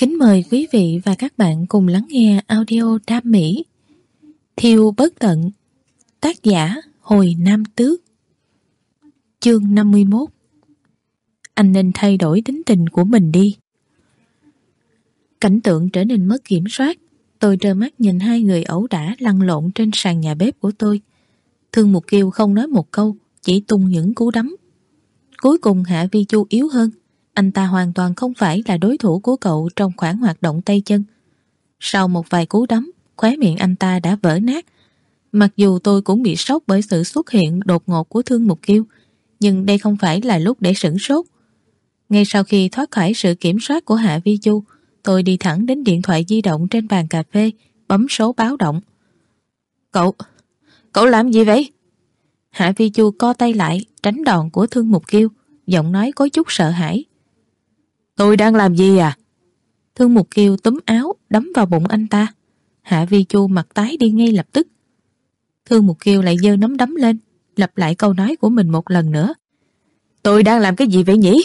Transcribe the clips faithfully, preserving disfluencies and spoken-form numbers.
Kính mời quý vị và các bạn cùng lắng nghe audio đam mỹ Thiêu bất tận, tác giả Hồi Nam Tước. Chương năm mươi mốt. Anh nên thay đổi tính tình của mình đi. Cảnh tượng trở nên mất kiểm soát. Tôi trơ mắt nhìn hai người ẩu đả lăn lộn trên sàn nhà bếp của tôi. Thương Mục Kiều không nói một câu, chỉ tung những cú đấm. Cuối cùng Hạ Vi Chu yếu hơn. Anh ta hoàn toàn không phải là đối thủ của cậu trong khoảng hoạt động tay chân. Sau một vài cú đấm, khóe miệng anh ta đã vỡ nát. Mặc dù tôi cũng bị sốc bởi sự xuất hiện đột ngột của Thương Mục Kiều, nhưng đây không phải là lúc để sửng sốt. Ngay sau khi thoát khỏi sự kiểm soát của Hạ Vi Chu, tôi đi thẳng đến điện thoại di động trên bàn cà phê, bấm số báo động. Cậu, cậu làm gì vậy? Hạ Vi Chu co tay lại, tránh đòn của Thương Mục Kiều, giọng nói có chút sợ hãi. Tôi đang làm gì à? Thương Mục Kiều túm áo, đấm vào bụng anh ta. Hạ Vi Chu mặt tái đi ngay lập tức. Thương Mục Kiều lại giơ nắm đấm lên, lặp lại câu nói của mình một lần nữa. Tôi đang làm cái gì vậy nhỉ?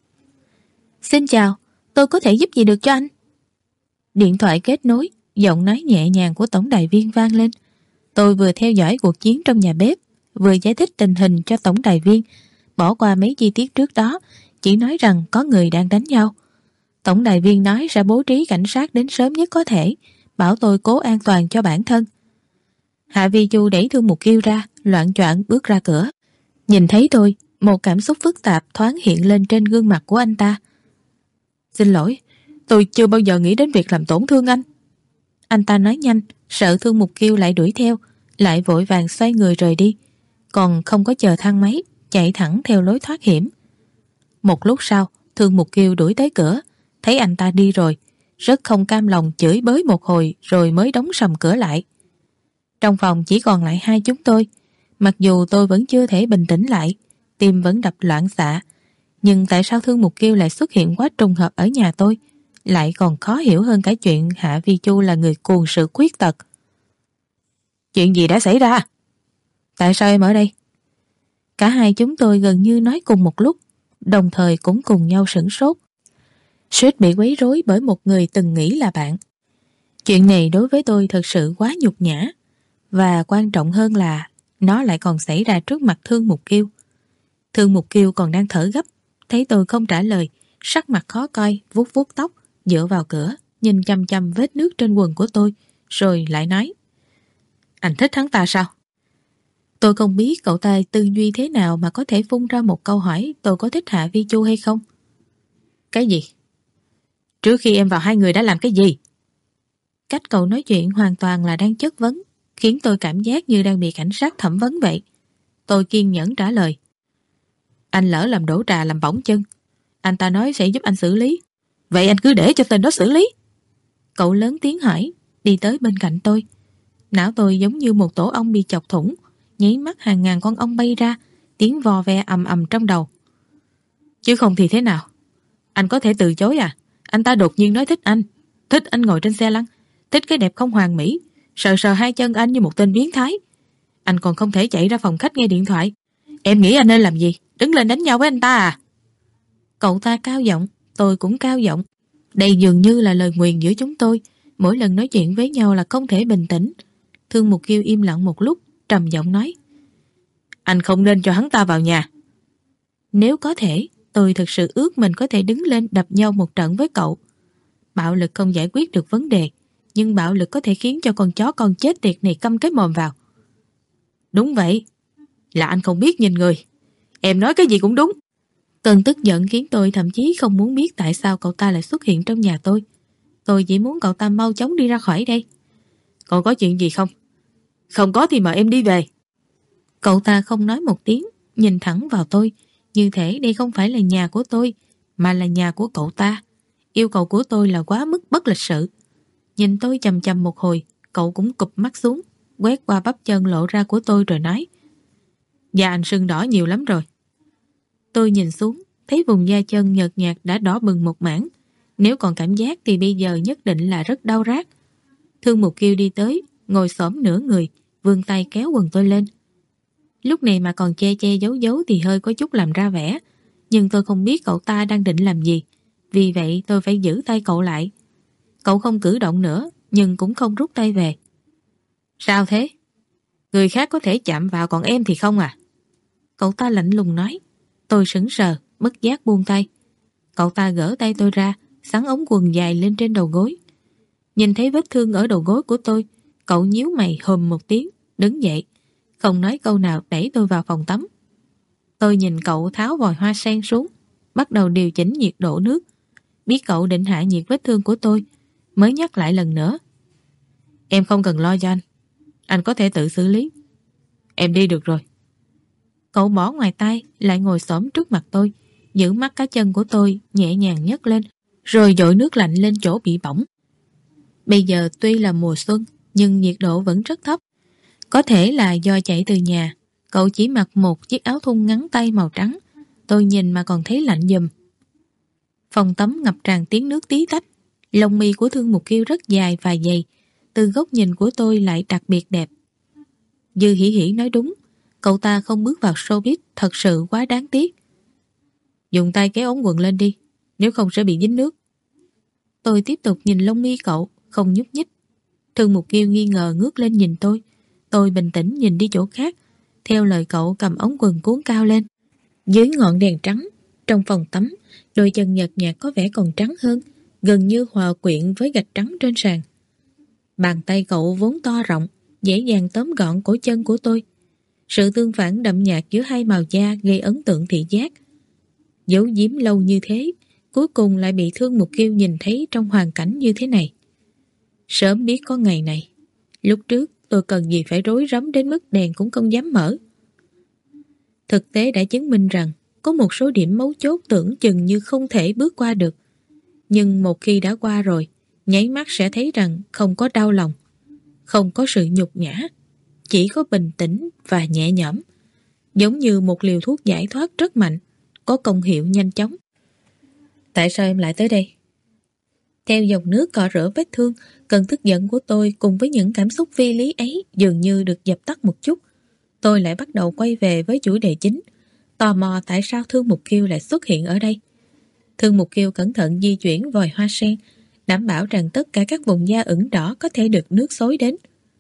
Xin chào, tôi có thể giúp gì được cho anh? Điện thoại kết nối, giọng nói nhẹ nhàng của tổng đài viên vang lên. Tôi vừa theo dõi cuộc chiến trong nhà bếp, vừa giải thích tình hình cho tổng đài viên, bỏ qua mấy chi tiết trước đó, chỉ nói rằng có người đang đánh nhau. Tổng đài viên nói sẽ bố trí cảnh sát đến sớm nhất có thể, bảo tôi cố an toàn cho bản thân. Hạ Vi Chu đẩy Thương Mục Kiều ra, loạng choạng bước ra cửa. Nhìn thấy tôi, một cảm xúc phức tạp thoáng hiện lên trên gương mặt của anh ta. Xin lỗi, tôi chưa bao giờ nghĩ đến việc làm tổn thương anh. Anh ta nói nhanh, sợ Thương Mục Kiều lại đuổi theo, lại vội vàng xoay người rời đi, còn không có chờ thang máy, chạy thẳng theo lối thoát hiểm. Một lúc sau, Thương Mục Kiều đuổi tới cửa, thấy anh ta đi rồi, rất không cam lòng chửi bới một hồi rồi mới đóng sầm cửa lại. Trong phòng chỉ còn lại hai chúng tôi. Mặc dù tôi vẫn chưa thể bình tĩnh lại, tim vẫn đập loạn xạ, nhưng tại sao Thương Mục Kiều lại xuất hiện quá trùng hợp ở nhà tôi, lại còn khó hiểu hơn cả chuyện Hạ Vi Chu là người cuồng sự khuyết tật. Chuyện gì đã xảy ra? Tại sao em ở đây? Cả hai chúng tôi gần như nói cùng một lúc, đồng thời cũng cùng nhau sửng sốt. Suýt bị quấy rối bởi một người từng nghĩ là bạn. Chuyện này đối với tôi thật sự quá nhục nhã, và quan trọng hơn là nó lại còn xảy ra trước mặt Thương Mục Kiều. Thương Mục Kiều còn đang thở gấp, thấy tôi không trả lời, sắc mặt khó coi, vuốt vuốt tóc, dựa vào cửa, nhìn chăm chăm vết nước trên quần của tôi, rồi lại nói: Anh thích hắn ta sao? Tôi không biết cậu ta tư duy thế nào mà có thể phun ra một câu hỏi tôi có thích Hạ Vi Chu hay không. Cái gì? Trước khi em vào hai người đã làm cái gì? Cách cậu nói chuyện hoàn toàn là đang chất vấn, khiến tôi cảm giác như đang bị cảnh sát thẩm vấn vậy. Tôi kiên nhẫn trả lời: Anh lỡ làm đổ trà làm bỏng chân, anh ta nói sẽ giúp anh xử lý. Vậy anh cứ để cho tên đó xử lý. Cậu lớn tiếng hỏi, đi tới bên cạnh tôi. Não tôi giống như một tổ ong bị chọc thủng, nháy mắt hàng ngàn con ong bay ra, tiếng vò ve ầm ầm trong đầu. Chứ không thì thế nào? Anh có thể từ chối à? Anh ta đột nhiên nói thích anh, thích anh ngồi trên xe lăn, thích cái đẹp không hoàn mỹ, sờ sờ hai chân anh như một tên biến thái. Anh còn không thể chạy ra phòng khách nghe điện thoại. Em nghĩ anh nên làm gì? Đứng lên đánh nhau với anh ta à? Cậu ta cao giọng, tôi cũng cao giọng. Đây dường như là lời nguyền giữa chúng tôi. Mỗi lần nói chuyện với nhau là không thể bình tĩnh. Thương Mục Kiều im lặng một lúc, trầm giọng nói: Anh không nên cho hắn ta vào nhà. Nếu có thể, tôi thực sự ước mình có thể đứng lên đập nhau một trận với cậu. Bạo lực không giải quyết được vấn đề, nhưng bạo lực có thể khiến cho con chó con chết tiệt này câm cái mồm vào. Đúng vậy, là anh không biết nhìn người. Em nói cái gì cũng đúng. Cơn tức giận khiến tôi thậm chí không muốn biết tại sao cậu ta lại xuất hiện trong nhà tôi. Tôi chỉ muốn cậu ta mau chóng đi ra khỏi đây. Còn có chuyện gì không? Không có thì mời em đi về. Cậu ta không nói một tiếng, nhìn thẳng vào tôi, như thể đây không phải là nhà của tôi, mà là nhà của cậu ta. Yêu cầu của tôi là quá mức bất lịch sự. Nhìn tôi chằm chằm một hồi, cậu cũng cụp mắt xuống, quét qua bắp chân lộ ra của tôi rồi nói: Da anh sưng đỏ nhiều lắm rồi. Tôi nhìn xuống, thấy vùng da chân nhợt nhạt đã đỏ bừng một mảng. Nếu còn cảm giác thì bây giờ nhất định là rất đau rát. Thương Mục Kiều đi tới, ngồi xổm nửa người, vươn tay kéo quần tôi lên. Lúc này mà còn che che giấu giấu thì hơi có chút làm ra vẻ. Nhưng tôi không biết cậu ta đang định làm gì, vì vậy tôi phải giữ tay cậu lại. Cậu không cử động nữa, nhưng cũng không rút tay về. Sao thế? Người khác có thể chạm vào, còn em thì không à? Cậu ta lạnh lùng nói. Tôi sững sờ, bất giác buông tay. Cậu ta gỡ tay tôi ra, xắn ống quần dài lên trên đầu gối. Nhìn thấy vết thương ở đầu gối của tôi, cậu nhíu mày hừm một tiếng, đứng dậy, không nói câu nào đẩy tôi vào phòng tắm. Tôi nhìn cậu tháo vòi hoa sen xuống, bắt đầu điều chỉnh nhiệt độ nước. Biết cậu định hạ nhiệt vết thương của tôi, mới nhắc lại lần nữa. Em không cần lo cho anh, anh có thể tự xử lý. Em đi được rồi. Cậu bỏ ngoài tay, lại ngồi xổm trước mặt tôi, giữ mắt cá chân của tôi nhẹ nhàng nhấc lên, rồi dội nước lạnh lên chỗ bị bỏng. Bây giờ tuy là mùa xuân, nhưng nhiệt độ vẫn rất thấp. Có thể là do chạy từ nhà. Cậu chỉ mặc một chiếc áo thun ngắn tay màu trắng. Tôi nhìn mà còn thấy lạnh giùm. Phòng tắm ngập tràn tiếng nước tí tách. Lông mi của Thương Mục Kiêu rất dài và dày. Từ góc nhìn của tôi lại đặc biệt đẹp. Dư Hỉ Hỉ nói đúng. Cậu ta không bước vào showbiz thật sự quá đáng tiếc. Dùng tay kéo ống quần lên đi, nếu không sẽ bị dính nước. Tôi tiếp tục nhìn lông mi cậu, không nhúc nhích. Thương Mục Kiêu nghi ngờ ngước lên nhìn tôi. Tôi bình tĩnh nhìn đi chỗ khác, theo lời cậu cầm ống quần cuốn cao lên. Dưới ngọn đèn trắng, trong phòng tắm, đôi chân nhợt nhạt có vẻ còn trắng hơn, gần như hòa quyện với gạch trắng trên sàn. Bàn tay cậu vốn to rộng, dễ dàng tóm gọn cổ chân của tôi. Sự tương phản đậm nhạt giữa hai màu da gây ấn tượng thị giác. Giấu giếm lâu như thế, cuối cùng lại bị Thương Mục Kiêu nhìn thấy trong hoàn cảnh như thế này. Sớm biết có ngày này, lúc trước tôi cần gì phải rối rắm đến mức đèn cũng không dám mở. Thực tế đã chứng minh rằng có một số điểm mấu chốt tưởng chừng như không thể bước qua được. Nhưng một khi đã qua rồi, nháy mắt sẽ thấy rằng không có đau lòng, không có sự nhục nhã, chỉ có bình tĩnh và nhẹ nhõm. Giống như một liều thuốc giải thoát rất mạnh, có công hiệu nhanh chóng. Tại sao em lại tới đây? Theo dòng nước cọ rửa vết thương, cơn tức giận của tôi cùng với những cảm xúc phi lý ấy dường như được dập tắt một chút. Tôi lại bắt đầu quay về với chủ đề chính, tò mò tại sao Thương Mục Kiêu lại xuất hiện ở đây. Thương Mục Kiêu cẩn thận di chuyển vòi hoa sen, đảm bảo rằng tất cả các vùng da ửng đỏ có thể được nước xối đến.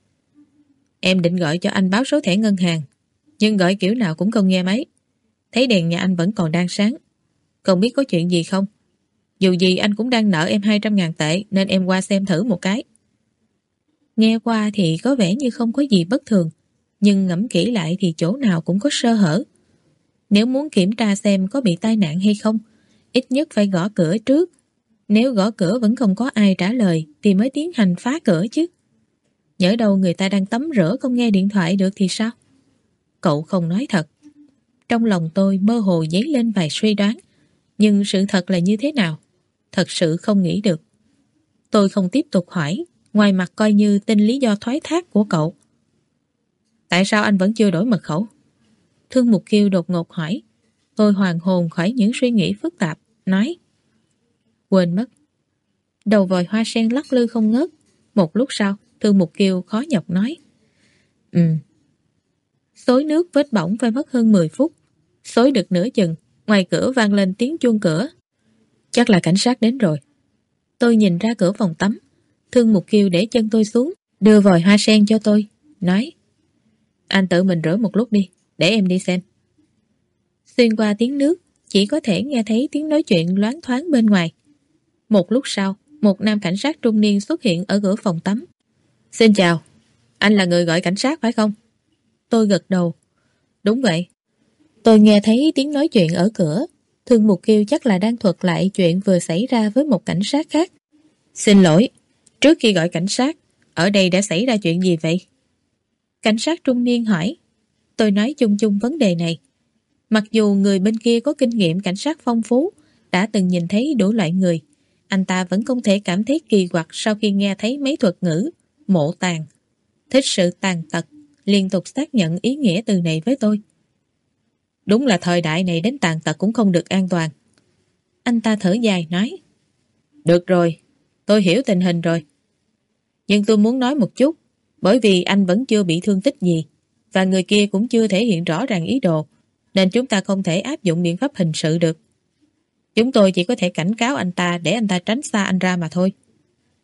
Em định gọi cho anh báo số thẻ ngân hàng, nhưng gọi kiểu nào cũng không nghe máy. Thấy đèn nhà anh vẫn còn đang sáng. Không biết có chuyện gì không? Dù gì anh cũng đang nợ em hai trăm ngàn tệ, nên em qua xem thử một cái. Nghe qua thì có vẻ như không có gì bất thường, nhưng ngẫm kỹ lại thì chỗ nào cũng có sơ hở. Nếu muốn kiểm tra xem có bị tai nạn hay không, ít nhất phải gõ cửa trước. Nếu gõ cửa vẫn không có ai trả lời thì mới tiến hành phá cửa chứ. Nhỡ đâu người ta đang tắm rửa không nghe điện thoại được thì sao? Cậu không nói thật. Trong lòng tôi mơ hồ dấy lên vài suy đoán, nhưng sự thật là như thế nào? Thật sự không nghĩ được. Tôi không tiếp tục hỏi, ngoài mặt coi như tin lý do thoái thác của cậu. Tại sao anh vẫn chưa đổi mật khẩu? Thương Mục Kiêu đột ngột hỏi. Tôi hoàn hồn khỏi những suy nghĩ phức tạp, nói: Quên mất. Đầu vòi hoa sen lắc lư không ngớt. Một lúc sau, Thương Mục Kiêu khó nhọc nói: Ừ. Xối nước vết bỏng phải mất hơn mười phút. Xối được nửa chừng, ngoài cửa vang lên tiếng chuông cửa. Chắc là cảnh sát đến rồi. Tôi nhìn ra cửa phòng tắm. Thương Mục Kiêu để chân tôi xuống, đưa vòi hoa sen cho tôi, nói: Anh tự mình rửa một lúc đi, để em đi xem. Xuyên qua tiếng nước, chỉ có thể nghe thấy tiếng nói chuyện loáng thoáng bên ngoài. Một lúc sau, một nam cảnh sát trung niên xuất hiện ở cửa phòng tắm. Xin chào, anh là người gọi cảnh sát phải không? Tôi gật đầu. Đúng vậy. Tôi nghe thấy tiếng nói chuyện ở cửa. Thương Mục Kiêu chắc là đang thuật lại chuyện vừa xảy ra với một cảnh sát khác. Xin lỗi, trước khi gọi cảnh sát, ở đây đã xảy ra chuyện gì vậy? Cảnh sát trung niên hỏi. Tôi nói chung chung vấn đề này. Mặc dù người bên kia có kinh nghiệm cảnh sát phong phú, đã từng nhìn thấy đủ loại người, anh ta vẫn không thể cảm thấy kỳ quặc sau khi nghe thấy mấy thuật ngữ mộ tàn, thích sự tàn tật, liên tục xác nhận ý nghĩa từ này với tôi. Đúng là thời đại này đến tàn tật cũng không được an toàn. Anh ta thở dài nói. Được rồi, tôi hiểu tình hình rồi. Nhưng tôi muốn nói một chút, bởi vì anh vẫn chưa bị thương tích gì, và người kia cũng chưa thể hiện rõ ràng ý đồ, nên chúng ta không thể áp dụng biện pháp hình sự được. Chúng tôi chỉ có thể cảnh cáo anh ta để anh ta tránh xa anh ra mà thôi.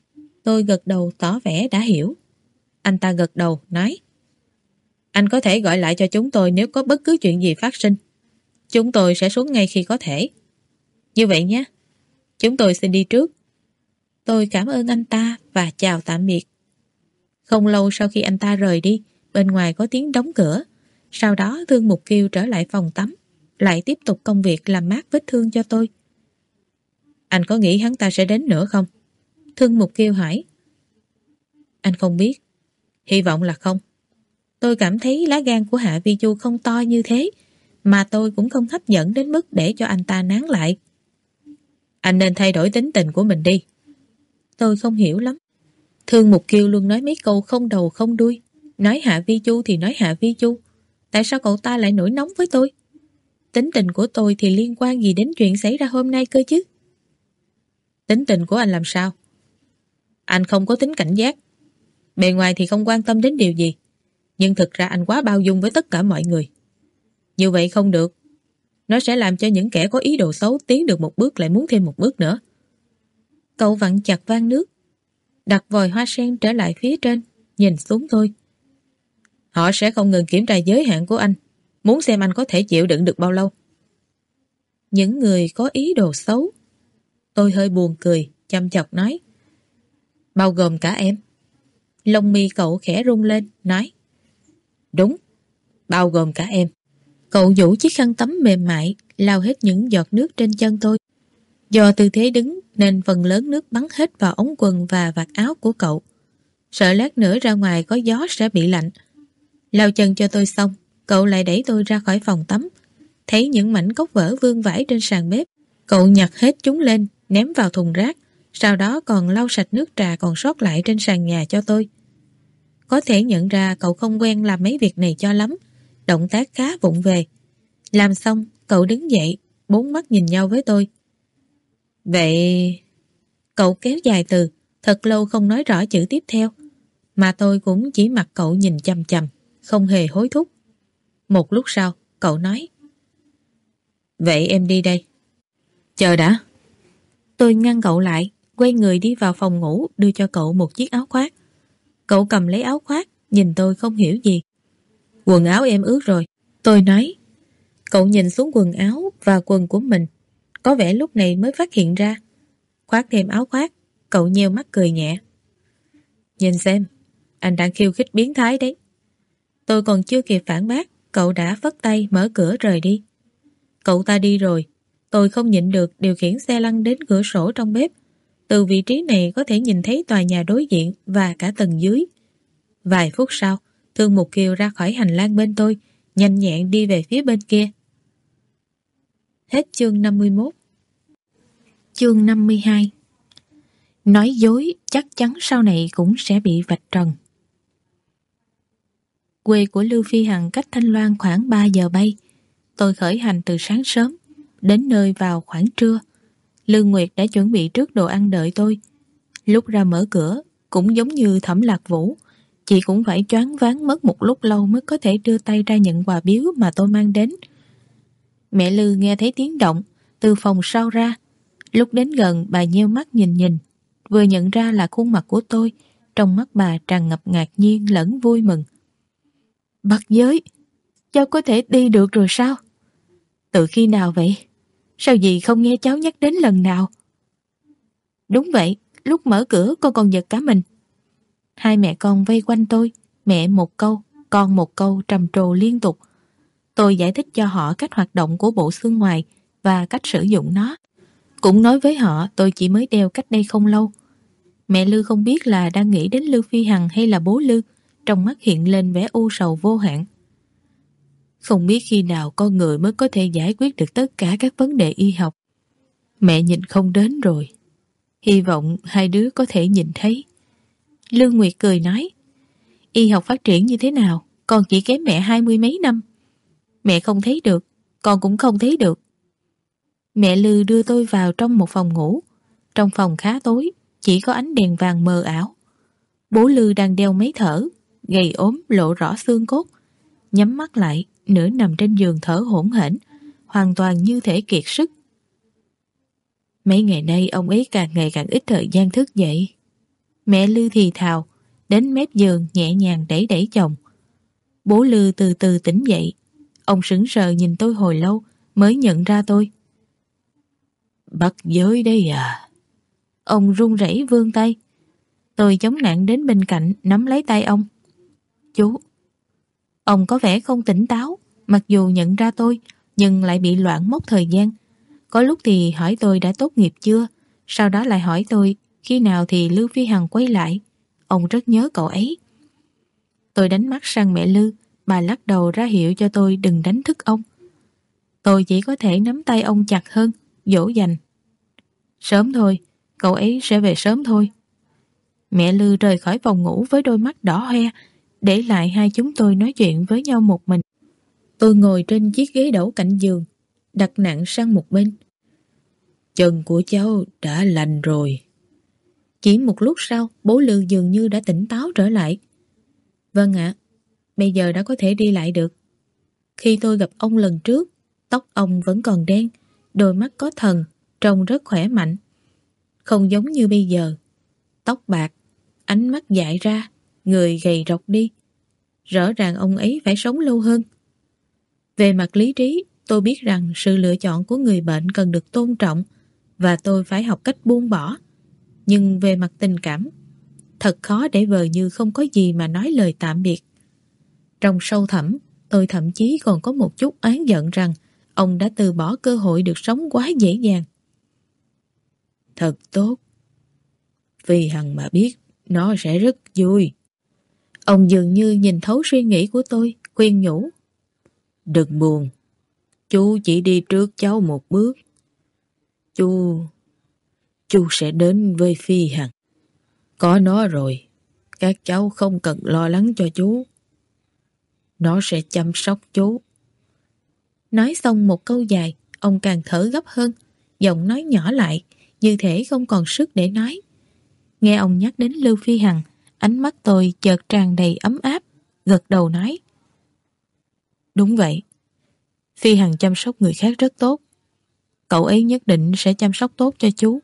Tôi gật đầu tỏ vẻ đã hiểu. Anh ta gật đầu, nói: Anh có thể gọi lại cho chúng tôi nếu có bất cứ chuyện gì phát sinh. Chúng tôi sẽ xuống ngay khi có thể. Như vậy nhé. Chúng tôi xin đi trước. Tôi cảm ơn anh ta và chào tạm biệt. Không lâu sau khi anh ta rời đi, bên ngoài có tiếng đóng cửa. Sau đó Thương Mục Kiều trở lại phòng tắm, lại tiếp tục công việc làm mát vết thương cho tôi. Anh có nghĩ hắn ta sẽ đến nữa không? Thương Mục Kiều hỏi. Anh không biết. Hy vọng là không. Tôi cảm thấy lá gan của Hạ Vi Chu không to như thế, mà tôi cũng không hấp dẫn đến mức để cho anh ta nán lại. Anh nên thay đổi tính tình của mình đi. Tôi không hiểu lắm. Thương Mục Kiều luôn nói mấy câu không đầu không đuôi. Nói Hạ Vi Chu thì nói Hạ Vi Chu. Tại sao cậu ta lại nổi nóng với tôi? Tính tình của tôi thì liên quan gì đến chuyện xảy ra hôm nay cơ chứ? Tính tình của anh làm sao? Anh không có tính cảnh giác. Bề ngoài thì không quan tâm đến điều gì, nhưng thực ra anh quá bao dung với tất cả mọi người. Như vậy không được. Nó sẽ làm cho những kẻ có ý đồ xấu tiến được một bước lại muốn thêm một bước nữa. Cậu vặn chặt van nước, đặt vòi hoa sen trở lại phía trên, nhìn xuống tôi. Họ sẽ không ngừng kiểm tra giới hạn của anh, muốn xem anh có thể chịu đựng được bao lâu. Những người có ý đồ xấu. Tôi hơi buồn cười, chăm chọc nói. Bao gồm cả em. Lông mi cậu khẽ rung lên, nói. Đúng, bao gồm cả em. Cậu vũ chiếc khăn tắm mềm mại, lau hết những giọt nước trên chân tôi. Do tư thế đứng nên phần lớn nước bắn hết vào ống quần và vạt áo của cậu. Sợ lát nữa ra ngoài có gió sẽ bị lạnh. Lau chân cho tôi xong, cậu lại đẩy tôi ra khỏi phòng tắm. Thấy những mảnh cốc vỡ vương vãi trên sàn bếp, cậu nhặt hết chúng lên, ném vào thùng rác, sau đó còn lau sạch nước trà còn sót lại trên sàn nhà cho tôi. Có thể nhận ra cậu không quen làm mấy việc này cho lắm, động tác khá vụng về. Làm xong, cậu đứng dậy, bốn mắt nhìn nhau với tôi. Vậy... Cậu kéo dài từ, thật lâu không nói rõ chữ tiếp theo, mà tôi cũng chỉ mặc cậu nhìn chằm chằm, không hề hối thúc. Một lúc sau, cậu nói. Vậy em đi đây. Chờ đã. Tôi ngăn cậu lại, quay người đi vào phòng ngủ đưa cho cậu một chiếc áo khoác. Cậu cầm lấy áo khoác, nhìn tôi không hiểu gì. Quần áo em ướt rồi. Tôi nói. Cậu nhìn xuống quần áo và quần của mình, có vẻ lúc này mới phát hiện ra. Khoác thêm áo khoác, cậu nheo mắt cười nhẹ. Nhìn xem, anh đang khiêu khích biến thái đấy. Tôi còn chưa kịp phản bác, cậu đã phất tay mở cửa rời đi. Cậu ta đi rồi, tôi không nhịn được điều khiển xe lăn đến cửa sổ trong bếp. Từ vị trí này có thể nhìn thấy tòa nhà đối diện và cả tầng dưới. Vài phút sau, Thương Mục Kiều ra khỏi hành lang bên tôi, nhanh nhẹn đi về phía bên kia. Hết chương năm mươi mốt. Chương năm mươi hai. Nói dối chắc chắn sau này cũng sẽ bị vạch trần. Quê của Lưu Phi Hằng cách Thanh Loan khoảng ba giờ bay. Tôi khởi hành từ sáng sớm, đến nơi vào khoảng trưa. Lương Nguyệt đã chuẩn bị trước đồ ăn đợi tôi. Lúc ra mở cửa, cũng giống như Thẩm Lạc Vũ, chị cũng phải choáng váng mất một lúc lâu mới có thể đưa tay ra nhận quà biếu mà tôi mang đến. Mẹ Lư nghe thấy tiếng động, từ phòng sau ra. Lúc đến gần, bà nheo mắt nhìn nhìn, vừa nhận ra là khuôn mặt của tôi, trong mắt bà tràn ngập ngạc nhiên lẫn vui mừng. Bắt giới, cháu có thể đi được rồi sao? Từ khi nào vậy? Sao dì không nghe cháu nhắc đến lần nào? Đúng vậy, lúc mở cửa con còn giật cả mình. Hai mẹ con vây quanh tôi, mẹ một câu, con một câu trầm trồ liên tục. Tôi giải thích cho họ cách hoạt động của bộ xương ngoài và cách sử dụng nó. Cũng nói với họ tôi chỉ mới đeo cách đây không lâu. Mẹ Lư không biết là đang nghĩ đến Lưu Phi Hằng hay là bố Lư, trong mắt hiện lên vẻ u sầu vô hạn. Không biết khi nào con người mới có thể giải quyết được tất cả các vấn đề y học. Mẹ nhìn không đến rồi. Hy vọng hai đứa có thể nhìn thấy. Lương Nguyệt cười nói, y học phát triển như thế nào, con chỉ kém mẹ hai mươi mấy năm. Mẹ không thấy được, con cũng không thấy được. Mẹ Lư đưa tôi vào trong một phòng ngủ. Trong phòng khá tối, chỉ có ánh đèn vàng mờ ảo. Bố Lư đang đeo máy thở, gầy ốm lộ rõ xương cốt. Nhắm mắt lại, nửa nằm trên giường thở hổn hển, hoàn toàn như thể kiệt sức. Mấy ngày nay ông ấy càng ngày càng ít thời gian thức dậy. Mẹ Lư thì thào, đến mép giường nhẹ nhàng đẩy đẩy chồng. Bố Lư từ từ tỉnh dậy. Ông sững sờ nhìn tôi hồi lâu mới nhận ra tôi. Bắt giới đây à? Ông run rẩy vươn tay. Tôi chống nạnh đến bên cạnh nắm lấy tay ông. Chú. Ông có vẻ không tỉnh táo, mặc dù nhận ra tôi nhưng lại bị loạn mốc thời gian. Có lúc thì hỏi tôi đã tốt nghiệp chưa, sau đó lại hỏi tôi khi nào thì Lưu Phi Hằng quay lại. Ông rất nhớ cậu ấy. Tôi đánh mắt sang mẹ Lư, bà lắc đầu ra hiệu cho tôi đừng đánh thức ông. Tôi chỉ có thể nắm tay ông chặt hơn, dỗ dành. Sớm thôi, cậu ấy sẽ về sớm thôi. Mẹ Lư rời khỏi phòng ngủ với đôi mắt đỏ hoe, để lại hai chúng tôi nói chuyện với nhau một mình. Tôi ngồi trên chiếc ghế đẩu cạnh giường, đặt nặng sang một bên. Chân của cháu đã lành rồi. Chỉ một lúc sau, bố Lư dường như đã tỉnh táo trở lại. Vâng ạ, bây giờ đã có thể đi lại được. Khi tôi gặp ông lần trước, tóc ông vẫn còn đen, đôi mắt có thần, trông rất khỏe mạnh. Không giống như bây giờ. Tóc bạc, ánh mắt dại ra, người gầy rộc đi. Rõ ràng ông ấy phải sống lâu hơn. Về mặt lý trí, tôi biết rằng sự lựa chọn của người bệnh cần được tôn trọng và tôi phải học cách buông bỏ. Nhưng về mặt tình cảm, thật khó để vờ như không có gì mà nói lời tạm biệt. Trong sâu thẳm, tôi thậm chí còn có một chút oán giận rằng ông đã từ bỏ cơ hội được sống quá dễ dàng. Thật tốt. Phi Hằng mà biết, nó sẽ rất vui. Ông dường như nhìn thấu suy nghĩ của tôi, khuyên nhủ. Đừng buồn, chú chỉ đi trước cháu một bước. Chú... Chú sẽ đến với Phi Hằng. Có nó rồi, các cháu không cần lo lắng cho chú. Nó sẽ chăm sóc chú. Nói xong một câu dài, ông càng thở gấp hơn, giọng nói nhỏ lại, như thể không còn sức để nói. Nghe ông nhắc đến Lưu Phi Hằng, ánh mắt tôi chợt tràn đầy ấm áp, gật đầu nói. Đúng vậy, Phi Hằng chăm sóc người khác rất tốt. Cậu ấy nhất định sẽ chăm sóc tốt cho chú.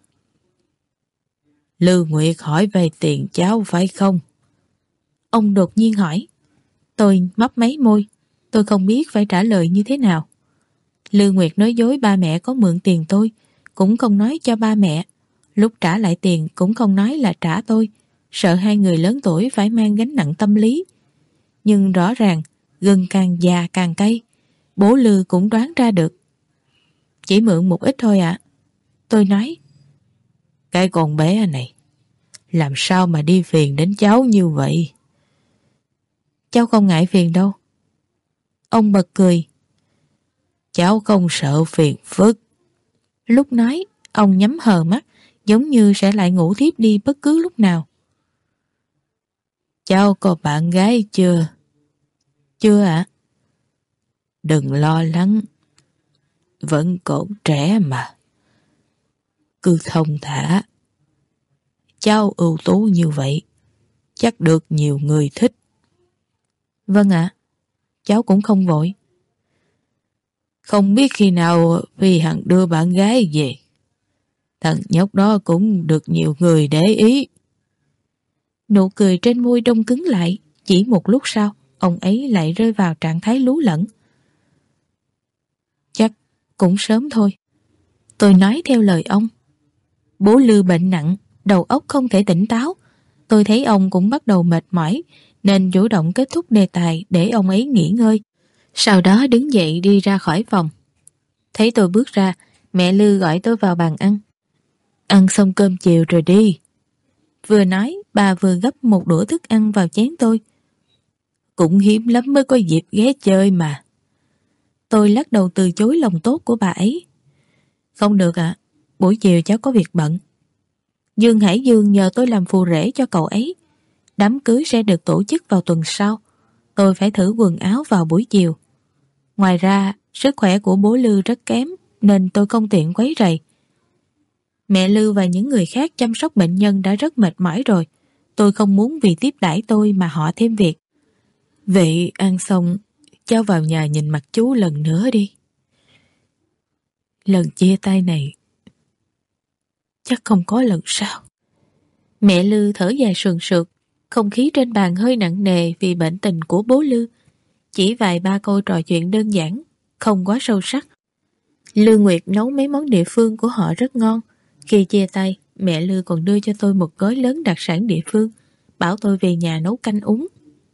Lưu Nguyệt hỏi về tiền cháu phải không? Ông đột nhiên hỏi. Tôi mấp máy môi, tôi không biết phải trả lời như thế nào. Lưu Nguyệt nói dối ba mẹ có mượn tiền tôi, cũng không nói cho ba mẹ. Lúc trả lại tiền cũng không nói là trả tôi, sợ hai người lớn tuổi phải mang gánh nặng tâm lý. Nhưng rõ ràng, gừng càng già càng cay, bố Lư cũng đoán ra được. Chỉ mượn một ít thôi ạ. Tôi nói. Cái con bé này, làm sao mà đi phiền đến cháu như vậy? Cháu không ngại phiền đâu. Ông bật cười. Cháu không sợ phiền phức. Lúc nói, ông nhắm hờ mắt, giống như sẽ lại ngủ thiếp đi bất cứ lúc nào. Cháu có bạn gái chưa? Chưa ạ. Đừng lo lắng. Vẫn còn trẻ mà. Cứ thông thả. Cháu ưu tú như vậy, chắc được nhiều người thích. Vâng ạ. Cháu cũng không vội. Không biết khi nào Phi Hằng đưa bạn gái về. Thằng nhóc đó cũng được nhiều người để ý. Nụ cười trên môi đông cứng lại. Chỉ một lúc sau, ông ấy lại rơi vào trạng thái lú lẫn. Chắc cũng sớm thôi. Tôi nói theo lời ông. Bố Lư bệnh nặng, đầu óc không thể tỉnh táo. Tôi thấy ông cũng bắt đầu mệt mỏi, nên chủ động kết thúc đề tài để ông ấy nghỉ ngơi. Sau đó đứng dậy đi ra khỏi phòng. Thấy tôi bước ra, mẹ Lư gọi tôi vào bàn ăn. Ăn xong cơm chiều rồi đi. Vừa nói, bà vừa gấp một đũa thức ăn vào chén tôi. Cũng hiếm lắm mới có dịp ghé chơi mà. Tôi lắc đầu từ chối lòng tốt của bà ấy. Không được ạ, buổi chiều cháu có việc bận. Dương Hải Dương nhờ tôi làm phù rể cho cậu ấy. Đám cưới sẽ được tổ chức vào tuần sau. Tôi phải thử quần áo vào buổi chiều. Ngoài ra, sức khỏe của bố Lư rất kém, nên tôi không tiện quấy rầy. Mẹ Lư và những người khác chăm sóc bệnh nhân đã rất mệt mỏi rồi. Tôi không muốn vì tiếp đãi tôi mà họ thêm việc. Vậy ăn xong, cháu vào nhà nhìn mặt chú lần nữa đi. Lần chia tay này chắc không có lần sau. Mẹ Lư thở dài sườn sượt, không khí trên bàn hơi nặng nề vì bệnh tình của bố Lư. Chỉ vài ba câu trò chuyện đơn giản, không quá sâu sắc. Lư Nguyệt nấu mấy món địa phương của họ rất ngon. Khi chia tay, mẹ Lư còn đưa cho tôi một gói lớn đặc sản địa phương, bảo tôi về nhà nấu canh uống.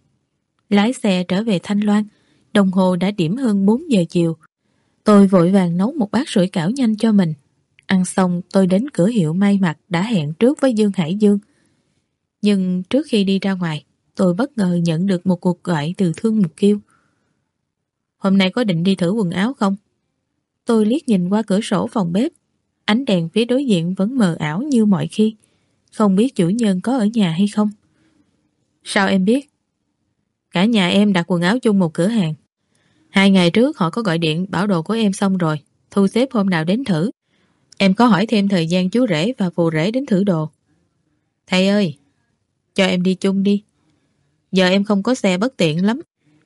Lái xe trở về Thanh Loan, đồng hồ đã điểm hơn bốn giờ chiều. Tôi vội vàng nấu một bát sủi cảo nhanh cho mình. Ăn xong tôi đến cửa hiệu may mặc đã hẹn trước với Dương Hải Dương. Nhưng trước khi đi ra ngoài, tôi bất ngờ nhận được một cuộc gọi từ Thương Mục Kiêu. Hôm nay có định đi thử quần áo không? Tôi liếc nhìn qua cửa sổ phòng bếp. Ánh đèn phía đối diện vẫn mờ ảo như mọi khi. Không biết chủ nhân có ở nhà hay không? Sao em biết? Cả nhà em đặt quần áo chung một cửa hàng. Hai ngày trước họ có gọi điện bảo đồ của em xong rồi, thu xếp hôm nào đến thử. Em có hỏi thêm thời gian chú rể và phù rể đến thử đồ. Thầy ơi, cho em đi chung đi. Giờ em không có xe bất tiện lắm.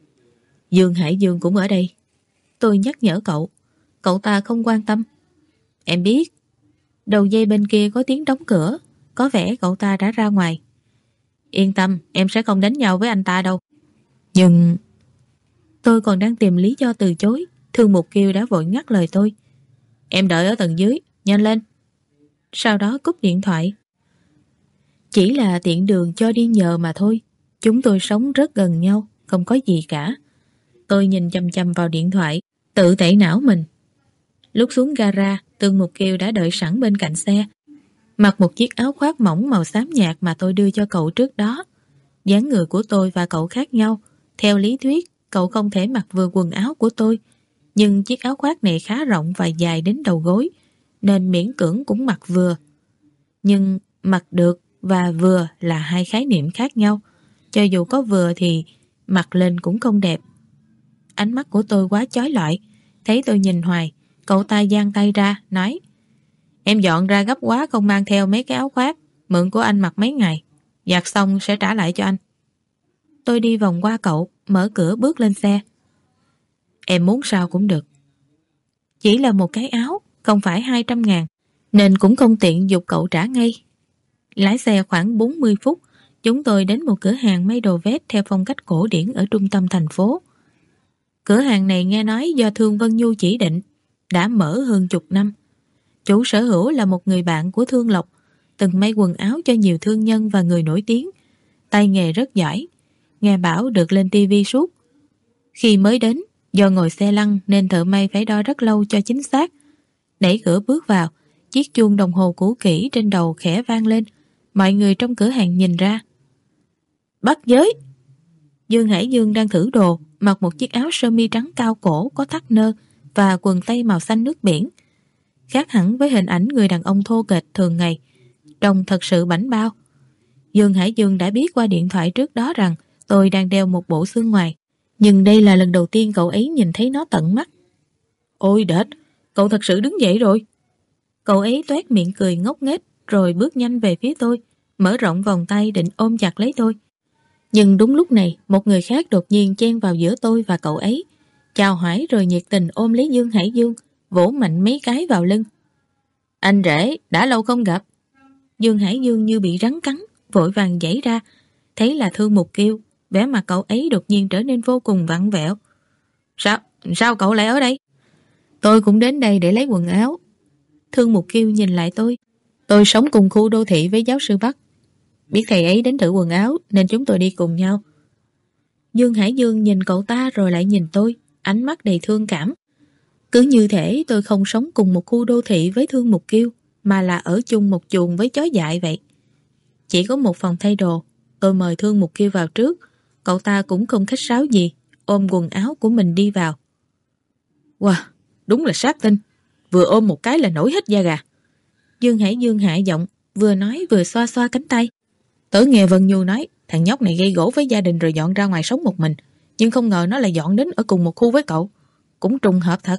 Dương Hải Dương cũng ở đây. Tôi nhắc nhở cậu. Cậu ta không quan tâm. Em biết. Đầu dây bên kia có tiếng đóng cửa. Có vẻ cậu ta đã ra ngoài. Yên tâm, em sẽ không đánh nhau với anh ta đâu. Nhưng... Tôi còn đang tìm lý do từ chối. Thương Mục Kiêu đã vội ngắt lời tôi. Em đợi ở tầng dưới, nhanh lên. Sau đó cúp điện thoại. Chỉ là tiện đường cho đi nhờ mà thôi. Chúng tôi sống rất gần nhau, không có gì cả. Tôi nhìn chăm chăm vào điện thoại, tự tẩy não mình. Lúc xuống gara, Thương Mục Kiêu đã đợi sẵn bên cạnh xe, mặc một chiếc áo khoác mỏng màu xám nhạt mà tôi đưa cho cậu trước đó. Dáng người của tôi và cậu khác nhau. Theo lý thuyết, cậu không thể mặc vừa quần áo của tôi, nhưng chiếc áo khoác này khá rộng và dài đến đầu gối, nên miễn cưỡng cũng mặc vừa. Nhưng mặc được và vừa là hai khái niệm khác nhau. Cho dù có vừa thì mặc lên cũng không đẹp. Ánh mắt của tôi quá chói lọi. Thấy tôi nhìn hoài, cậu ta giang tay ra, nói: Em dọn ra gấp quá không mang theo mấy cái áo khoác, mượn của anh mặc mấy ngày, giặt xong sẽ trả lại cho anh. Tôi đi vòng qua cậu, mở cửa bước lên xe. Em muốn sao cũng được. Chỉ là một cái áo, không phải hai trăm ngàn, nên cũng không tiện giục cậu trả ngay. Lái xe khoảng bốn mươi phút, chúng tôi đến một cửa hàng may đồ vest theo phong cách cổ điển ở trung tâm thành phố. Cửa hàng này nghe nói do Thương Vân Nhu chỉ định, đã mở hơn chục năm. Chủ sở hữu là một người bạn của Thương Lộc, từng may quần áo cho nhiều thương nhân và người nổi tiếng. Tay nghề rất giỏi, nghe bảo được lên tivi suốt. Khi mới đến, do ngồi xe lăn nên thợ may phải đo rất lâu cho chính xác. Đẩy cửa bước vào, chiếc chuông đồng hồ cũ kỹ trên đầu khẽ vang lên. Mọi người trong cửa hàng nhìn ra. Bắt giới! Dương Hải Dương đang thử đồ, mặc một chiếc áo sơ mi trắng cao cổ có thắt nơ và quần tây màu xanh nước biển. Khác hẳn với hình ảnh người đàn ông thô kệch thường ngày, trông thật sự bảnh bao. Dương Hải Dương đã biết qua điện thoại trước đó rằng tôi đang đeo một bộ xương ngoài, nhưng đây là lần đầu tiên cậu ấy nhìn thấy nó tận mắt. Ôi đệt, cậu thật sự đứng dậy rồi. Cậu ấy toét miệng cười ngốc nghếch rồi bước nhanh về phía tôi, mở rộng vòng tay định ôm chặt lấy tôi. Nhưng đúng lúc này, một người khác đột nhiên chen vào giữa tôi và cậu ấy, chào hỏi rồi nhiệt tình ôm lấy Dương Hải Dương, vỗ mạnh mấy cái vào lưng. Anh rể, đã lâu không gặp. Dương Hải Dương như bị rắn cắn, vội vàng giãy ra, thấy là Thương Mục Kiêu, vẻ mặt cậu ấy đột nhiên trở nên vô cùng vặn vẹo. Sao, sao cậu lại ở đây? Tôi cũng đến đây để lấy quần áo. Thương Mục Kiêu nhìn lại tôi. Tôi sống cùng khu đô thị với giáo sư Bắc. Biết thầy ấy đến thử quần áo nên chúng tôi đi cùng nhau. Dương Hải Dương nhìn cậu ta rồi lại nhìn tôi, ánh mắt đầy thương cảm. Cứ như thể tôi không sống cùng một khu đô thị với Thương Mục Kiêu, mà là ở chung một chuồng với chó dại vậy. Chỉ có một phòng thay đồ. Tôi mời Thương Mục Kiêu vào trước. Cậu ta cũng không khách sáo gì, ôm quần áo của mình đi vào. Wow, đúng là sát tinh. Vừa ôm một cái là nổi hết da gà. Dương Hải Dương hạ giọng, vừa nói vừa xoa xoa cánh tay. Tớ nghe Vân Nhu nói thằng nhóc này gây gổ với gia đình rồi dọn ra ngoài sống một mình, nhưng không ngờ nó lại dọn đến ở cùng một khu với cậu. Cũng trùng hợp thật.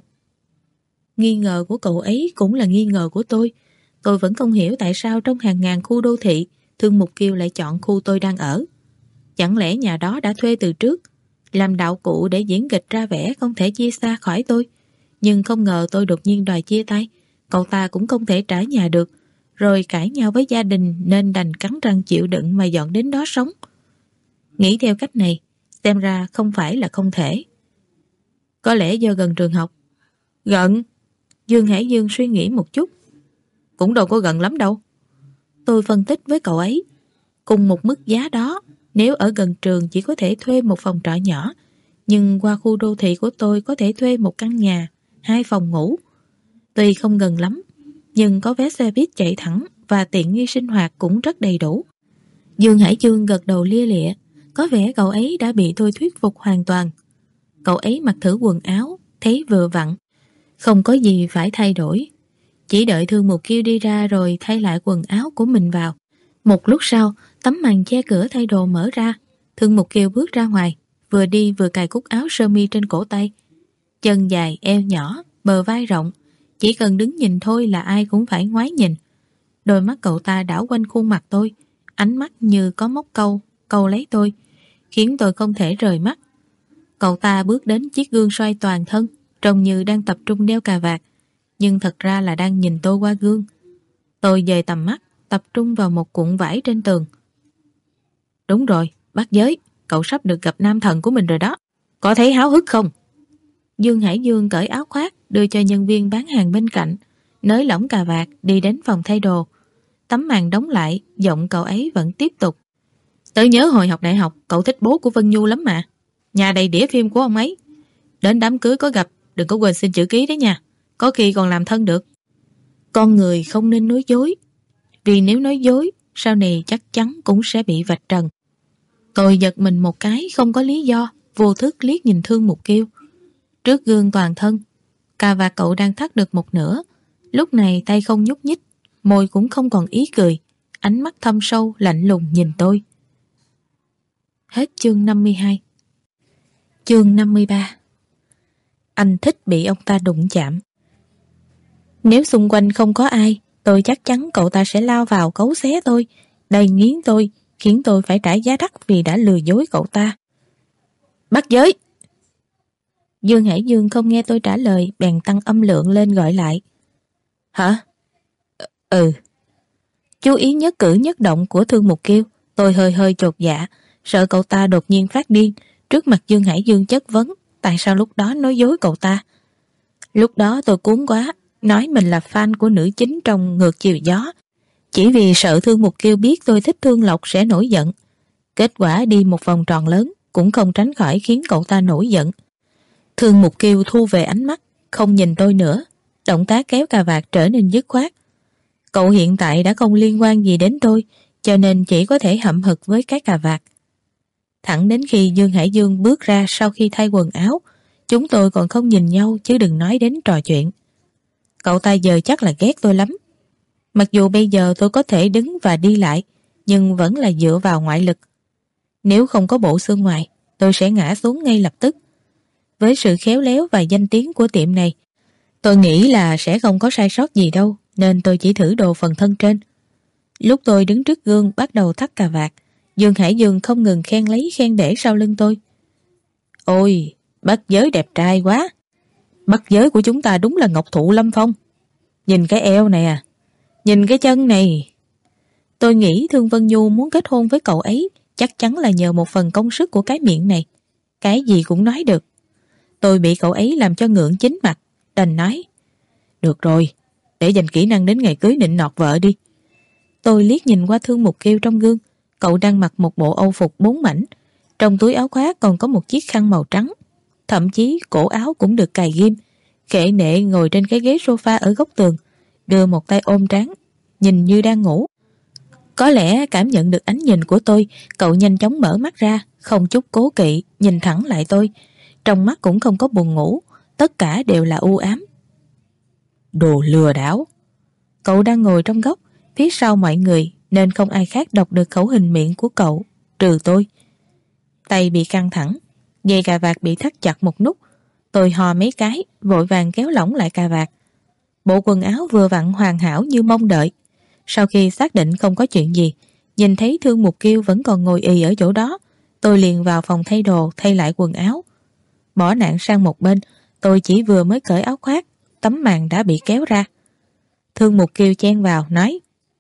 Nghi ngờ của cậu ấy cũng là nghi ngờ của tôi. Tôi vẫn không hiểu tại sao trong hàng ngàn khu đô thị, Thương Mục Kiêu lại chọn khu tôi đang ở. Chẳng lẽ nhà đó đã thuê từ trước, làm đạo cụ để diễn kịch ra vẻ không thể chia xa khỏi tôi. Nhưng không ngờ tôi đột nhiên đòi chia tay, cậu ta cũng không thể trả nhà được, rồi cãi nhau với gia đình nên đành cắn răng chịu đựng mà dọn đến đó sống. Nghĩ theo cách này, xem ra không phải là không thể. Có lẽ do gần trường học. Gần? Dương Hải Dương suy nghĩ một chút. Cũng đâu có gần lắm đâu. Tôi phân tích với cậu ấy. Cùng một mức giá đó, nếu ở gần trường chỉ có thể thuê một phòng trọ nhỏ, nhưng qua khu đô thị của tôi có thể thuê một căn nhà, hai phòng ngủ. Tuy không gần lắm, nhưng có vé xe buýt chạy thẳng và tiện nghi sinh hoạt cũng rất đầy đủ. Dương Hải Dương gật đầu lia lịa. Có vẻ cậu ấy đã bị tôi thuyết phục hoàn toàn. Cậu ấy mặc thử quần áo, thấy vừa vặn, không có gì phải thay đổi. Chỉ đợi Thương Mục Kiêu đi ra rồi thay lại quần áo của mình vào. Một lúc sau, tấm màn che cửa thay đồ mở ra. Thương Mục Kiêu bước ra ngoài, vừa đi vừa cài cúc áo sơ mi trên cổ tay. Chân dài, eo nhỏ, bờ vai rộng, chỉ cần đứng nhìn thôi là ai cũng phải ngoái nhìn. Đôi mắt cậu ta đảo quanh khuôn mặt tôi, ánh mắt như có móc câu, câu lấy tôi, khiến tôi không thể rời mắt. Cậu ta bước đến chiếc gương soi toàn thân, trông như đang tập trung đeo cà vạt, nhưng thật ra là đang nhìn tôi qua gương. Tôi dời tầm mắt, tập trung vào một cuộn vải trên tường. Đúng rồi, bác Giới, cậu sắp được gặp nam thần của mình rồi đó. Có thấy háo hức không? Dương Hải Dương cởi áo khoác, đưa cho nhân viên bán hàng bên cạnh, nới lỏng cà vạt, đi đến phòng thay đồ. Tấm màn đóng lại, giọng cậu ấy vẫn tiếp tục. Tớ nhớ hồi học đại học, cậu thích bố của Vân Nhu lắm mà. Nhà đầy đĩa phim của ông ấy. Đến đám cưới có gặp, đừng có quên xin chữ ký đấy nha. Có khi còn làm thân được. Con người không nên nói dối, vì nếu nói dối, sau này chắc chắn cũng sẽ bị vạch trần. Tôi giật mình một cái không có lý do, vô thức liếc nhìn Thương Mục Kiêu. Trước gương toàn thân, cà vạt cậu đang thắt được một nửa. Lúc này tay không nhúc nhích, môi cũng không còn ý cười, ánh mắt thâm sâu lạnh lùng nhìn tôi. Hết chương năm mươi hai. Chương năm mươi ba. Anh thích bị ông ta đụng chạm. Nếu xung quanh không có ai, tôi chắc chắn cậu ta sẽ lao vào cấu xé tôi, đầy nghiến tôi, khiến tôi phải trả giá đắt vì đã lừa dối cậu ta. Bác Giới! Dương Hải Dương không nghe tôi trả lời, bèn tăng âm lượng lên gọi lại. Hả? Ừ. Chú ý nhất cử nhất động của Thương Mục Kiêu, tôi hơi hơi chột dạ, sợ cậu ta đột nhiên phát điên, trước mặt Dương Hải Dương chất vấn, tại sao lúc đó nói dối cậu ta. Lúc đó tôi cuốn quá, nói mình là fan của nữ chính trong Ngược Chiều Gió, chỉ vì sợ Thương Mục Kiêu biết tôi thích Thương Lộc sẽ nổi giận. Kết quả đi một vòng tròn lớn, cũng không tránh khỏi khiến cậu ta nổi giận. Thương Mục Kiêu thu về ánh mắt, không nhìn tôi nữa, động tác kéo cà vạt trở nên dứt khoát. Cậu hiện tại đã không liên quan gì đến tôi, cho nên chỉ có thể hậm hực với cái cà vạt. Thẳng đến khi Dương Hải Dương bước ra sau khi thay quần áo, chúng tôi còn không nhìn nhau chứ đừng nói đến trò chuyện. Cậu ta giờ chắc là ghét tôi lắm. Mặc dù bây giờ tôi có thể đứng và đi lại, nhưng vẫn là dựa vào ngoại lực. Nếu không có bộ xương ngoài, tôi sẽ ngã xuống ngay lập tức. Với sự khéo léo và danh tiếng của tiệm này, tôi nghĩ là sẽ không có sai sót gì đâu, nên tôi chỉ thử đồ phần thân trên. Lúc tôi đứng trước gương bắt đầu thắt cà vạt, Dương Hải Dương không ngừng khen lấy khen để sau lưng tôi. Ôi, bác Giới đẹp trai quá. Bác Giới của chúng ta đúng là ngọc thụ lâm phong. Nhìn cái eo này à, nhìn cái chân này. Tôi nghĩ Thương Vân Nhu muốn kết hôn với cậu ấy chắc chắn là nhờ một phần công sức của cái miệng này. Cái gì cũng nói được. Tôi bị cậu ấy làm cho ngượng chín mặt, đành nói. Được rồi, để dành kỹ năng đến ngày cưới nịnh nọt vợ đi. Tôi liếc nhìn qua Thương Mục Kiêu trong gương. Cậu đang mặc một bộ âu phục bốn mảnh, trong túi áo khoác còn có một chiếc khăn màu trắng, thậm chí cổ áo cũng được cài ghim. Khệ nệ ngồi trên cái ghế sofa ở góc tường, đưa một tay ôm trán, nhìn như đang ngủ. Có lẽ cảm nhận được ánh nhìn của tôi, cậu nhanh chóng mở mắt ra, không chút cố kỵ, nhìn thẳng lại tôi. Trong mắt cũng không có buồn ngủ, tất cả đều là u ám. Đồ lừa đảo. Cậu đang ngồi trong góc, phía sau mọi người, nên không ai khác đọc được khẩu hình miệng của cậu, trừ tôi. Tay bị căng thẳng, dây cà vạt bị thắt chặt một nút. Tôi hò mấy cái, vội vàng kéo lỏng lại cà vạt. Bộ quần áo vừa vặn hoàn hảo như mong đợi. Sau khi xác định không có chuyện gì, nhìn thấy Thương Mục Kiêu vẫn còn ngồi ì ở chỗ đó, tôi liền vào phòng thay đồ thay lại quần áo. Bỏ nạn sang một bên, tôi chỉ vừa mới cởi áo khoác, tấm màn đã bị kéo ra. Thương Mục Kiêu chen vào, nói.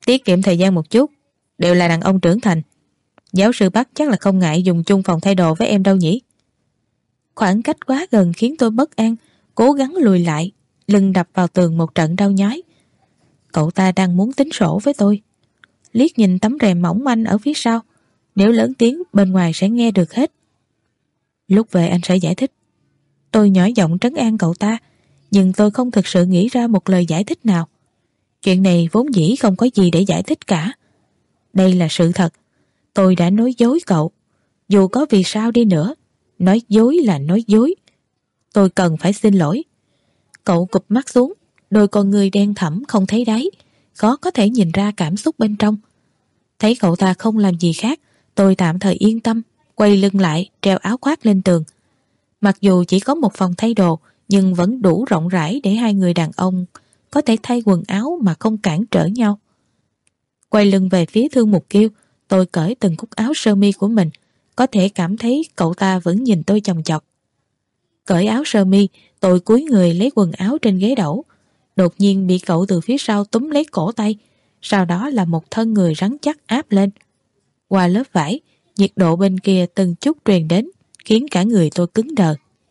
Tiết kiệm thời gian một chút, đều là đàn ông trưởng thành. Giáo sư Bắc chắc là không ngại dùng chung phòng thay đồ với em đâu nhỉ? Khoảng cách quá gần khiến tôi bất an, cố gắng lùi lại, lưng đập vào tường một trận đau nhói. Cậu ta đang muốn tính sổ với tôi. Liếc nhìn tấm rèm mỏng manh ở phía sau, nếu lớn tiếng bên ngoài sẽ nghe được hết. Lúc về anh sẽ giải thích. Tôi nhỏ giọng trấn an cậu ta, nhưng tôi không thực sự nghĩ ra một lời giải thích nào. Chuyện này vốn dĩ không có gì để giải thích cả. Đây là sự thật. Tôi đã nói dối cậu. Dù có vì sao đi nữa, nói dối là nói dối. Tôi cần phải xin lỗi. Cậu cụp mắt xuống, đôi con người đen thẳm không thấy đáy, khó có thể nhìn ra cảm xúc bên trong. Thấy cậu ta không làm gì khác, tôi tạm thời yên tâm, quay lưng lại, treo áo khoác lên tường. Mặc dù chỉ có một phòng thay đồ, nhưng vẫn đủ rộng rãi để hai người đàn ông có thể thay quần áo mà không cản trở nhau. Quay lưng về phía Thương Mục Kiêu, tôi cởi từng cúc áo sơ mi của mình, có thể cảm thấy cậu ta vẫn nhìn tôi chòng chọc. Cởi áo sơ mi, tôi cúi người lấy quần áo trên ghế đẩu, đột nhiên bị cậu từ phía sau túm lấy cổ tay, sau đó là một thân người rắn chắc áp lên. Qua lớp vải, nhiệt độ bên kia từng chút truyền đến, khiến cả người tôi cứng đờ.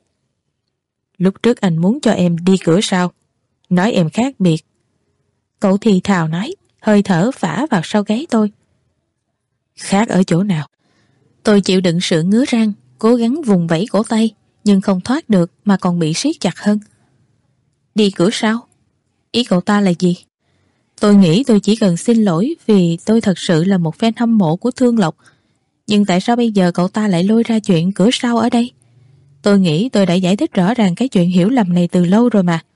Lúc trước anh muốn cho em đi cửa sau, nói em khác biệt. Cậu thì thào nói, hơi thở phả vào sau gáy tôi. Khác ở chỗ nào? Tôi chịu đựng sự ngứa răng, cố gắng vùng vẫy cổ tay, nhưng không thoát được mà còn bị siết chặt hơn. Đi cửa sau? Ý cậu ta là gì? Tôi nghĩ tôi chỉ cần xin lỗi vì tôi thật sự là một fan hâm mộ của Thương Lộc. Nhưng tại sao bây giờ cậu ta lại lôi ra chuyện cửa sau ở đây? Tôi nghĩ tôi đã giải thích rõ ràng cái chuyện hiểu lầm này từ lâu rồi mà.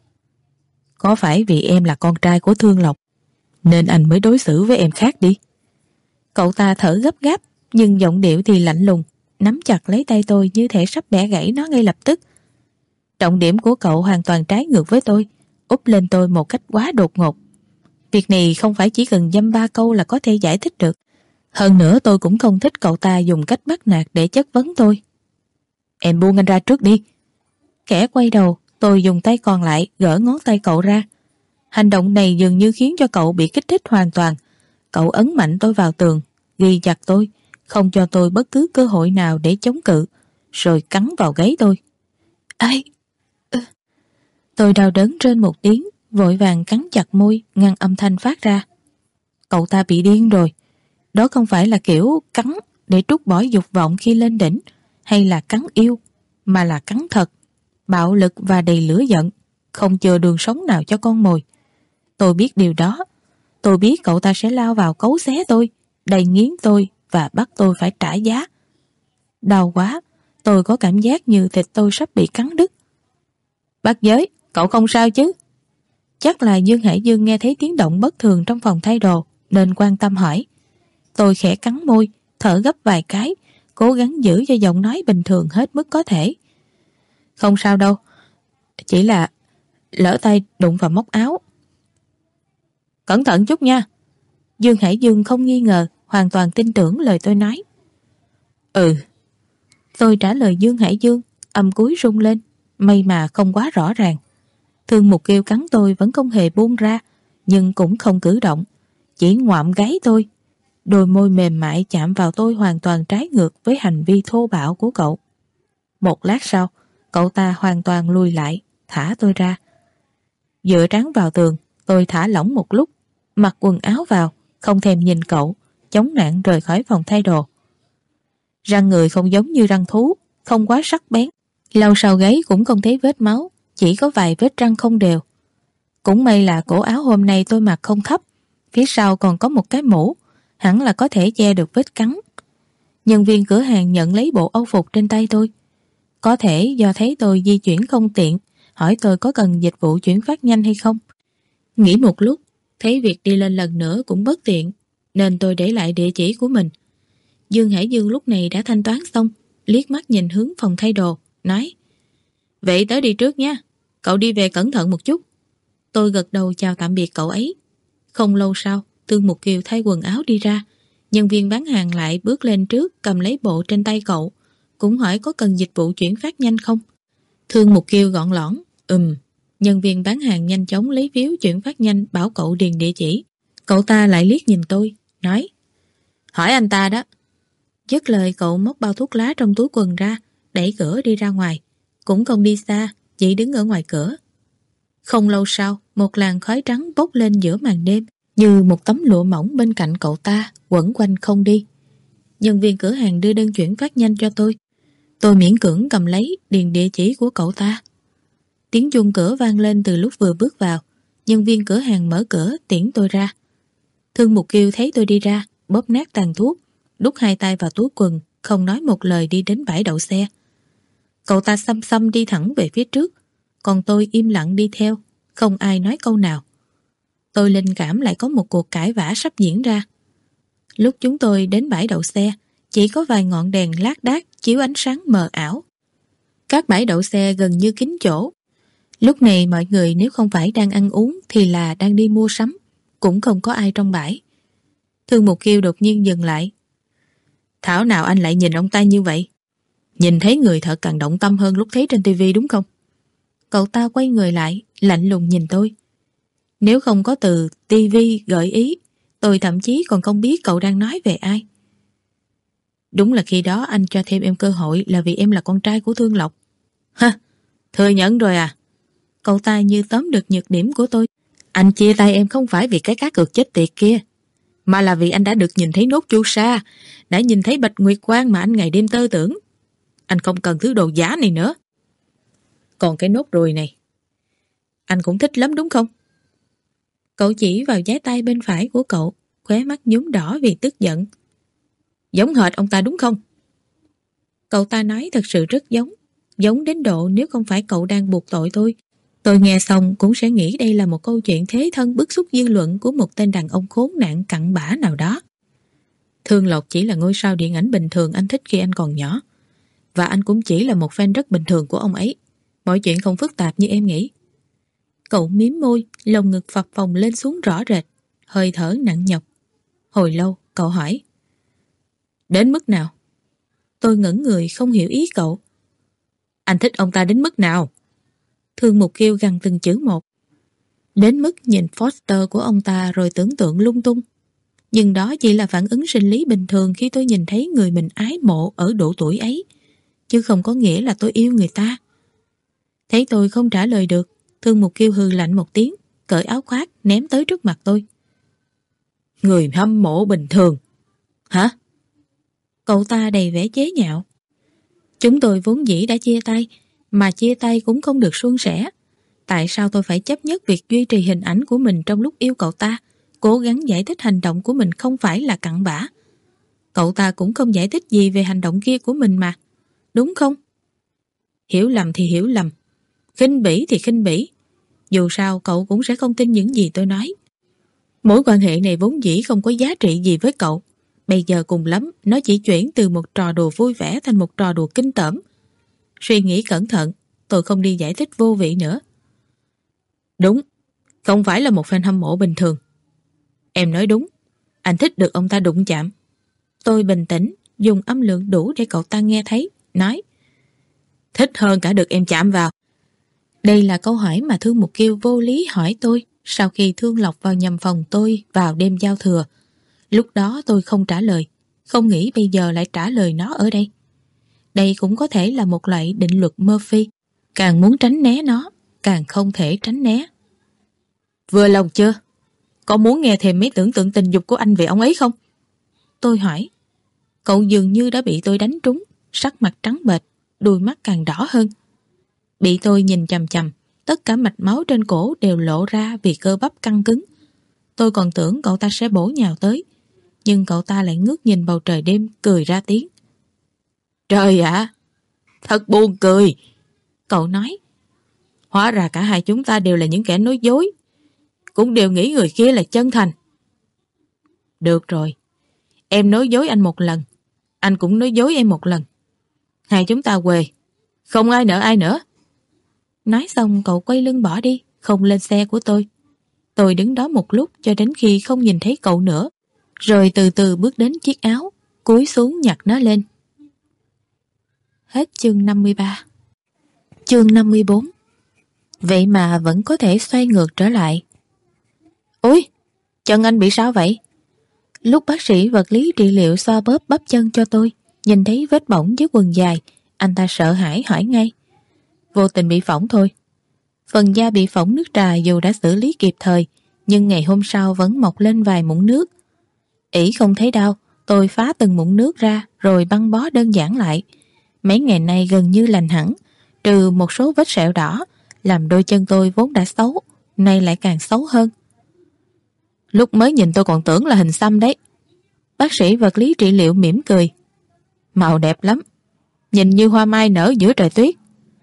Có phải vì em là con trai của Thương Lộc nên anh mới đối xử với em khác đi? Cậu ta thở gấp gáp, nhưng giọng điệu thì lạnh lùng, nắm chặt lấy tay tôi như thể sắp bẻ gãy nó ngay lập tức. Trọng điểm của cậu hoàn toàn trái ngược với tôi, úp lên tôi một cách quá đột ngột. Việc này không phải chỉ cần dăm ba câu là có thể giải thích được. Hơn nữa tôi cũng không thích cậu ta dùng cách bắt nạt để chất vấn tôi. Em buông anh ra trước đi. Kẻ quay đầu, tôi dùng tay còn lại gỡ ngón tay cậu ra. Hành động này dường như khiến cho cậu bị kích thích hoàn toàn. Cậu ấn mạnh tôi vào tường, ghi chặt tôi, không cho tôi bất cứ cơ hội nào để chống cự, rồi cắn vào gáy tôi. Ai? Tôi đau đớn trên một tiếng, vội vàng cắn chặt môi, ngăn âm thanh phát ra. Cậu ta bị điên rồi. Đó không phải là kiểu cắn để trút bỏ dục vọng khi lên đỉnh, hay là cắn yêu, mà là cắn thật, bạo lực và đầy lửa giận, không chừa đường sống nào cho con mồi. Tôi biết điều đó. Tôi biết cậu ta sẽ lao vào cấu xé tôi, đầy nghiến tôi và bắt tôi phải trả giá. Đau quá, tôi có cảm giác như thịt tôi sắp bị cắn đứt. Bác Giới, cậu không sao chứ? Chắc là Dương Hải Dương nghe thấy tiếng động bất thường trong phòng thay đồ nên quan tâm hỏi. Tôi khẽ cắn môi, thở gấp vài cái, cố gắng giữ cho giọng nói bình thường hết mức có thể. Không sao đâu, chỉ là lỡ tay đụng vào móc áo. Cẩn thận chút nha. Dương Hải Dương không nghi ngờ, hoàn toàn tin tưởng lời tôi nói. Ừ. Tôi trả lời Dương Hải Dương, âm cúi rung lên, may mà không quá rõ ràng. Thương Mục Kiêu cắn tôi vẫn không hề buông ra, nhưng cũng không cử động, chỉ ngoạm gáy tôi. Đôi môi mềm mại chạm vào tôi hoàn toàn trái ngược với hành vi thô bạo của cậu. Một lát sau, cậu ta hoàn toàn lùi lại, thả tôi ra. Dựa trán vào tường, tôi thả lỏng một lúc, mặc quần áo vào, không thèm nhìn cậu, chống nạng rời khỏi phòng thay đồ. Răng người không giống như răng thú, không quá sắc bén, lau sau gáy cũng không thấy vết máu, chỉ có vài vết răng không đều. Cũng may là cổ áo hôm nay tôi mặc không thấp, phía sau còn có một cái mũ, hẳn là có thể che được vết cắn. Nhân viên cửa hàng nhận lấy bộ âu phục trên tay tôi. Có thể do thấy tôi di chuyển không tiện, hỏi tôi có cần dịch vụ chuyển phát nhanh hay không. Nghĩ một lúc, thấy việc đi lên lần nữa cũng bất tiện, nên tôi để lại địa chỉ của mình. Dương Hải Dương lúc này đã thanh toán xong, liếc mắt nhìn hướng phòng thay đồ, nói: Vậy tới đi trước nha, cậu đi về cẩn thận một chút. Tôi gật đầu chào tạm biệt cậu ấy. Không lâu sau, Thương Mục Kiều thay quần áo đi ra. Nhân viên bán hàng lại bước lên trước cầm lấy bộ trên tay cậu, cũng hỏi có cần dịch vụ chuyển phát nhanh không. Thương Mục Kiều gọn lõn, ừm. Nhân viên bán hàng nhanh chóng lấy phiếu chuyển phát nhanh bảo cậu điền địa chỉ. Cậu ta lại liếc nhìn tôi, nói: hỏi anh ta đó. Dứt lời cậu móc bao thuốc lá trong túi quần ra, đẩy cửa đi ra ngoài. Cũng không đi xa, chỉ đứng ở ngoài cửa. Không lâu sau, một làn khói trắng bốc lên giữa màn đêm, như một tấm lụa mỏng bên cạnh cậu ta, quẩn quanh không đi. Nhân viên cửa hàng đưa đơn chuyển phát nhanh cho tôi. Tôi miễn cưỡng cầm lấy, điền địa chỉ của cậu ta. Tiếng chuông cửa vang lên từ lúc vừa bước vào. Nhân viên cửa hàng mở cửa tiễn tôi ra. Thương Mục Kiều thấy tôi đi ra, bóp nát tàn thuốc, đút hai tay vào túi quần, không nói một lời đi đến bãi đậu xe. Cậu ta xăm xăm đi thẳng về phía trước, còn tôi im lặng đi theo, không ai nói câu nào. Tôi linh cảm lại có một cuộc cãi vã sắp diễn ra. Lúc chúng tôi đến bãi đậu xe, chỉ có vài ngọn đèn lác đác chiếu ánh sáng mờ ảo. Các bãi đậu xe gần như kín chỗ. Lúc này mọi người nếu không phải đang ăn uống thì là đang đi mua sắm, cũng không có ai trong bãi. Thương Mục Kiều đột nhiên dừng lại. Thảo nào anh lại nhìn ông ta như vậy? Nhìn thấy người thật càng động tâm hơn lúc thấy trên tivi đúng không? Cậu ta quay người lại, lạnh lùng nhìn tôi. Nếu không có từ tivi gợi ý, tôi thậm chí còn không biết cậu đang nói về ai. Đúng là khi đó anh cho thêm em cơ hội là vì em là con trai của Thương Lộc. Ha, thừa nhận rồi à? Cậu ta như tóm được nhược điểm của tôi. Anh chia tay em không phải vì cái cá cược chết tiệt kia, mà là vì anh đã được nhìn thấy nốt chu sa, đã nhìn thấy bạch nguyệt quang mà anh ngày đêm tơ tưởng. Anh không cần thứ đồ giả này nữa. Còn cái nốt ruồi này, anh cũng thích lắm đúng không? Cậu chỉ vào dái tay bên phải của cậu, khóe mắt nhúm đỏ vì tức giận. Giống hệt ông ta đúng không? Cậu ta nói thật sự rất giống, giống đến độ nếu không phải cậu đang buộc tội tôi, tôi nghe xong cũng sẽ nghĩ đây là một câu chuyện thế thân bức xúc dư luận của một tên đàn ông khốn nạn cặn bã nào đó. Thương Lộc chỉ là ngôi sao điện ảnh bình thường anh thích khi anh còn nhỏ, và anh cũng chỉ là một fan rất bình thường của ông ấy. Mọi chuyện không phức tạp như em nghĩ. Cậu miếm môi, lồng ngực phập phồng lên xuống rõ rệt, hơi thở nặng nhọc. Hồi lâu, cậu hỏi. Đến mức nào? Tôi ngẩn người không hiểu ý cậu. Anh thích ông ta đến mức nào? Thương Mục Kiều gằn từng chữ một. Đến mức nhìn poster của ông ta rồi tưởng tượng lung tung. Nhưng đó chỉ là phản ứng sinh lý bình thường khi tôi nhìn thấy người mình ái mộ ở độ tuổi ấy, chứ không có nghĩa là tôi yêu người ta. Thấy tôi không trả lời được, Thương Mục Kiều hừ lạnh một tiếng, cởi áo khoác ném tới trước mặt tôi. Người hâm mộ bình thường? Hả? Cậu ta đầy vẻ chế nhạo. Chúng tôi vốn dĩ đã chia tay, mà chia tay cũng không được suôn sẻ. Tại sao tôi phải chấp nhất việc duy trì hình ảnh của mình trong lúc yêu cậu ta, cố gắng giải thích hành động của mình không phải là cặn bã? Cậu ta cũng không giải thích gì về hành động kia của mình mà, đúng không? Hiểu lầm thì hiểu lầm, khinh bỉ thì khinh bỉ. Dù sao cậu cũng sẽ không tin những gì tôi nói. Mối quan hệ này vốn dĩ không có giá trị gì với cậu. Bây giờ cùng lắm nó chỉ chuyển từ một trò đùa vui vẻ thành một trò đùa kinh tởm. Suy nghĩ cẩn thận, tôi không đi giải thích vô vị nữa. Đúng, không phải là một fan hâm mộ bình thường. Em nói đúng, anh thích được ông ta đụng chạm. Tôi bình tĩnh, dùng âm lượng đủ để cậu ta nghe thấy, nói. Thích hơn cả được em chạm vào. Đây là câu hỏi mà Thương Mục Kiều vô lý hỏi tôi sau khi Thương Lộc vào nhầm phòng tôi vào đêm giao thừa. Lúc đó tôi không trả lời, không nghĩ bây giờ lại trả lời nó ở đây. Đây cũng có thể là một loại định luật Murphy. Càng muốn tránh né nó, càng không thể tránh né. Vừa lòng chưa? Có muốn nghe thêm mấy tưởng tượng tình dục của anh về ông ấy không? Tôi hỏi. Cậu dường như đã bị tôi đánh trúng, sắc mặt trắng bệch, đôi mắt càng đỏ hơn. Bị tôi nhìn chằm chằm, tất cả mạch máu trên cổ đều lộ ra vì cơ bắp căng cứng. Tôi còn tưởng cậu ta sẽ bổ nhào tới, nhưng cậu ta lại ngước nhìn bầu trời đêm, cười ra tiếng. Trời ạ, thật buồn cười. Cậu nói. Hóa ra cả hai chúng ta đều là những kẻ nói dối, cũng đều nghĩ người kia là chân thành. Được rồi, em nói dối anh một lần, anh cũng nói dối em một lần. Hai chúng ta quề, không ai nợ ai nữa. Nói xong cậu quay lưng bỏ đi, không lên xe của tôi. Tôi đứng đó một lúc cho đến khi không nhìn thấy cậu nữa, rồi từ từ bước đến chiếc áo, cúi xuống nhặt nó lên. Hết chương năm mươi ba. Chương năm mươi bốn. Vậy mà vẫn có thể xoay ngược trở lại. Ôi, Chân anh bị sao vậy? Lúc bác sĩ vật lý trị liệu xoa bóp bắp chân cho tôi, nhìn thấy vết bỏng dưới quần dài, anh ta sợ hãi hỏi ngay. Vô tình bị phỏng thôi. Phần da bị phỏng nước trà dù đã xử lý kịp thời, nhưng ngày hôm sau vẫn mọc lên vài mụn nước. Ỷ không thấy đau, tôi phá từng mụn nước ra rồi băng bó đơn giản lại. Mấy ngày nay gần như lành hẳn, trừ một số vết sẹo đỏ, làm đôi chân tôi vốn đã xấu, nay lại càng xấu hơn. Lúc mới nhìn tôi còn tưởng là hình xăm đấy. Bác sĩ vật lý trị liệu mỉm cười. Màu đẹp lắm, nhìn như hoa mai nở giữa trời tuyết.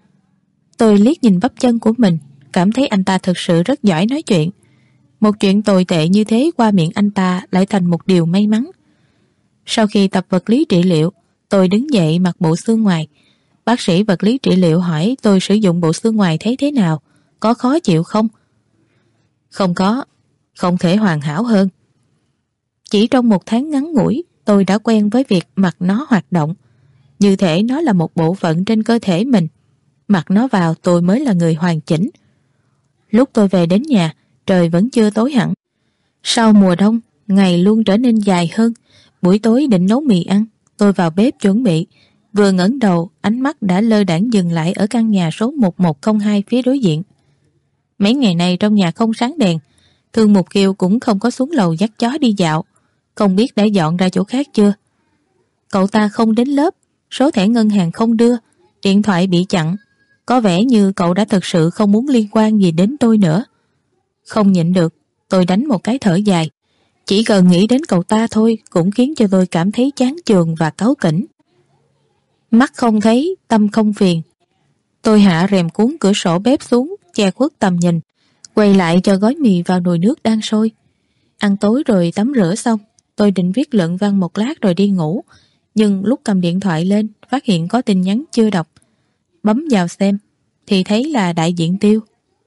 Tôi liếc nhìn bắp chân của mình, cảm thấy anh ta thực sự rất giỏi nói chuyện. Một chuyện tồi tệ như thế qua miệng anh ta lại thành một điều may mắn. Sau khi tập vật lý trị liệu, tôi đứng dậy mặc bộ xương ngoài. Bác sĩ vật lý trị liệu hỏi tôi sử dụng bộ xương ngoài thấy thế nào, có khó chịu không? Không có, không thể hoàn hảo hơn. Chỉ trong một tháng ngắn ngủi, tôi đã quen với việc mặc nó hoạt động. Như thể nó là một bộ phận trên cơ thể mình. Mặc nó vào tôi mới là người hoàn chỉnh. Lúc tôi về đến nhà, trời vẫn chưa tối hẳn. Sau mùa đông, ngày luôn trở nên dài hơn. Buổi tối định nấu mì ăn, tôi vào bếp chuẩn bị. Vừa ngẩng đầu, ánh mắt đã lơ đãng dừng lại ở căn nhà số một một không hai phía đối diện. Mấy ngày nay trong nhà không sáng đèn, Thương Mục Kiều cũng không có xuống lầu dắt chó đi dạo. Không biết đã dọn ra chỗ khác chưa? Cậu ta không đến lớp, số thẻ ngân hàng không đưa, điện thoại bị chặn. Có vẻ như cậu đã thực sự không muốn liên quan gì đến tôi nữa. Không nhịn được, tôi đánh một cái thở dài. Chỉ cần nghĩ đến cậu ta thôi cũng khiến cho tôi cảm thấy chán chường và cáu kỉnh. Mắt không thấy, tâm không phiền. Tôi hạ rèm cuốn cửa sổ bếp xuống, che khuất tầm nhìn, quay lại cho gói mì vào nồi nước đang sôi. Ăn tối rồi tắm rửa xong, tôi định viết luận văn một lát rồi đi ngủ. Nhưng lúc cầm điện thoại lên, phát hiện có tin nhắn chưa đọc. Bấm vào xem, thì thấy là đại diện Tiêu.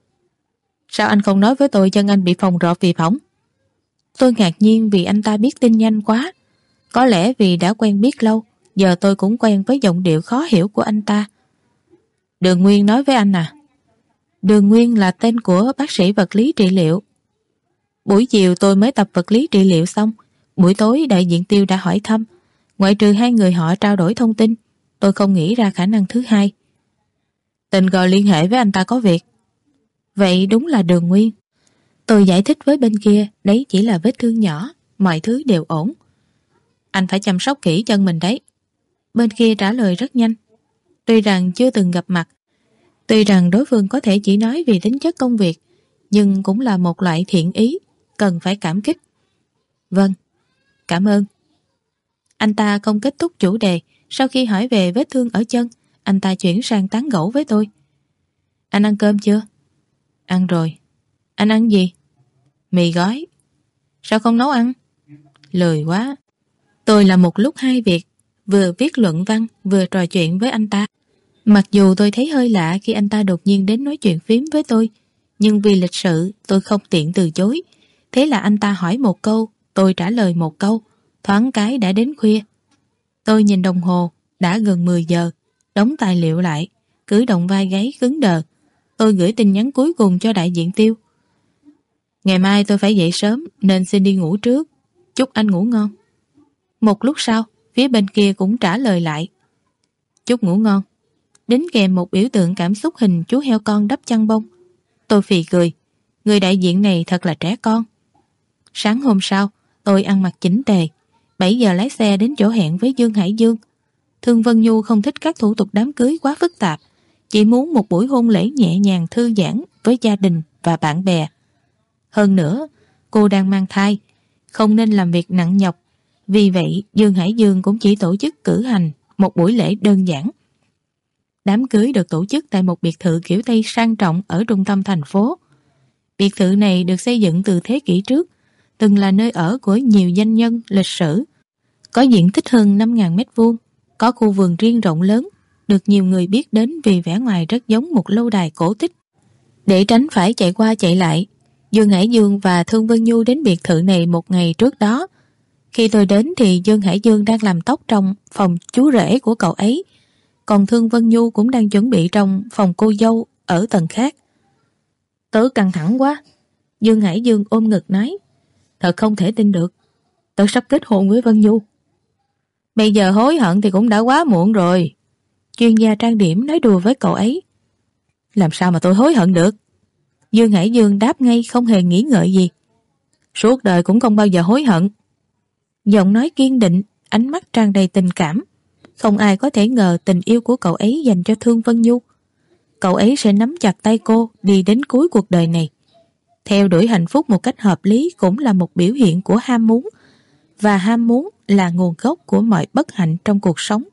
Sao anh không nói với tôi chân anh bị phồng rộp vì phỏng? Tôi ngạc nhiên vì anh ta biết tin nhanh quá. Có lẽ vì đã quen biết lâu, giờ tôi cũng quen với giọng điệu khó hiểu của anh ta. Đường Nguyên nói với anh à? Đường Nguyên là tên của bác sĩ vật lý trị liệu. Buổi chiều tôi mới tập vật lý trị liệu xong, buổi tối đại diện Tiêu đã hỏi thăm. Ngoại trừ hai người họ trao đổi thông tin, tôi không nghĩ ra khả năng thứ hai. Tình cờ liên hệ với anh ta có việc. Vậy đúng là Đường Nguyên. Tôi giải thích với bên kia, đấy chỉ là vết thương nhỏ, mọi thứ đều ổn. Anh phải chăm sóc kỹ chân mình đấy. Bên kia trả lời rất nhanh. Tuy rằng chưa từng gặp mặt, tuy rằng đối phương có thể chỉ nói vì tính chất công việc, nhưng cũng là một loại thiện ý, cần phải cảm kích. Vâng, cảm ơn. Anh ta không kết thúc chủ đề. Sau khi hỏi về vết thương ở chân, anh ta chuyển sang tán gẫu với tôi. Anh ăn cơm chưa? Ăn rồi. Anh ăn gì? Mì gói. Sao không nấu ăn? Lười quá. Tôi làm một lúc hai việc, vừa viết luận văn vừa trò chuyện với anh ta. Mặc dù tôi thấy hơi lạ khi anh ta đột nhiên đến nói chuyện phím với tôi, nhưng vì lịch sự tôi không tiện từ chối. Thế là anh ta hỏi một câu, tôi trả lời một câu. Thoáng cái đã đến khuya. Tôi nhìn đồng hồ, đã gần mười giờ, đóng tài liệu lại, cử động vai gáy cứng đờ. Tôi gửi tin nhắn cuối cùng cho đại diện Tiêu. Ngày mai tôi phải dậy sớm nên xin đi ngủ trước. Chúc anh ngủ ngon. Một lúc sau, phía bên kia cũng trả lời lại. Chúc ngủ ngon. Đính kèm một biểu tượng cảm xúc hình chú heo con đắp chăn bông. Tôi phì cười. Người đại diện này thật là trẻ con. Sáng hôm sau, tôi ăn mặc chỉnh tề. bảy giờ lái xe đến chỗ hẹn với Dương Hải Dương. Thương Vân Nhu không thích các thủ tục đám cưới quá phức tạp, chỉ muốn một buổi hôn lễ nhẹ nhàng thư giãn với gia đình và bạn bè. Hơn nữa, cô đang mang thai, không nên làm việc nặng nhọc. Vì vậy, Dương Hải Dương cũng chỉ tổ chức cử hành một buổi lễ đơn giản. Đám cưới được tổ chức tại một biệt thự kiểu Tây sang trọng ở trung tâm thành phố. Biệt thự này được xây dựng từ thế kỷ trước, từng là nơi ở của nhiều danh nhân lịch sử. Có diện tích hơn năm nghìn mét vuông, có khu vườn riêng rộng lớn, được nhiều người biết đến vì vẻ ngoài rất giống một lâu đài cổ tích. Để tránh phải chạy qua chạy lại, Dương Hải Dương và Thương Vân Nhu đến biệt thự này một ngày trước đó. Khi tôi đến thì Dương Hải Dương đang làm tóc trong phòng chú rể của cậu ấy, còn Thương Vân Nhu cũng đang chuẩn bị trong phòng cô dâu ở tầng khác. Tớ căng thẳng quá. Dương Hải Dương ôm ngực nói. Thật không thể tin được. Tớ sắp kết hôn với Vân Nhu. Bây giờ hối hận thì cũng đã quá muộn rồi. Chuyên gia trang điểm nói đùa với cậu ấy. Làm sao mà tôi hối hận được? Dương Hải Dương đáp ngay không hề nghĩ ngợi gì. Suốt đời cũng không bao giờ hối hận. Giọng nói kiên định, ánh mắt tràn đầy tình cảm. Không ai có thể ngờ tình yêu của cậu ấy dành cho Thương Vân Nhu. Cậu ấy sẽ nắm chặt tay cô đi đến cuối cuộc đời này. Theo đuổi hạnh phúc một cách hợp lý cũng là một biểu hiện của ham muốn, và ham muốn là nguồn gốc của mọi bất hạnh trong cuộc sống.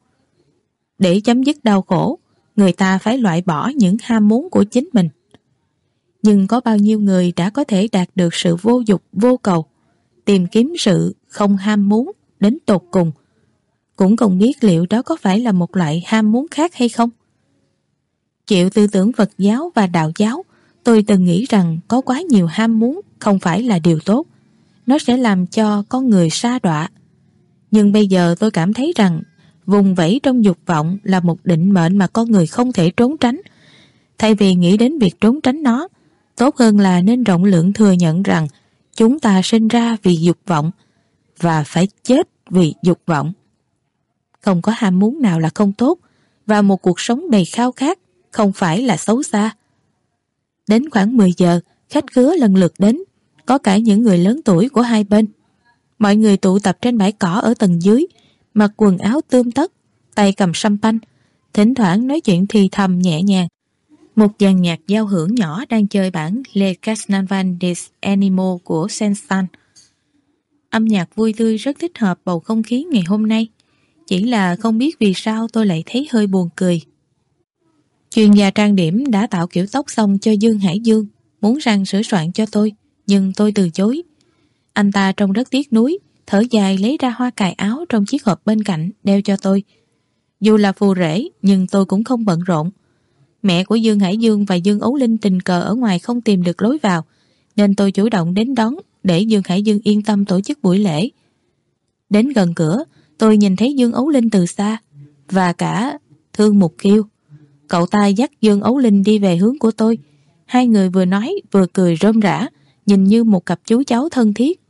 Để chấm dứt đau khổ, người ta phải loại bỏ những ham muốn của chính mình. Nhưng có bao nhiêu người đã có thể đạt được sự vô dục vô cầu, tìm kiếm sự không ham muốn đến tột cùng, cũng không biết liệu đó có phải là một loại ham muốn khác hay không. Chịu tư tưởng Phật giáo và Đạo giáo, tôi từng nghĩ rằng có quá nhiều ham muốn không phải là điều tốt, nó sẽ làm cho con người sa đọa. Nhưng bây giờ tôi cảm thấy rằng vùng vẫy trong dục vọng là một định mệnh mà con người không thể trốn tránh. Thay vì nghĩ đến việc trốn tránh nó, tốt hơn là nên rộng lượng thừa nhận rằng chúng ta sinh ra vì dục vọng và phải chết vì dục vọng. Không có ham muốn nào là không tốt, và một cuộc sống đầy khao khát không phải là xấu xa. Đến khoảng mười giờ, khách khứa lần lượt đến, có cả những người lớn tuổi của hai bên. Mọi người tụ tập trên bãi cỏ ở tầng dưới, mặc quần áo tươm tất, tay cầm champagne, thỉnh thoảng nói chuyện thì thầm nhẹ nhàng. Một dàn nhạc giao hưởng nhỏ đang chơi bản Le Carnaval des Animaux của Saint-Saëns. Âm nhạc vui tươi rất thích hợp bầu không khí ngày hôm nay. Chỉ là không biết vì sao tôi lại thấy hơi buồn cười. Chuyên gia trang điểm đã tạo kiểu tóc xong cho Dương Hải Dương, muốn rằng sửa soạn cho tôi, nhưng tôi từ chối. Anh ta trông rất tiếc nuối, thở dài lấy ra hoa cài áo trong chiếc hộp bên cạnh đeo cho tôi. Dù là phù rể nhưng tôi cũng không bận rộn. Mẹ của Dương Hải Dương và Dương Ấu Linh tình cờ ở ngoài không tìm được lối vào, nên tôi chủ động đến đón để Dương Hải Dương yên tâm tổ chức buổi lễ. Đến gần cửa, tôi nhìn thấy Dương Ấu Linh từ xa, và cả Thương Mục Kiêu. Cậu ta dắt Dương Ấu Linh đi về hướng của tôi. Hai người vừa nói vừa cười rôm rã, nhìn như một cặp chú cháu thân thiết.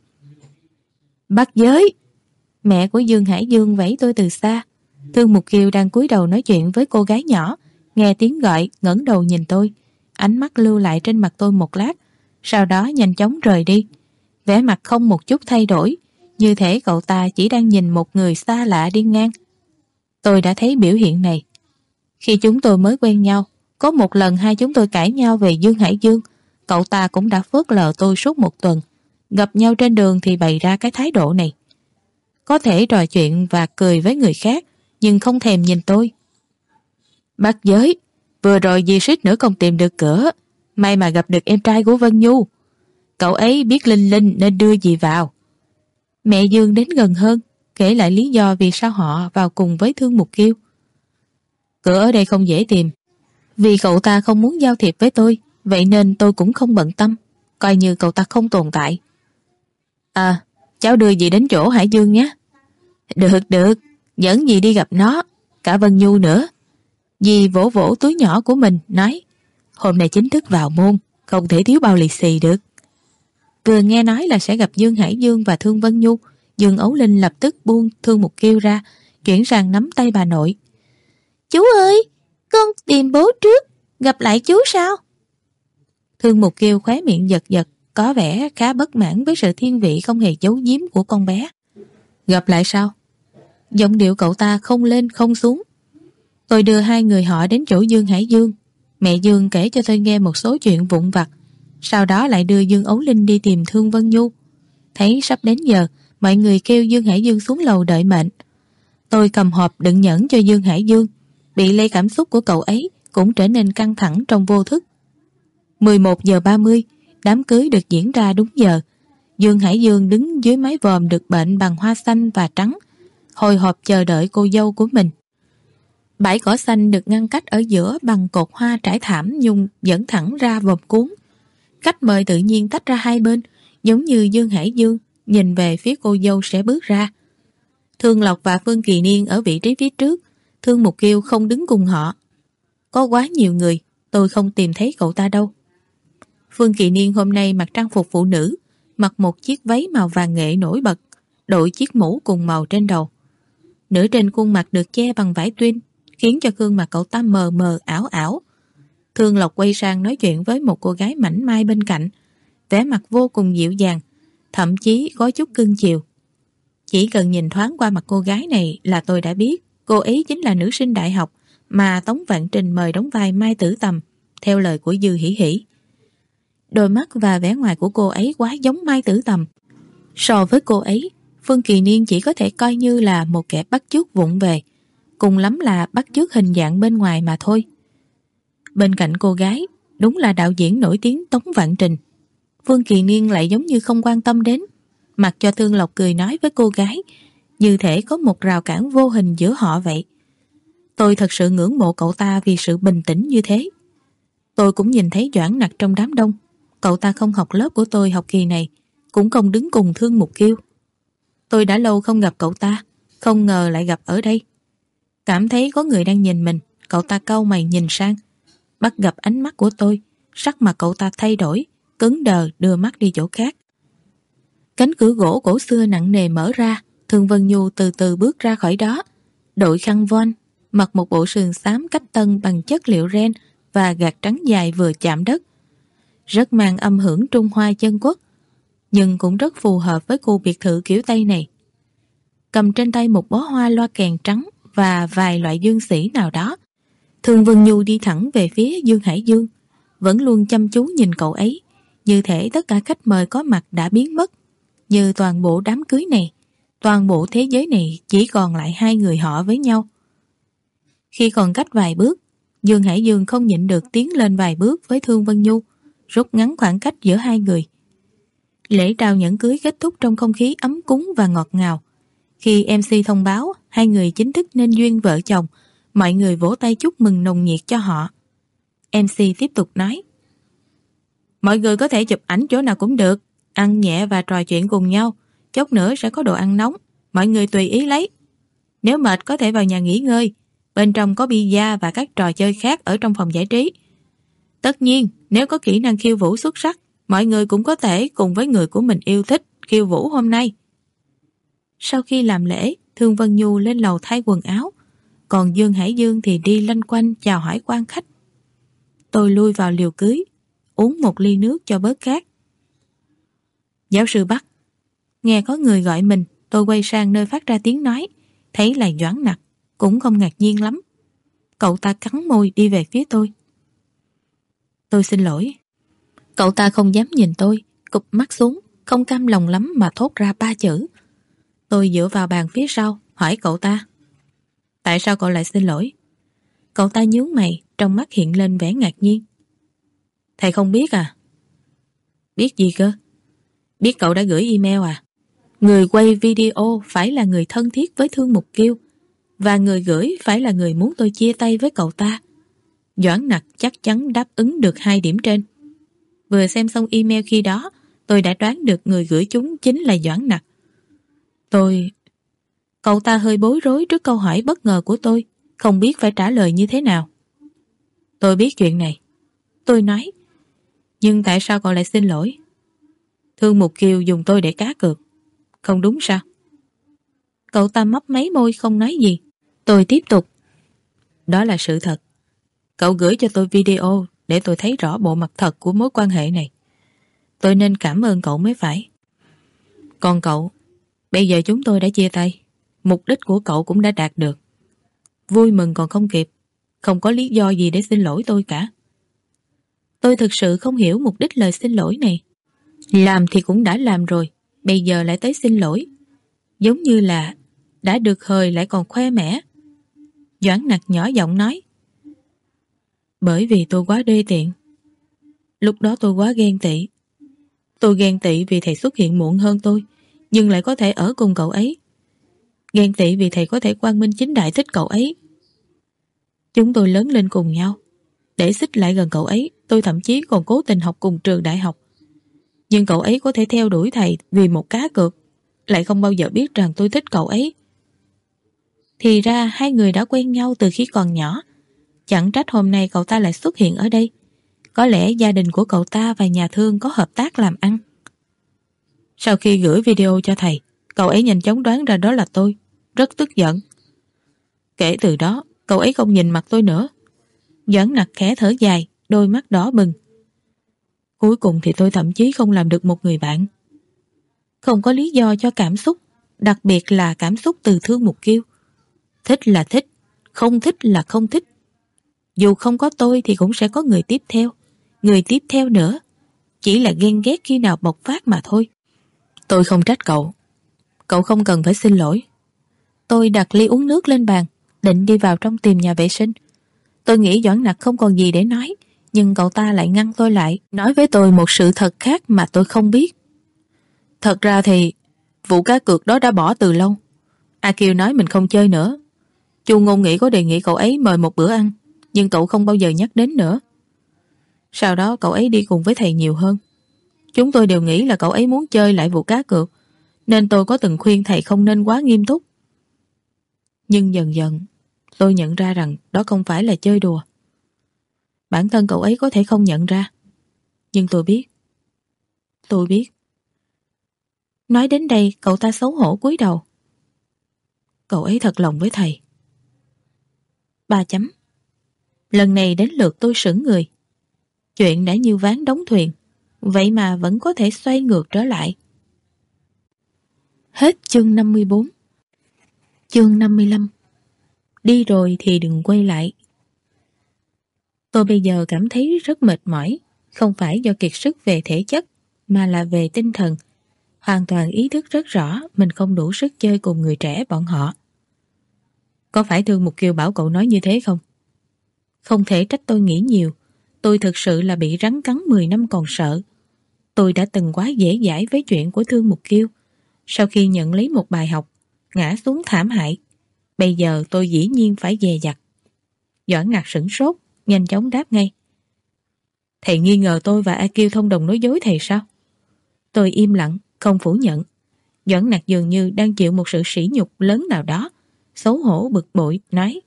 Bác Giới! Mẹ của Dương Hải Dương vẫy tôi từ xa. Thương Mục Kiều đang cúi đầu nói chuyện với cô gái nhỏ, nghe tiếng gọi ngẩng đầu nhìn tôi, ánh mắt lưu lại trên mặt tôi một lát, sau đó nhanh chóng rời đi, vẻ mặt không một chút thay đổi, như thể cậu ta chỉ đang nhìn một người xa lạ đi ngang. Tôi đã thấy biểu hiện này khi chúng tôi mới quen nhau. Có một lần hai chúng tôi cãi nhau về Dương Hải Dương, cậu ta cũng đã phớt lờ tôi suốt một tuần. Gặp nhau trên đường thì bày ra cái thái độ này. Có thể trò chuyện và cười với người khác, nhưng không thèm nhìn tôi. Bác Giới, vừa rồi dì suýt nữa không tìm được cửa, may mà gặp được em trai của Vân Nhu. Cậu ấy biết Linh Linh nên đưa dì vào. Mẹ Dương đến gần hơn, kể lại lý do vì sao họ vào cùng với Thương Mục Kiêu. Cửa ở đây không dễ tìm, vì cậu ta không muốn giao thiệp với tôi, vậy nên tôi cũng không bận tâm, coi như cậu ta không tồn tại. À, cháu đưa dì đến chỗ Hải Dương nhé. Được, được, dẫn dì đi gặp nó, cả Vân Nhu nữa. Dì vỗ vỗ túi nhỏ của mình, nói, hôm nay chính thức vào môn, không thể thiếu bao lì xì được. Vừa nghe nói là sẽ gặp Dương Hải Dương và Thương Vân Nhu, Dương Ấu Linh lập tức buông Thương Mục Kiêu ra, chuyển sang nắm tay bà nội. Chú ơi, con tìm bố trước, gặp lại chú sao? Thương Mục Kiêu khóe miệng giật giật, có vẻ khá bất mãn với sự thiên vị không hề giấu giếm của con bé. Gặp lại sao? Giọng điệu cậu ta không lên không xuống. Tôi đưa hai người họ đến chỗ Dương Hải Dương. Mẹ Dương kể cho tôi nghe một số chuyện vụn vặt, sau đó lại đưa Dương Ấu Linh đi tìm Thương Vân Nhu. Thấy sắp đến giờ, mọi người kêu Dương Hải Dương xuống lầu đợi mệnh. Tôi cầm hộp đựng nhẫn cho Dương Hải Dương, bị lây cảm xúc của cậu ấy cũng trở nên căng thẳng trong vô thức. mười một giờ ba mươi, đám cưới được diễn ra đúng giờ. Dương Hải Dương đứng dưới mái vòm được bệnh bằng hoa xanh và trắng, hồi hộp chờ đợi cô dâu của mình. Bãi cỏ xanh được ngăn cách ở giữa bằng cột hoa trải thảm nhung dẫn thẳng ra vòng cuốn. Khách mời tự nhiên tách ra hai bên, giống như Dương Hải Dương nhìn về phía cô dâu sẽ bước ra. Thương Lộc và Phương Kỳ Niên ở vị trí phía trước, Thương Mục Kiêu không đứng cùng họ. Có quá nhiều người, tôi không tìm thấy cậu ta đâu. Phương Kỳ Niên hôm nay mặc trang phục phụ nữ, mặc một chiếc váy màu vàng nghệ nổi bật, đội chiếc mũ cùng màu trên đầu. Nửa trên khuôn mặt được che bằng vải tuyên, khiến cho gương mặt cậu ta mờ mờ ảo ảo. Thương Lộc quay sang nói chuyện với một cô gái mảnh mai bên cạnh, vẻ mặt vô cùng dịu dàng, thậm chí có chút cưng chiều. Chỉ cần nhìn thoáng qua mặt cô gái này là tôi đã biết cô ấy chính là nữ sinh đại học mà Tống Vạn Trình mời đóng vai Mai Tử Tầm, theo lời của Dư Hỉ Hỉ. Đôi mắt và vẻ ngoài của cô ấy quá giống Mai Tử Tầm. So với cô ấy, Phương Kỳ Niên chỉ có thể coi như là một kẻ bắt chước vụng về, cùng lắm là bắt chước hình dạng bên ngoài mà thôi. Bên cạnh cô gái, đúng là đạo diễn nổi tiếng Tống Vạn Trình. Phương Kỳ Niên lại giống như không quan tâm đến, mặc cho Thương Lộc cười nói với cô gái, như thể có một rào cản vô hình giữa họ vậy. Tôi thật sự ngưỡng mộ cậu ta vì sự bình tĩnh như thế. Tôi cũng nhìn thấy Doãn Nặc trong đám đông. Cậu ta không học lớp của tôi học kỳ này, cũng không đứng cùng Thương Mục Kiêu. Tôi đã lâu không gặp cậu ta, không ngờ lại gặp ở đây. Cảm thấy có người đang nhìn mình, cậu ta cau mày nhìn sang. Bắt gặp ánh mắt của tôi, sắc mặt cậu ta thay đổi, cứng đờ đưa mắt đi chỗ khác. Cánh cửa gỗ cổ xưa nặng nề mở ra, Thương Vân Nhu từ từ bước ra khỏi đó, đội khăn voan, mặc một bộ sườn xám cách tân bằng chất liệu ren và gạt trắng dài vừa chạm đất. Rất mang âm hưởng Trung Hoa chân quốc, nhưng cũng rất phù hợp với khu biệt thự kiểu Tây này. Cầm trên tay một bó hoa loa kèn trắng và vài loại dương sĩ nào đó, Thương Vân Nhu đi thẳng về phía Dương Hải Dương, vẫn luôn chăm chú nhìn cậu ấy, như thể tất cả khách mời có mặt đã biến mất, như toàn bộ đám cưới này, toàn bộ thế giới này chỉ còn lại hai người họ với nhau. Khi còn cách vài bước, Dương Hải Dương không nhịn được tiến lên vài bước với Thương Vân Nhu, rút ngắn khoảng cách giữa hai người. Lễ trao nhẫn cưới kết thúc trong không khí ấm cúng và ngọt ngào. Khi em xê thông báo hai người chính thức nên duyên vợ chồng, mọi người vỗ tay chúc mừng nồng nhiệt cho họ. em xê tiếp tục nói: mọi người có thể chụp ảnh chỗ nào cũng được, ăn nhẹ và trò chuyện cùng nhau, chốc nữa sẽ có đồ ăn nóng, mọi người tùy ý lấy. Nếu mệt có thể vào nhà nghỉ ngơi, bên trong có pizza và các trò chơi khác ở trong phòng giải trí. Tất nhiên, nếu có kỹ năng khiêu vũ xuất sắc, mọi người cũng có thể cùng với người của mình yêu thích khiêu vũ hôm nay. Sau khi làm lễ, Thương Vân Nhu lên lầu thay quần áo, còn Dương Hải Dương thì đi loanh quanh chào hỏi quan khách. Tôi lui vào liều cưới, uống một ly nước cho bớt khát. Giáo sư Bắc. Nghe có người gọi mình, tôi quay sang nơi phát ra tiếng nói, thấy là Doãn Nặc, cũng không ngạc nhiên lắm. Cậu ta cắn môi đi về phía tôi. Tôi xin lỗi. Cậu ta không dám nhìn tôi, cụp mắt xuống, không cam lòng lắm mà thốt ra ba chữ. Tôi dựa vào bàn phía sau, hỏi cậu ta: tại sao cậu lại xin lỗi? Cậu ta nhướng mày, trong mắt hiện lên vẻ ngạc nhiên. Thầy không biết à? Biết gì cơ? Biết cậu đã gửi email à? Người quay video phải là người thân thiết với Thương Mục Kiêu, và người gửi phải là người muốn tôi chia tay với cậu ta. Doãn Nặc chắc chắn đáp ứng được hai điểm trên. Vừa xem xong email khi đó, tôi đã đoán được người gửi chúng chính là Doãn Nặc. Tôi... Cậu ta hơi bối rối trước câu hỏi bất ngờ của tôi, không biết phải trả lời như thế nào. Tôi biết chuyện này. Tôi nói. Nhưng tại sao cậu lại xin lỗi? Thương Mục Kiều dùng tôi để cá cược. Không đúng sao? Cậu ta mấp máy môi không nói gì. Tôi tiếp tục. Đó là sự thật. Cậu gửi cho tôi video để tôi thấy rõ bộ mặt thật của mối quan hệ này. Tôi nên cảm ơn cậu mới phải. Còn cậu, bây giờ chúng tôi đã chia tay. Mục đích của cậu cũng đã đạt được. Vui mừng còn không kịp. Không có lý do gì để xin lỗi tôi cả. Tôi thực sự không hiểu mục đích lời xin lỗi này. Làm thì cũng đã làm rồi, bây giờ lại tới xin lỗi. Giống như là đã được hời lại còn khoe mẽ. Doãn Nặc nhỏ giọng nói. Bởi vì tôi quá đê tiện. Lúc đó tôi quá ghen tị. Tôi ghen tị vì thầy xuất hiện muộn hơn tôi, nhưng lại có thể ở cùng cậu ấy. Ghen tị vì thầy có thể quang minh chính đại thích cậu ấy. Chúng tôi lớn lên cùng nhau. Để xích lại gần cậu ấy, tôi thậm chí còn cố tình học cùng trường đại học. Nhưng cậu ấy có thể theo đuổi thầy vì một cá cược, lại không bao giờ biết rằng tôi thích cậu ấy. Thì ra hai người đã quen nhau từ khi còn nhỏ. Chẳng trách hôm nay cậu ta lại xuất hiện ở đây. Có lẽ gia đình của cậu ta và nhà thương có hợp tác làm ăn. Sau khi gửi video cho thầy, cậu ấy nhanh chóng đoán ra đó là tôi, rất tức giận. Kể từ đó, cậu ấy không nhìn mặt tôi nữa. Doãn Nặc khẽ thở dài, đôi mắt đỏ bừng. Cuối cùng thì tôi thậm chí không làm được một người bạn. Không có lý do cho cảm xúc, đặc biệt là cảm xúc từ Thương Mục Kiêu. Thích là thích, không thích là không thích. Dù không có tôi thì cũng sẽ có người tiếp theo, người tiếp theo nữa. Chỉ là ghen ghét khi nào bộc phát mà thôi. Tôi không trách cậu. Cậu không cần phải xin lỗi. Tôi đặt ly uống nước lên bàn, định đi vào trong tìm nhà vệ sinh. Tôi nghĩ Doãn Nặc không còn gì để nói, nhưng cậu ta lại ngăn tôi lại, nói với tôi một sự thật khác mà tôi không biết. Thật ra thì vụ cá cược đó đã bỏ từ lâu. A Kiều nói mình không chơi nữa. Chu Ngôn Nghĩ có đề nghị cậu ấy mời một bữa ăn, nhưng cậu không bao giờ nhắc đến nữa. Sau đó cậu ấy đi cùng với thầy nhiều hơn. Chúng tôi đều nghĩ là cậu ấy muốn chơi lại vụ cá cược, nên tôi có từng khuyên thầy không nên quá nghiêm túc. Nhưng dần dần tôi nhận ra rằng đó không phải là chơi đùa. Bản thân cậu ấy có thể không nhận ra, nhưng tôi biết. Tôi biết. Nói đến đây cậu ta xấu hổ cúi đầu. Cậu ấy thật lòng với thầy. Ba chấm. Lần này đến lượt tôi sững người. Chuyện đã như ván đóng thuyền, vậy mà vẫn có thể xoay ngược trở lại. Hết chương năm mươi bốn. Chương năm mươi lăm. Đi rồi thì đừng quay lại. Tôi bây giờ cảm thấy rất mệt mỏi, không phải do kiệt sức về thể chất, mà là về tinh thần. Hoàn toàn ý thức rất rõ mình không đủ sức chơi cùng người trẻ bọn họ. Có phải Thương Mục Kiều bảo cậu nói như thế không? Không thể trách tôi nghĩ nhiều. Tôi thực sự là bị rắn cắn mười năm còn sợ. Tôi đã từng quá dễ dãi với chuyện của Thương Mục Kiêu. Sau khi nhận lấy một bài học, ngã xuống thảm hại. Bây giờ tôi dĩ nhiên phải dè dặt. Doãn Nặc sửng sốt, nhanh chóng đáp ngay. Thầy nghi ngờ tôi và A Kiêu thông đồng nói dối thầy sao? Tôi im lặng, không phủ nhận. Doãn Nặc dường như đang chịu một sự sỉ nhục lớn nào đó, xấu hổ bực bội, nói.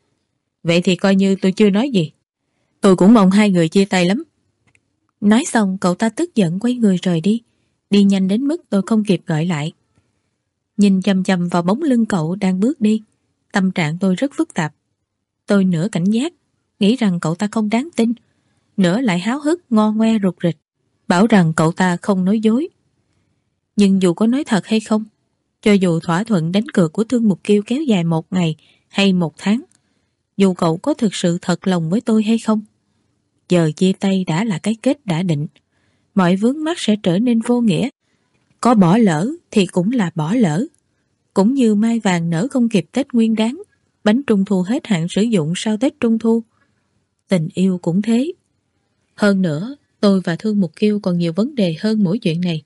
Vậy thì coi như tôi chưa nói gì. Tôi cũng mong hai người chia tay lắm. Nói xong cậu ta tức giận quay người rời đi. Đi nhanh đến mức tôi không kịp gọi lại. Nhìn chằm chằm vào bóng lưng cậu đang bước đi, tâm trạng tôi rất phức tạp. Tôi nửa cảnh giác, nghĩ rằng cậu ta không đáng tin, nửa lại háo hức ngo ngoe rụt rịch, bảo rằng cậu ta không nói dối. Nhưng dù có nói thật hay không, cho dù thỏa thuận đánh cược của Thương Mục Kiêu kéo dài một ngày hay một tháng, dù cậu có thực sự thật lòng với tôi hay không, giờ chia tay đã là cái kết đã định. Mọi vướng mắc sẽ trở nên vô nghĩa. Có bỏ lỡ thì cũng là bỏ lỡ. Cũng như mai vàng nở không kịp Tết Nguyên Đán, bánh trung thu hết hạn sử dụng sau Tết Trung Thu. Tình yêu cũng thế. Hơn nữa, tôi và Thương Mục Kiêu còn nhiều vấn đề hơn mỗi chuyện này.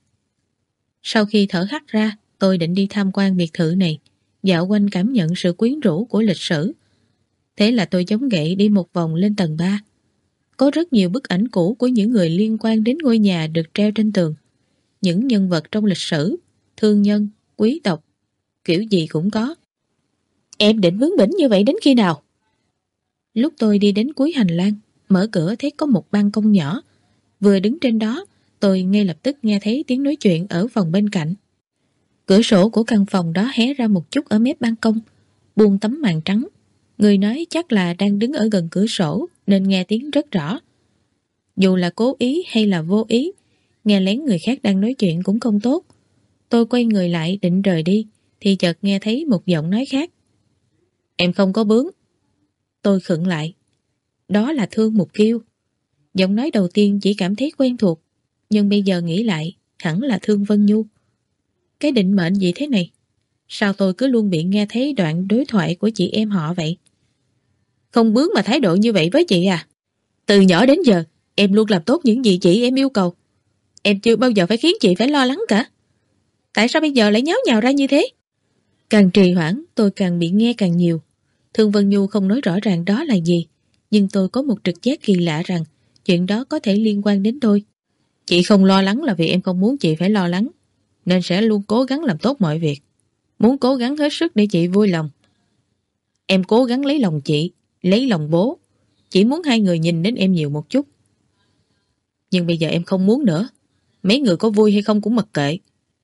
Sau khi thở hắt ra, tôi định đi tham quan biệt thự này, dạo quanh cảm nhận sự quyến rũ của lịch sử. Thế là tôi chống gậy đi một vòng lên tầng ba. Có rất nhiều bức ảnh cũ của những người liên quan đến ngôi nhà được treo trên tường. Những nhân vật trong lịch sử, thương nhân, quý tộc, kiểu gì cũng có. Em định bướng bỉnh như vậy đến khi nào? Lúc tôi đi đến cuối hành lang, mở cửa thấy có một ban công nhỏ. Vừa đứng trên đó, tôi ngay lập tức nghe thấy tiếng nói chuyện ở phòng bên cạnh. Cửa sổ của căn phòng đó hé ra một chút ở mép ban công, buông tấm màn trắng. Người nói chắc là đang đứng ở gần cửa sổ nên nghe tiếng rất rõ. Dù là cố ý hay là vô ý, nghe lén người khác đang nói chuyện cũng không tốt. Tôi quay người lại định rời đi thì chợt nghe thấy một giọng nói khác. Em không có bướng. Tôi khựng lại. Đó là Thương Mục Kiêu. Giọng nói đầu tiên chỉ cảm thấy quen thuộc, nhưng bây giờ nghĩ lại hẳn là Thương Vân Nhu. Cái định mệnh gì thế này? Sao tôi cứ luôn bị nghe thấy đoạn đối thoại của chị em họ vậy? Không bướng mà thái độ như vậy với chị à? Từ nhỏ đến giờ em luôn làm tốt những gì chị em yêu cầu. Em chưa bao giờ phải khiến chị phải lo lắng cả. Tại sao bây giờ lại nháo nhào ra như thế? Càng trì hoãn tôi càng bị nghe càng nhiều. Thương Vân Nhu không nói rõ ràng đó là gì, nhưng tôi có một trực giác kỳ lạ rằng chuyện đó có thể liên quan đến tôi. Chị không lo lắng là vì em không muốn chị phải lo lắng, nên sẽ luôn cố gắng làm tốt mọi việc, muốn cố gắng hết sức để chị vui lòng. Em cố gắng lấy lòng chị, lấy lòng bố, chỉ muốn hai người nhìn đến em nhiều một chút. Nhưng bây giờ em không muốn nữa. Mấy người có vui hay không cũng mặc kệ.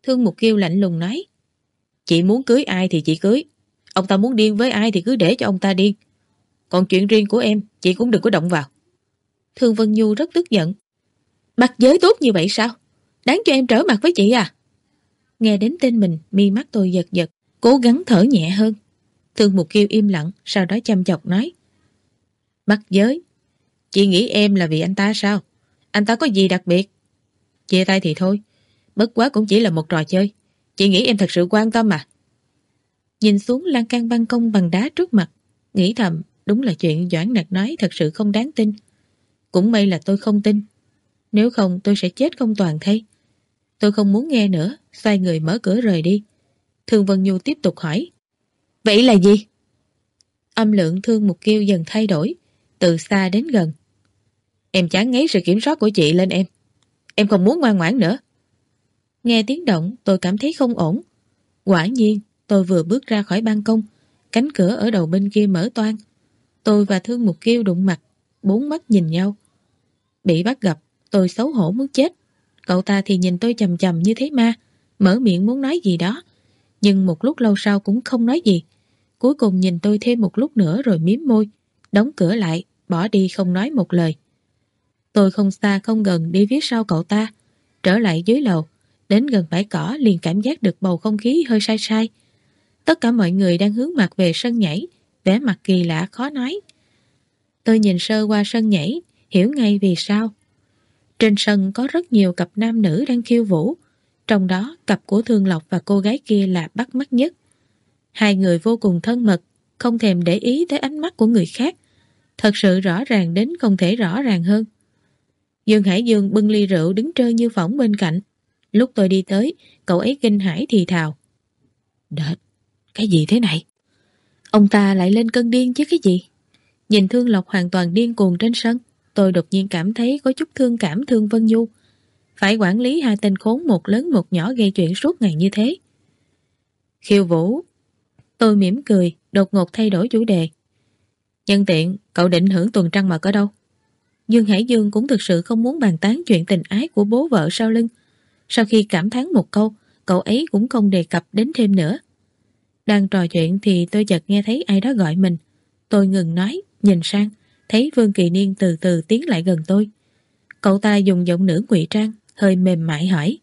Thương Mục Kiêu lạnh lùng nói. Chị muốn cưới ai thì chị cưới. Ông ta muốn điên với ai thì cứ để cho ông ta điên. Còn chuyện riêng của em, chị cũng đừng có động vào. Thương Vân Nhu rất tức giận. Mặt giới tốt như vậy sao? Đáng cho em trở mặt với chị à? Nghe đến tên mình, mi mắt tôi giật giật, cố gắng thở nhẹ hơn. Thương Mục Kiêu im lặng, sau đó chăm chọc nói. Mặt giới? Chị nghĩ em là vì anh ta sao? Anh ta có gì đặc biệt? Chia tay thì thôi, bất quá cũng chỉ là một trò chơi. Chị nghĩ em thật sự quan tâm à? Nhìn xuống lan can ban công bằng đá trước mặt, nghĩ thầm, đúng là chuyện Doãn Nặc nói thật sự không đáng tin. Cũng may là tôi không tin. Nếu không tôi sẽ chết không toàn thây. Tôi không muốn nghe nữa, xoay người mở cửa rời đi. Thương Vân Nhu tiếp tục hỏi. Vậy là gì? Âm lượng Thương Mục Kiêu dần thay đổi, từ xa đến gần. Em chán ngấy sự kiểm soát của chị lên em. Em không muốn ngoan ngoãn nữa. Nghe tiếng động tôi cảm thấy không ổn. Quả nhiên tôi vừa bước ra khỏi ban công, cánh cửa ở đầu bên kia mở toang. Tôi và Thương Mục Kiêu đụng mặt, bốn mắt nhìn nhau. Bị bắt gặp, tôi xấu hổ muốn chết. Cậu ta thì nhìn tôi chằm chằm như thế ma, mở miệng muốn nói gì đó, nhưng một lúc lâu sau cũng không nói gì. Cuối cùng nhìn tôi thêm một lúc nữa rồi mím môi, đóng cửa lại, bỏ đi không nói một lời. Tôi không xa không gần đi phía sau cậu ta, trở lại dưới lầu, đến gần bãi cỏ liền cảm giác được bầu không khí hơi sai sai. Tất cả mọi người đang hướng mặt về sân nhảy, vẻ mặt kỳ lạ khó nói. Tôi nhìn sơ qua sân nhảy, hiểu ngay vì sao. Trên sân có rất nhiều cặp nam nữ đang khiêu vũ, trong đó cặp của Thương Lộc và cô gái kia là bắt mắt nhất. Hai người vô cùng thân mật, không thèm để ý tới ánh mắt của người khác, thật sự rõ ràng đến không thể rõ ràng hơn. Dương Hải Dương bưng ly rượu đứng trơ như phỏng bên cạnh. Lúc tôi đi tới, cậu ấy kinh hãi thì thào. Đệt, cái gì thế này? Ông ta lại lên cơn điên chứ cái gì? Nhìn Thương Lộc hoàn toàn điên cuồng trên sân, tôi đột nhiên cảm thấy có chút thương cảm Thương Vân Nhu. Phải quản lý hai tên khốn một lớn một nhỏ gây chuyện suốt ngày như thế. Khiêu vũ. Tôi mỉm cười, đột ngột thay đổi chủ đề. Nhân tiện, cậu định hưởng tuần trăng mật ở đâu? Dương Hải Dương cũng thực sự không muốn bàn tán chuyện tình ái của bố vợ sau lưng. Sau khi cảm thán một câu, cậu ấy cũng không đề cập đến thêm nữa. Đang trò chuyện thì tôi chợt nghe thấy ai đó gọi mình. Tôi ngừng nói, nhìn sang, thấy Vương Kỳ Niên từ từ tiến lại gần tôi. Cậu ta dùng giọng nữ ngụy trang, hơi mềm mại hỏi.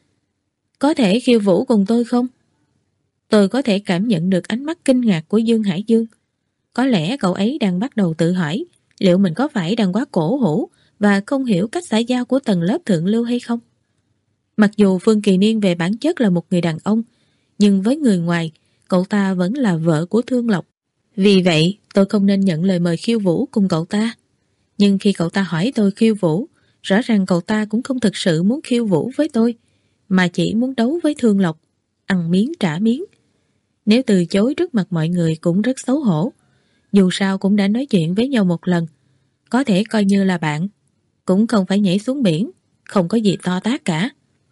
Có thể khiêu vũ cùng tôi không? Tôi có thể cảm nhận được ánh mắt kinh ngạc của Dương Hải Dương. Có lẽ cậu ấy đang bắt đầu tự hỏi liệu mình có phải đang quá cổ hủ và không hiểu cách xã giao của tầng lớp thượng lưu hay không. Mặc dù Phương Kỳ Niên về bản chất là một người đàn ông, nhưng với người ngoài, cậu ta vẫn là vợ của Thương Lộc. Vì vậy, tôi không nên nhận lời mời khiêu vũ cùng cậu ta. Nhưng khi cậu ta hỏi tôi khiêu vũ, rõ ràng cậu ta cũng không thực sự muốn khiêu vũ với tôi, mà chỉ muốn đấu với Thương Lộc, ăn miếng trả miếng. Nếu từ chối trước mặt mọi người cũng rất xấu hổ. Dù sao cũng đã nói chuyện với nhau một lần, có thể coi như là bạn, cũng không phải nhảy xuống biển, không có gì to tát cả.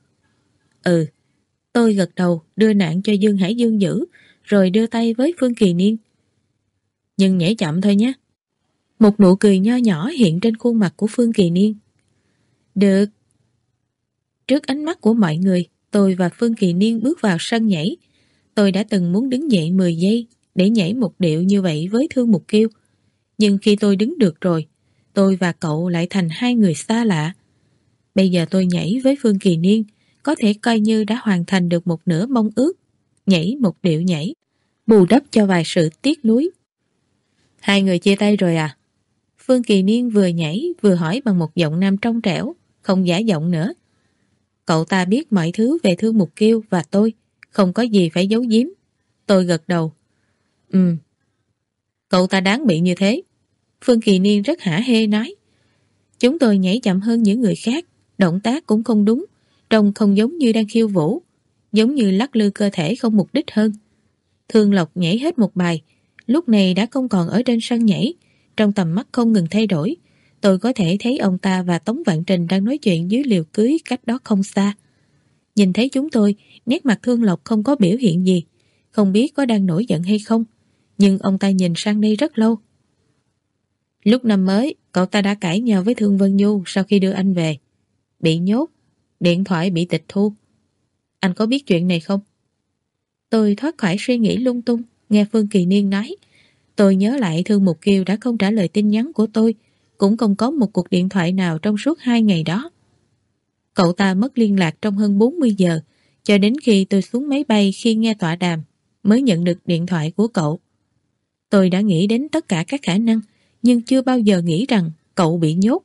Ừ, tôi gật đầu đưa nạn cho Dương Hải Dương giữ, rồi đưa tay với Phương Kỳ Niên. Nhưng nhảy chậm thôi nhé. Một nụ cười nho nhỏ hiện trên khuôn mặt của Phương Kỳ Niên. Được. Trước ánh mắt của mọi người, tôi và Phương Kỳ Niên bước vào sân nhảy. Tôi đã từng muốn đứng dậy mười giây để nhảy một điệu như vậy với Thương Mục Kiêu. Nhưng khi tôi đứng được rồi, tôi và cậu lại thành hai người xa lạ. Bây giờ tôi nhảy với Phương Kỳ Niên, có thể coi như đã hoàn thành được một nửa mong ước. Nhảy một điệu nhảy, bù đắp cho vài sự tiếc nuối. Hai người chia tay rồi à? Phương Kỳ Niên vừa nhảy vừa hỏi bằng một giọng nam trong trẻo, không giả giọng nữa. Cậu ta biết mọi thứ về Thương Mục Kiêu và tôi, không có gì phải giấu giếm. Tôi gật đầu. Ừ. Cậu ta đáng bị như thế. Phương Kỳ Niên rất hả hê nói. Chúng tôi nhảy chậm hơn những người khác, động tác cũng không đúng, trông không giống như đang khiêu vũ, giống như lắc lư cơ thể không mục đích hơn. Thương Lộc nhảy hết một bài, lúc này đã không còn ở trên sân nhảy, trong tầm mắt không ngừng thay đổi. Tôi có thể thấy ông ta và Tống Vạn Trình đang nói chuyện dưới liều cưới cách đó không xa. Nhìn thấy chúng tôi, nét mặt Thương Lộc không có biểu hiện gì, không biết có đang nổi giận hay không, nhưng ông ta nhìn sang đây rất lâu. Lúc năm mới, cậu ta đã cãi nhau với Thương Vân Nhu sau khi đưa anh về. Bị nhốt, điện thoại bị tịch thu. Anh có biết chuyện này không? Tôi thoát khỏi suy nghĩ lung tung, nghe Phương Kỳ Niên nói. Tôi nhớ lại Thương Mục Kiều đã không trả lời tin nhắn của tôi, cũng không có một cuộc điện thoại nào trong suốt hai ngày đó. Cậu ta mất liên lạc trong hơn bốn mươi giờ, cho đến khi tôi xuống máy bay khi nghe tọa đàm, mới nhận được điện thoại của cậu. Tôi đã nghĩ đến tất cả các khả năng, nhưng chưa bao giờ nghĩ rằng cậu bị nhốt.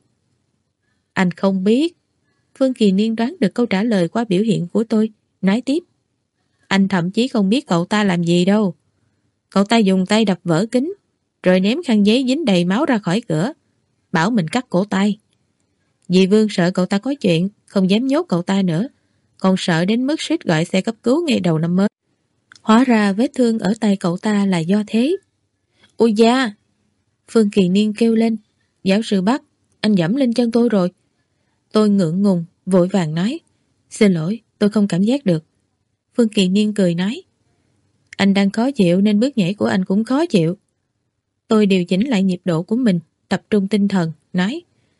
Anh không biết. Phương Kỳ Niên đoán được câu trả lời qua biểu hiện của tôi, nói tiếp. Anh thậm chí không biết cậu ta làm gì đâu. Cậu ta dùng tay đập vỡ kính, rồi ném khăn giấy dính đầy máu ra khỏi cửa, bảo mình cắt cổ tay. Dì Vương sợ cậu ta có chuyện, không dám nhốt cậu ta nữa, còn sợ đến mức suýt gọi xe cấp cứu ngay đầu năm mới. Hóa ra vết thương ở tay cậu ta là do thế. Ôi da! Phương Kỳ Niên kêu lên. Giáo sư Bắc, anh dẫm lên chân tôi rồi. Tôi ngượng ngùng, vội vàng nói. Xin lỗi, tôi không cảm giác được. Phương Kỳ Niên cười nói. Anh đang khó chịu nên bước nhảy của anh cũng khó chịu. Tôi điều chỉnh lại nhịp độ của mình, tập trung tinh thần, nói.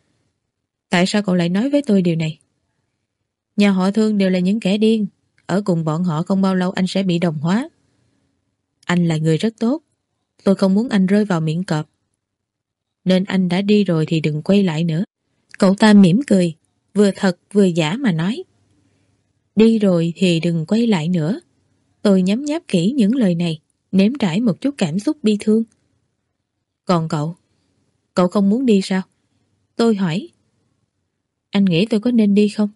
Tại sao cậu lại nói với tôi điều này? Nhà họ Thương đều là những kẻ điên. Ở cùng bọn họ không bao lâu anh sẽ bị đồng hóa. Anh là người rất tốt. Tôi không muốn anh rơi vào miệng cọp. Nên anh đã đi rồi thì đừng quay lại nữa. Cậu ta mỉm cười, vừa thật vừa giả mà nói. Đi rồi thì đừng quay lại nữa. Tôi nhấm nháp kỹ những lời này, nếm trải một chút cảm xúc bi thương. Còn cậu? Cậu không muốn đi sao? Tôi hỏi. Anh nghĩ tôi có nên đi không?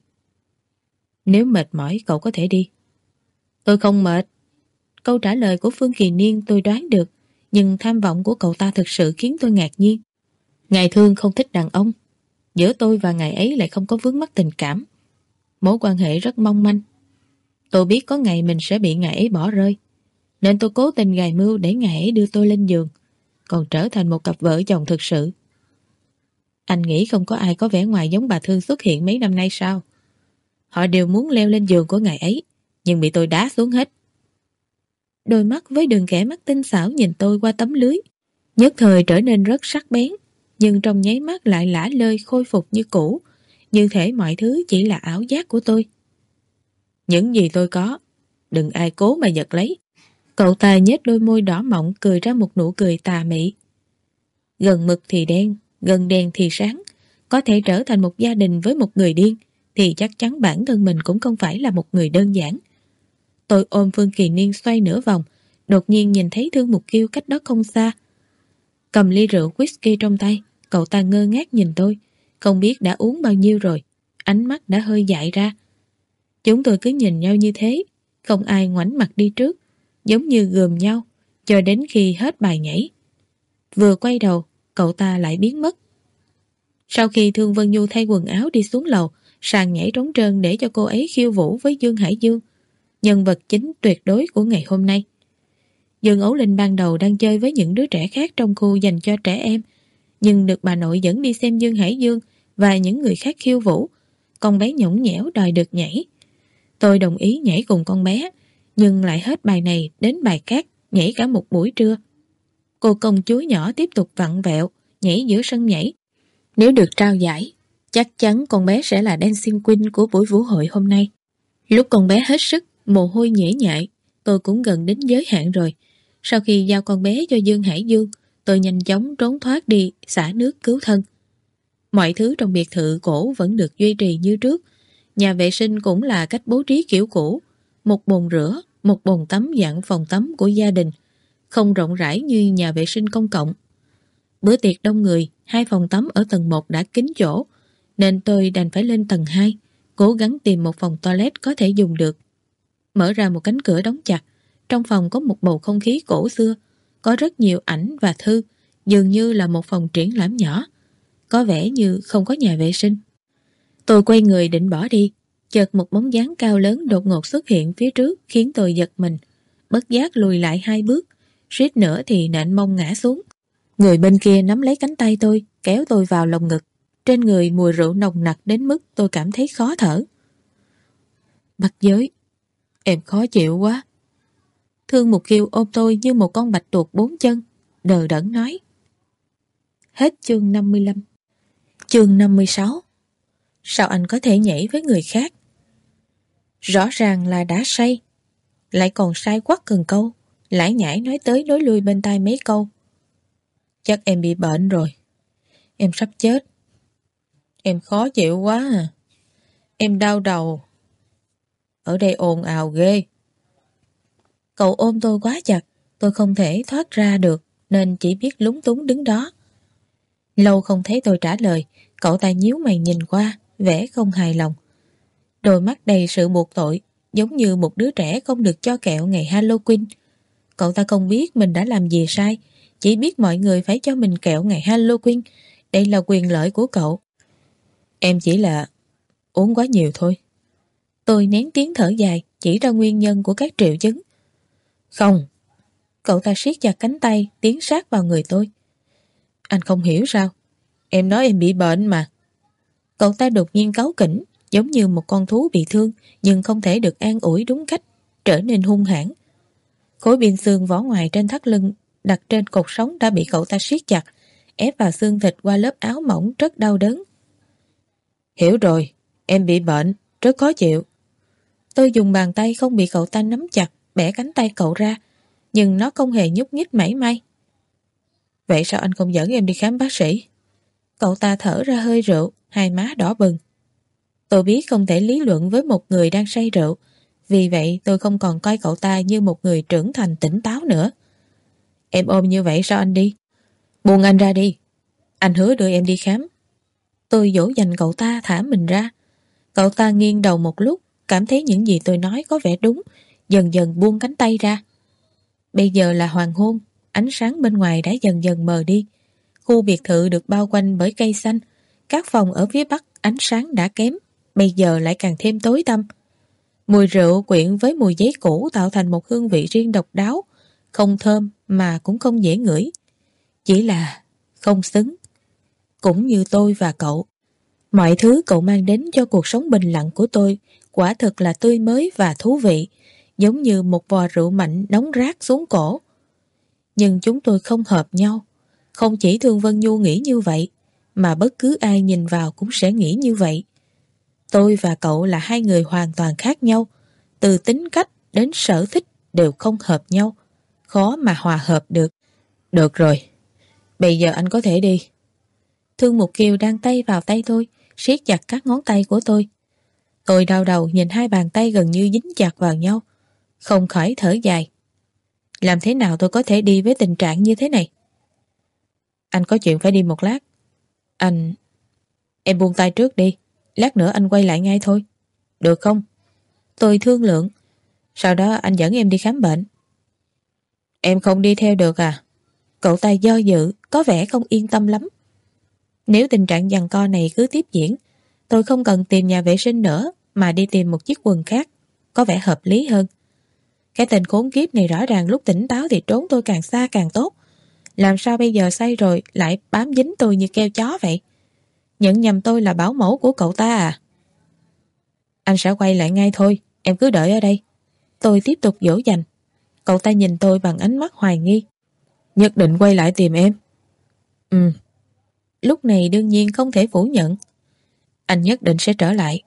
Nếu mệt mỏi cậu có thể đi. Tôi không mệt. Câu trả lời của Phương Kỳ Niên tôi đoán được, nhưng tham vọng của cậu ta thực sự khiến tôi ngạc nhiên. Ngài Thương không thích đàn ông. Giữa tôi và ngài ấy lại không có vướng mắc tình cảm. Mối quan hệ rất mong manh. Tôi biết có ngày mình sẽ bị ngài ấy bỏ rơi, nên tôi cố tình gài mưu để ngài ấy đưa tôi lên giường, còn trở thành một cặp vợ chồng thực sự. Anh nghĩ không có ai có vẻ ngoài giống bà Thương xuất hiện mấy năm nay sao? Họ đều muốn leo lên giường của ngài ấy, nhưng bị tôi đá xuống hết. Đôi mắt với đường kẻ mắt tinh xảo nhìn tôi qua tấm lưới, nhất thời trở nên rất sắc bén, nhưng trong nháy mắt lại lả lơi khôi phục như cũ, như thể mọi thứ chỉ là ảo giác của tôi. Những gì tôi có, đừng ai cố mà giật lấy. Cậu ta nhếch đôi môi đỏ mọng cười ra một nụ cười tà mị. Gần mực thì đen, gần đèn thì sáng. Có thể trở thành một gia đình với một người điên, thì chắc chắn bản thân mình cũng không phải là một người đơn giản. Tôi ôm Phương Kỳ Niên xoay nửa vòng, đột nhiên nhìn thấy Thương Mục Kiêu cách đó không xa. Cầm ly rượu whisky trong tay, cậu ta ngơ ngác nhìn tôi, không biết đã uống bao nhiêu rồi, ánh mắt đã hơi dại ra. Chúng tôi cứ nhìn nhau như thế, không ai ngoảnh mặt đi trước, giống như gườm nhau, cho đến khi hết bài nhảy. Vừa quay đầu, cậu ta lại biến mất. Sau khi Thương Vân Nhu thay quần áo đi xuống lầu, sàn nhảy trống trơn để cho cô ấy khiêu vũ với Dương Hải Dương, nhân vật chính tuyệt đối của ngày hôm nay. Dương Ấu Linh ban đầu đang chơi với những đứa trẻ khác trong khu dành cho trẻ em, nhưng được bà nội dẫn đi xem Dương Hải Dương và những người khác khiêu vũ. Con bé nhõng nhẽo đòi được nhảy. Tôi đồng ý nhảy cùng con bé, nhưng lại hết bài này đến bài khác, nhảy cả một buổi trưa. Cô công chúa nhỏ tiếp tục vặn vẹo, nhảy giữa sân nhảy. Nếu được trao giải, chắc chắn con bé sẽ là Dancing Queen của buổi vũ hội hôm nay. Lúc con bé hết sức, mồ hôi nhễ nhại, tôi cũng gần đến giới hạn rồi. Sau khi giao con bé cho Dương Hải Dương, tôi nhanh chóng trốn thoát đi xả nước cứu thân. Mọi thứ trong biệt thự cổ vẫn được duy trì như trước. Nhà vệ sinh cũng là cách bố trí kiểu cũ. Một bồn rửa, một bồn tắm dạng phòng tắm của gia đình, không rộng rãi như nhà vệ sinh công cộng. Bữa tiệc đông người, hai phòng tắm ở tầng một đã kín chỗ, nên tôi đành phải lên tầng hai, cố gắng tìm một phòng toilet có thể dùng được. Mở ra một cánh cửa đóng chặt, trong phòng có một bầu không khí cổ xưa, có rất nhiều ảnh và thư, dường như là một phòng triển lãm nhỏ. Có vẻ như không có nhà vệ sinh. Tôi quay người định bỏ đi, chợt một bóng dáng cao lớn đột ngột xuất hiện phía trước khiến tôi giật mình, bất giác lùi lại hai bước, suýt nữa thì nện mông ngã xuống. Người bên kia nắm lấy cánh tay tôi, kéo tôi vào lồng ngực. Trên người mùi rượu nồng nặc đến mức tôi cảm thấy khó thở. Bạch Giới, em khó chịu quá. Thương Mục Kiều ôm tôi như một con bạch tuộc bốn chân, đờ đẫn nói. Hết chương năm mươi lăm. Chương năm mươi sáu. Sao anh có thể nhảy với người khác? Rõ ràng là đã say, lại còn sai quắc cần câu, lải nhải nói tới nói lui bên tai mấy câu. Chắc em bị bệnh rồi. Em sắp chết. Em khó chịu quá à. Em đau đầu. Ở đây ồn ào ghê. Cậu ôm tôi quá chặt, tôi không thể thoát ra được, nên chỉ biết lúng túng đứng đó. Lâu không thấy tôi trả lời, cậu ta nhíu mày nhìn qua, vẻ không hài lòng. Đôi mắt đầy sự buộc tội, giống như một đứa trẻ không được cho kẹo ngày Halloween. Cậu ta không biết mình đã làm gì sai, chỉ biết mọi người phải cho mình kẹo ngày Halloween. Đây là quyền lợi của cậu. Em chỉ là uống quá nhiều thôi. Tôi nén tiếng thở dài, chỉ ra nguyên nhân của các triệu chứng. Không. Cậu ta siết chặt cánh tay, tiến sát vào người tôi. Anh không hiểu sao? Em nói em bị bệnh mà. Cậu ta đột nhiên cáu kỉnh, giống như một con thú bị thương nhưng không thể được an ủi đúng cách, trở nên hung hãn. Khối biên xương vỏ ngoài trên thắt lưng đặt trên cột sống đã bị cậu ta siết chặt, ép vào xương thịt qua lớp áo mỏng rất đau đớn. Hiểu rồi, em bị bệnh, rất khó chịu. Tôi dùng bàn tay không bị cậu ta nắm chặt, bẻ cánh tay cậu ra, nhưng nó không hề nhúc nhích mảy may. Vậy sao anh không dẫn em đi khám bác sĩ? Cậu ta thở ra hơi rượu, hai má đỏ bừng. Tôi biết không thể lý luận với một người đang say rượu, vì vậy tôi không còn coi cậu ta như một người trưởng thành tỉnh táo nữa. Em ôm như vậy sao anh đi? Buông anh ra đi. Anh hứa đưa em đi khám. Tôi dỗ dành cậu ta thả mình ra. Cậu ta nghiêng đầu một lúc, cảm thấy những gì tôi nói có vẻ đúng, dần dần buông cánh tay ra. Bây giờ là hoàng hôn, ánh sáng bên ngoài đã dần dần mờ đi. Khu biệt thự được bao quanh bởi cây xanh, các phòng ở phía bắc ánh sáng đã kém, bây giờ lại càng thêm tối tăm. Mùi rượu quyện với mùi giấy cũ tạo thành một hương vị riêng độc đáo, không thơm mà cũng không dễ ngửi. Chỉ là không xứng. Cũng như tôi và cậu. Mọi thứ cậu mang đến cho cuộc sống bình lặng của tôi quả thực là tươi mới và thú vị, giống như một vò rượu mạnh nóng rát xuống cổ. Nhưng chúng tôi không hợp nhau. Không chỉ Thương Vân Nhu nghĩ như vậy, mà bất cứ ai nhìn vào cũng sẽ nghĩ như vậy. Tôi và cậu là hai người hoàn toàn khác nhau, từ tính cách đến sở thích đều không hợp nhau, khó mà hòa hợp được. Được rồi, bây giờ anh có thể đi. Thương Mục Kiều đang tay vào tay tôi, siết chặt các ngón tay của tôi. Tôi đau đầu nhìn hai bàn tay gần như dính chặt vào nhau, không khỏi thở dài. Làm thế nào tôi có thể đi với tình trạng như thế này? Anh có chuyện phải đi một lát. Anh... Em buông tay trước đi, lát nữa anh quay lại ngay thôi. Được không? Tôi thương lượng. Sau đó anh dẫn em đi khám bệnh. Em không đi theo được à? Cậu ta do dự, có vẻ không yên tâm lắm. Nếu tình trạng giằng co này cứ tiếp diễn, tôi không cần tìm nhà vệ sinh nữa mà đi tìm một chiếc quần khác, có vẻ hợp lý hơn. Cái tên khốn kiếp này rõ ràng lúc tỉnh táo thì trốn tôi càng xa càng tốt. Làm sao bây giờ say rồi lại bám dính tôi như keo chó vậy? Nhận nhầm tôi là bảo mẫu của cậu ta à? Anh sẽ quay lại ngay thôi, em cứ đợi ở đây. Tôi tiếp tục dỗ dành. Cậu ta nhìn tôi bằng ánh mắt hoài nghi. Nhất định quay lại tìm em. Ừ. Lúc này đương nhiên không thể phủ nhận. Anh nhất định sẽ trở lại.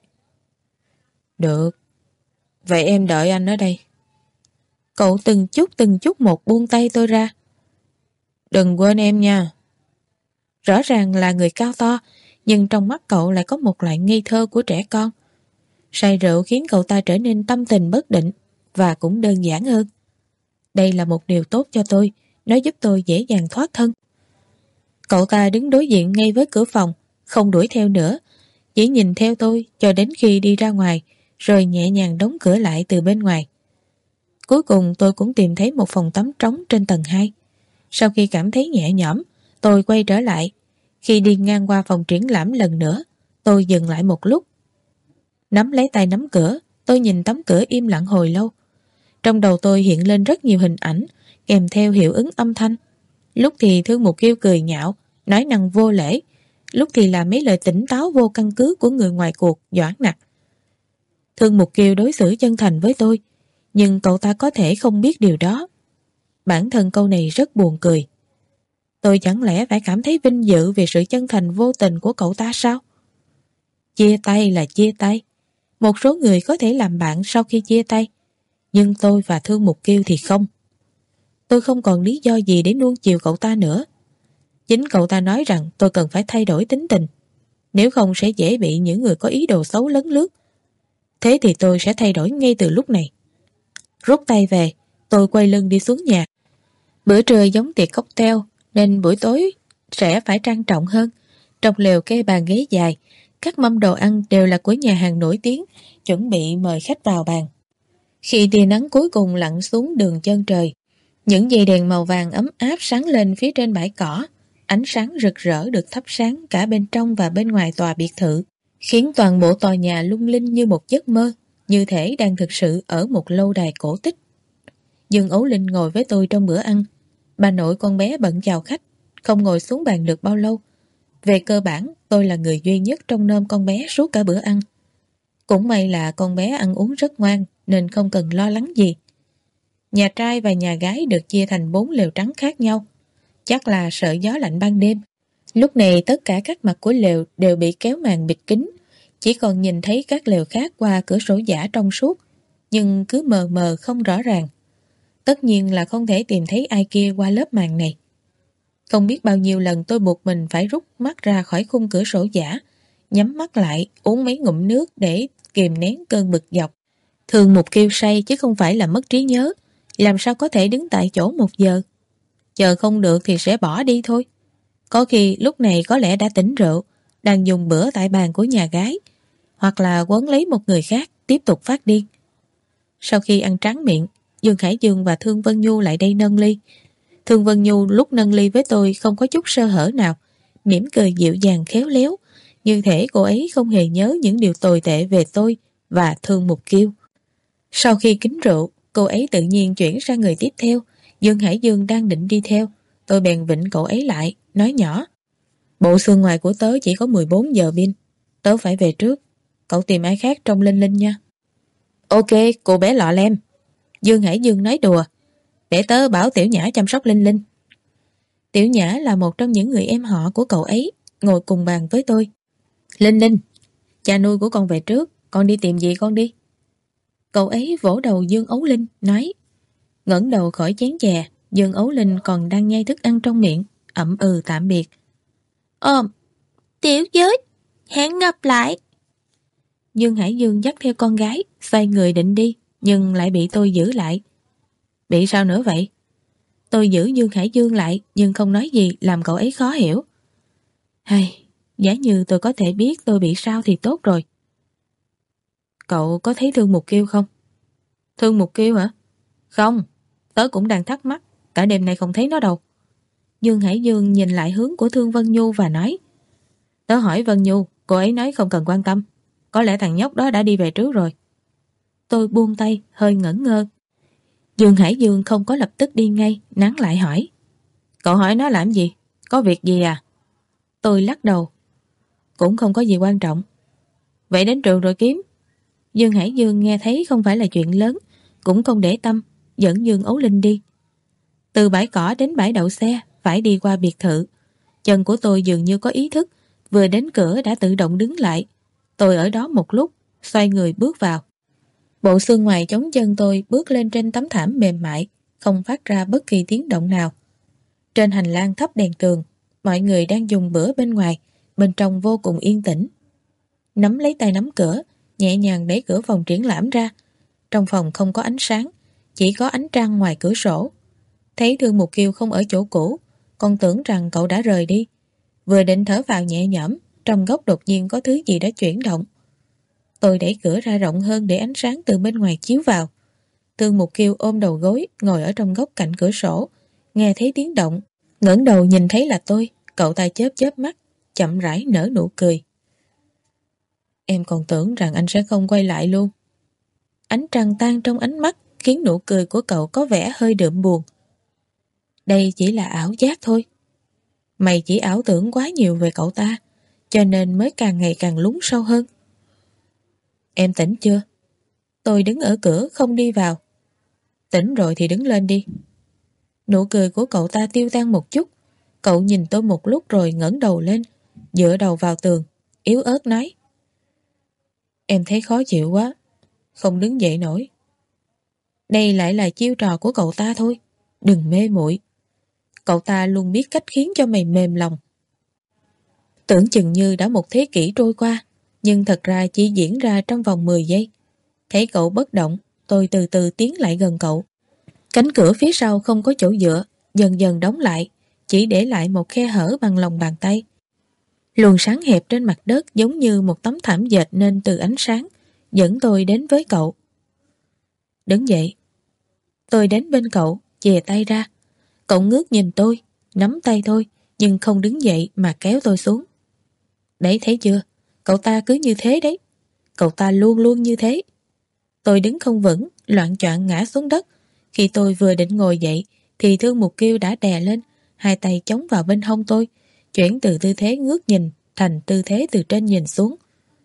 Được. Vậy em đợi anh ở đây. Cậu từng chút từng chút một buông tay tôi ra. Đừng quên em nha. Rõ ràng là người cao to, nhưng trong mắt cậu lại có một loại ngây thơ của trẻ con. Say rượu khiến cậu ta trở nên tâm tình bất định và cũng đơn giản hơn. Đây là một điều tốt cho tôi, nó giúp tôi dễ dàng thoát thân. Cậu ta đứng đối diện ngay với cửa phòng, không đuổi theo nữa, chỉ nhìn theo tôi cho đến khi đi ra ngoài, rồi nhẹ nhàng đóng cửa lại từ bên ngoài. Cuối cùng tôi cũng tìm thấy một phòng tắm trống trên tầng hai. Sau khi cảm thấy nhẹ nhõm, tôi quay trở lại. Khi đi ngang qua phòng triển lãm lần nữa, tôi dừng lại một lúc. Nắm lấy tay nắm cửa, tôi nhìn tấm cửa im lặng hồi lâu. Trong đầu tôi hiện lên rất nhiều hình ảnh, kèm theo hiệu ứng âm thanh. Lúc thì Thương Mục Kiều cười nhạo, nói năng vô lễ, lúc thì là mấy lời tỉnh táo vô căn cứ của người ngoài cuộc Doãn Nặc. Thương Mục Kiều đối xử chân thành với tôi, nhưng cậu ta có thể không biết điều đó. Bản thân câu này rất buồn cười. Tôi chẳng lẽ phải cảm thấy vinh dự về sự chân thành vô tình của cậu ta sao? Chia tay là chia tay. Một số người có thể làm bạn sau khi chia tay, nhưng tôi và Thương Mục Kiêu thì không. Tôi không còn lý do gì để nuông chiều cậu ta nữa. Chính cậu ta nói rằng tôi cần phải thay đổi tính tình, nếu không sẽ dễ bị những người có ý đồ xấu lấn lướt. Thế thì tôi sẽ thay đổi ngay từ lúc này. Rút tay về, tôi quay lưng đi xuống nhà. Bữa trưa giống tiệc cocktail, nên buổi tối sẽ phải trang trọng hơn. Trong lều kê bàn ghế dài, các mâm đồ ăn đều là của nhà hàng nổi tiếng, chuẩn bị mời khách vào bàn. Khi tia nắng cuối cùng lặn xuống đường chân trời, những dây đèn màu vàng ấm áp sáng lên phía trên bãi cỏ. Ánh sáng rực rỡ được thắp sáng cả bên trong và bên ngoài tòa biệt thự, khiến toàn bộ tòa nhà lung linh như một giấc mơ, như thể đang thực sự ở một lâu đài cổ tích. Dương Ấu Linh ngồi với tôi trong bữa ăn. Bà nội con bé bận chào khách, không ngồi xuống bàn được bao lâu. Về cơ bản, tôi là người duy nhất trông nom con bé suốt cả bữa ăn. Cũng may là con bé ăn uống rất ngoan, nên không cần lo lắng gì. Nhà trai và nhà gái được chia thành bốn lều trắng khác nhau, chắc là sợ gió lạnh ban đêm. Lúc này tất cả các mặt của lều đều bị kéo màn bịt kín, chỉ còn nhìn thấy các lều khác qua cửa sổ giả trong suốt, nhưng cứ mờ mờ không rõ ràng. Tất nhiên là không thể tìm thấy ai kia qua lớp màn này. Không biết bao nhiêu lần tôi buộc mình phải rút mắt ra khỏi khung cửa sổ giả, nhắm mắt lại, uống mấy ngụm nước để kìm nén cơn bực dọc. Thường Mục Kiêu say chứ không phải là mất trí nhớ, làm sao có thể đứng tại chỗ một giờ. Chờ không được thì sẽ bỏ đi thôi. Có khi lúc này có lẽ đã tỉnh rượu, đang dùng bữa tại bàn của nhà gái, hoặc là quấn lấy một người khác tiếp tục phát điên. Sau khi ăn tráng miệng, Dương Hải Dương và Thương Vân Nhu lại đây nâng ly. Thương Vân Nhu lúc nâng ly với tôi không có chút sơ hở nào, mỉm cười dịu dàng khéo léo, như thể cô ấy không hề nhớ những điều tồi tệ về tôi và Thương Mục Kiêu. Sau khi kính rượu, cô ấy tự nhiên chuyển sang người tiếp theo. Dương Hải Dương đang định đi theo, tôi bèn vịnh cậu ấy lại, nói nhỏ: bộ xương ngoài của tớ chỉ có mười bốn giờ pin, tớ phải về trước, cậu tìm ai khác trông Linh Linh nha. Ok, cô bé lọ lem. Dương Hải Dương nói đùa: để tớ bảo Tiểu Nhã chăm sóc Linh Linh. Tiểu Nhã là một trong những người em họ của cậu ấy, ngồi cùng bàn với tôi. Linh Linh, cha nuôi của con về trước, con đi tìm gì con đi. Cậu ấy vỗ đầu Dương Ấu Linh, nói. Ngẩng đầu khỏi chén chè, Dương Ấu Linh còn đang nhai thức ăn trong miệng, ậm ừ tạm biệt. Ôm, tiểu giới, hẹn gặp lại. Dương Hải Dương dắt theo con gái, xoay người định đi, nhưng lại bị tôi giữ lại. Bị sao nữa vậy? Tôi giữ Dương Hải Dương lại, nhưng không nói gì làm cậu ấy khó hiểu. Hay, giả như tôi có thể biết tôi bị sao thì tốt rồi. Cậu có thấy Thương Mục Kiêu không? Thương Mục Kiêu hả? Không, tớ cũng đang thắc mắc, cả đêm nay không thấy nó đâu. Dương Hải Dương nhìn lại hướng của Thương Vân Nhu và nói. Tớ hỏi Vân Nhu, cô ấy nói không cần quan tâm, có lẽ thằng nhóc đó đã đi về trước rồi. Tôi buông tay, hơi ngẩn ngơ. Dương Hải Dương không có lập tức đi ngay, nán lại hỏi. Cậu hỏi nó làm gì? Có việc gì à? Tôi lắc đầu. Cũng không có gì quan trọng. Vậy đến trường rồi kiếm. Dương Hải Dương nghe thấy không phải là chuyện lớn, cũng không để tâm, dẫn Dương Ấu Linh đi. Từ bãi cỏ đến bãi đậu xe, phải đi qua biệt thự. Chân của tôi dường như có ý thức, vừa đến cửa đã tự động đứng lại. Tôi ở đó một lúc, xoay người bước vào. Bộ xương ngoài chống chân tôi bước lên trên tấm thảm mềm mại, không phát ra bất kỳ tiếng động nào. Trên hành lang thắp đèn tường, mọi người đang dùng bữa bên ngoài, bên trong vô cùng yên tĩnh. Nắm lấy tay nắm cửa, nhẹ nhàng đẩy cửa phòng triển lãm ra. Trong phòng không có ánh sáng, chỉ có ánh trăng ngoài cửa sổ. Thấy Thương Mục Kiêu không ở chỗ cũ, còn tưởng rằng cậu đã rời đi. Vừa định thở vào nhẹ nhõm, trong góc đột nhiên có thứ gì đã chuyển động. Tôi đẩy cửa ra rộng hơn để ánh sáng từ bên ngoài chiếu vào. Thương Mục Kiêu ôm đầu gối, ngồi ở trong góc cạnh cửa sổ, nghe thấy tiếng động, ngẩng đầu nhìn thấy là tôi. Cậu ta chớp chớp mắt, chậm rãi nở nụ cười. Em còn tưởng rằng anh sẽ không quay lại luôn. Ánh trăng tan trong ánh mắt, khiến nụ cười của cậu có vẻ hơi đượm buồn. Đây chỉ là ảo giác thôi. Mày chỉ ảo tưởng quá nhiều về cậu ta, cho nên mới càng ngày càng lún sâu hơn. Em tỉnh chưa? Tôi đứng ở cửa không đi vào. Tỉnh rồi thì đứng lên đi. Nụ cười của cậu ta tiêu tan một chút. Cậu nhìn tôi một lúc rồi ngẩng đầu lên, dựa đầu vào tường, yếu ớt nói. Em thấy khó chịu quá, không đứng dậy nổi. Đây lại là chiêu trò của cậu ta thôi. Đừng mê muội. Cậu ta luôn biết cách khiến cho mày mềm lòng. Tưởng chừng như đã một thế kỷ trôi qua, nhưng thật ra chỉ diễn ra trong vòng mười giây. Thấy cậu bất động, tôi từ từ tiến lại gần cậu. Cánh cửa phía sau không có chỗ dựa, dần dần đóng lại, chỉ để lại một khe hở bằng lòng bàn tay. Luồng sáng hẹp trên mặt đất giống như một tấm thảm dệt nên từ ánh sáng, dẫn tôi đến với cậu. Đứng dậy. Tôi đến bên cậu, chìa tay ra. Cậu ngước nhìn tôi, nắm tay tôi, nhưng không đứng dậy mà kéo tôi xuống. Đấy, thấy chưa? Cậu ta cứ như thế đấy. Cậu ta luôn luôn như thế. Tôi đứng không vững, loạng choạng ngã xuống đất. Khi tôi vừa định ngồi dậy, thì Thương Mục Kiêu đã đè lên, hai tay chống vào bên hông tôi, chuyển từ tư thế ngước nhìn thành tư thế từ trên nhìn xuống.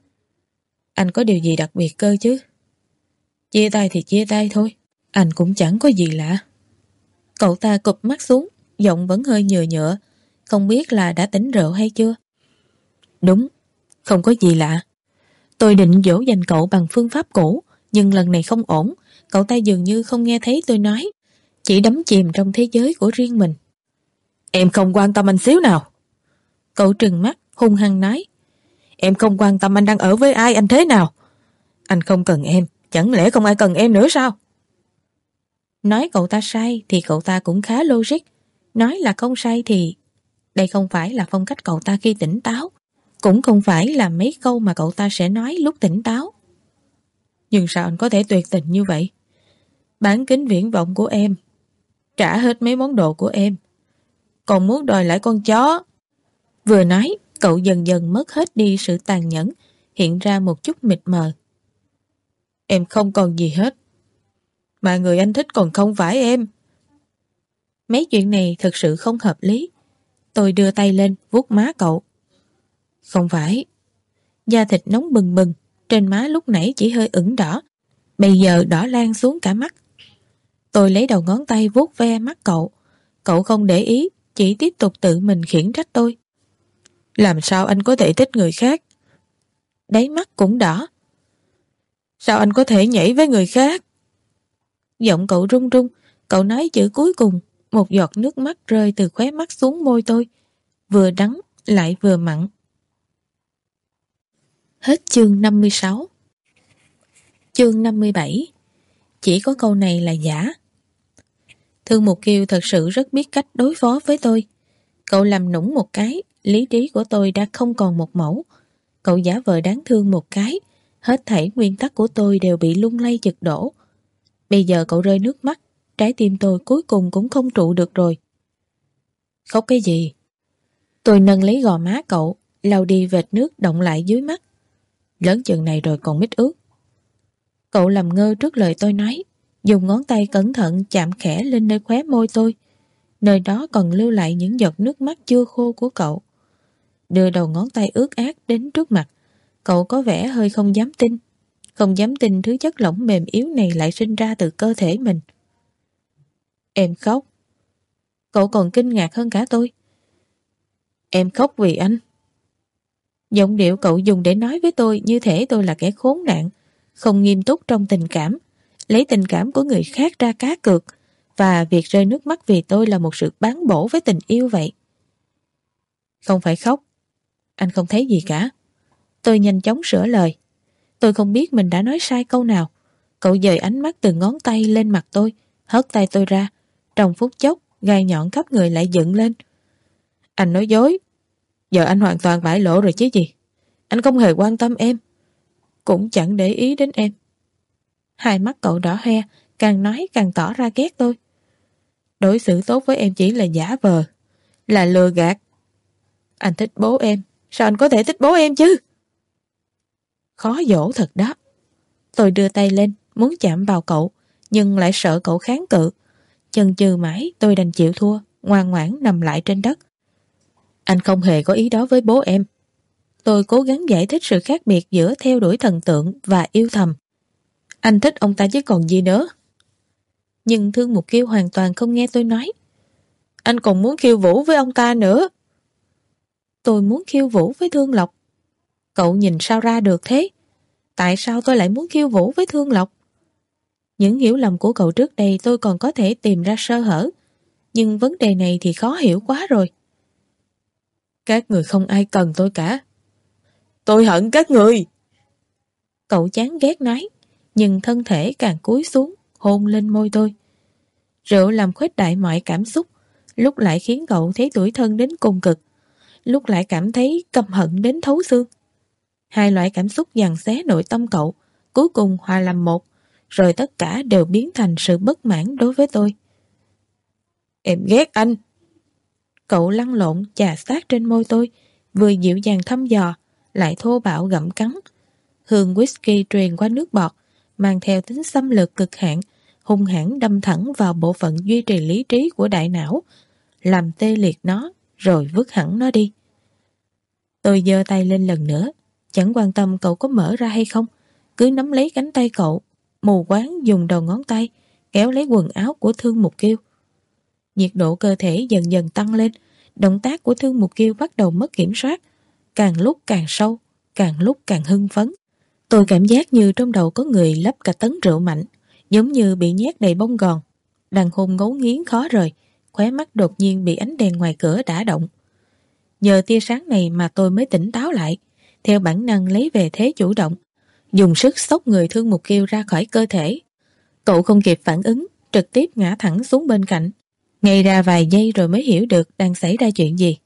Anh có điều gì đặc biệt cơ chứ? Chia tay thì chia tay thôi, anh cũng chẳng có gì lạ. Cậu ta cụp mắt xuống, giọng vẫn hơi nhựa nhựa, không biết là đã tỉnh rượu hay chưa. Đúng, không có gì lạ. Tôi định dỗ dành cậu bằng phương pháp cũ, nhưng lần này không ổn. Cậu ta dường như không nghe thấy tôi nói, chỉ đắm chìm trong thế giới của riêng mình. Em không quan tâm anh xíu nào. Cậu trừng mắt, hung hăng nói. Em không quan tâm anh đang ở với ai, anh thế nào. Anh không cần em, chẳng lẽ không ai cần em nữa sao? Nói cậu ta sai thì cậu ta cũng khá logic. Nói là không sai thì đây không phải là phong cách cậu ta khi tỉnh táo, cũng không phải là mấy câu mà cậu ta sẽ nói lúc tỉnh táo. Nhưng sao anh có thể tuyệt tình như vậy? Bán kính viễn vọng của em, trả hết mấy món đồ của em, còn muốn đòi lại con chó. Vừa nói, cậu dần dần mất hết đi sự tàn nhẫn, hiện ra một chút mịt mờ. Em không còn gì hết, mà người anh thích còn không phải em. Mấy chuyện này thật sự không hợp lý. Tôi đưa tay lên vuốt má cậu. Không phải. Da thịt nóng bừng bừng, trên má lúc nãy chỉ hơi ửng đỏ, bây giờ đỏ lan xuống cả mắt. Tôi lấy đầu ngón tay vuốt ve mắt cậu. Cậu không để ý, chỉ tiếp tục tự mình khiển trách tôi. Làm sao anh có thể thích người khác? Đáy mắt cũng đỏ. Sao anh có thể nhảy với người khác? Giọng cậu run run. Cậu nói chữ cuối cùng, một giọt nước mắt rơi từ khóe mắt xuống môi tôi, vừa đắng lại vừa mặn. Hết chương năm mươi sáu. Chương năm mươi bảy. Chỉ có câu này là giả. Thương Mục Kiêu thật sự rất biết cách đối phó với tôi. Cậu làm nũng một cái, lý trí của tôi đã không còn một mẫu. Cậu giả vờ đáng thương một cái, hết thảy nguyên tắc của tôi đều bị lung lay chực đổ. Bây giờ cậu rơi nước mắt, trái tim tôi cuối cùng cũng không trụ được rồi. Khóc cái gì? Tôi nâng lấy gò má cậu, lau đi vệt nước đọng lại dưới mắt. Lớn chừng này rồi còn mít ướt. Cậu làm ngơ trước lời tôi nói, dùng ngón tay cẩn thận chạm khẽ lên nơi khóe môi tôi. Nơi đó còn lưu lại những giọt nước mắt chưa khô của cậu. Đưa đầu ngón tay ướt át đến trước mặt. Cậu có vẻ hơi không dám tin. Không dám tin thứ chất lỏng mềm yếu này lại sinh ra từ cơ thể mình. Em khóc. Cậu còn kinh ngạc hơn cả tôi. Em khóc vì anh. Giọng điệu cậu dùng để nói với tôi như thể tôi là kẻ khốn nạn, không nghiêm túc trong tình cảm, lấy tình cảm của người khác ra cá cược, và việc rơi nước mắt vì tôi là một sự bán bổ với tình yêu vậy. Không phải khóc. Anh không thấy gì cả. Tôi nhanh chóng sửa lời. Tôi không biết mình đã nói sai câu nào. Cậu dời ánh mắt từ ngón tay lên mặt tôi, hất tay tôi ra. Trong phút chốc, gai nhọn khắp người lại dựng lên. Anh nói dối. Giờ anh hoàn toàn bại lộ rồi chứ gì. Anh không hề quan tâm em, cũng chẳng để ý đến em. Hai mắt cậu đỏ hoe, càng nói càng tỏ ra ghét tôi. Đối xử tốt với em chỉ là giả vờ, là lừa gạt. Anh thích bố em, sao anh có thể thích bố em chứ? Khó dỗ thật đó. Tôi đưa tay lên, muốn chạm vào cậu, nhưng lại sợ cậu kháng cự. Chần chừ mãi, tôi đành chịu thua, ngoan ngoãn nằm lại trên đất. Anh không hề có ý đó với bố em. Tôi cố gắng giải thích sự khác biệt giữa theo đuổi thần tượng và yêu thầm. Anh thích ông ta chứ còn gì nữa. Nhưng Thương Mục Kiêu hoàn toàn không nghe tôi nói. Anh còn muốn khiêu vũ với ông ta nữa. Tôi muốn khiêu vũ với Thương Lộc. Cậu nhìn sao ra được thế? Tại sao tôi lại muốn khiêu vũ với Thương Lộc? Những hiểu lầm của cậu trước đây tôi còn có thể tìm ra sơ hở, nhưng vấn đề này thì khó hiểu quá rồi. Các người không ai cần tôi cả. Tôi hận các người. Cậu chán ghét nói, nhưng thân thể càng cúi xuống, hôn lên môi tôi. Rượu làm khuếch đại mọi cảm xúc, lúc lại khiến cậu thấy tủi thân đến cùng cực, lúc lại cảm thấy căm hận đến thấu xương. Hai loại cảm xúc giằng xé nội tâm cậu, cuối cùng hòa làm một, rồi tất cả đều biến thành sự bất mãn đối với tôi. Em ghét anh. Cậu lăn lộn chà sát trên môi tôi, vừa dịu dàng thăm dò, lại thô bạo gặm cắn. Hương whisky truyền qua nước bọt, mang theo tính xâm lược cực hạn, hung hãn đâm thẳng vào bộ phận duy trì lý trí của đại não, làm tê liệt nó, rồi vứt hẳn nó đi. Tôi giơ tay lên lần nữa, chẳng quan tâm cậu có mở ra hay không, cứ nắm lấy cánh tay cậu, mù quáng dùng đầu ngón tay kéo lấy quần áo của Thương Mục Kiêu. Nhiệt độ cơ thể dần dần tăng lên, động tác của Thương Mục Kiêu bắt đầu mất kiểm soát, càng lúc càng sâu, càng lúc càng hưng phấn. Tôi cảm giác như trong đầu có người lấp cả tấn rượu mạnh, giống như bị nhét đầy bông gòn. Đang hôn ngấu nghiến khó rời, khóe mắt đột nhiên bị ánh đèn ngoài cửa đả động. Nhờ tia sáng này mà tôi mới tỉnh táo lại, theo bản năng lấy về thế chủ động, dùng sức xốc người Thương Mục Kiêu ra khỏi cơ thể. Cậu không kịp phản ứng, trực tiếp ngã thẳng xuống bên cạnh. Ngay ra vài giây rồi mới hiểu được đang xảy ra chuyện gì.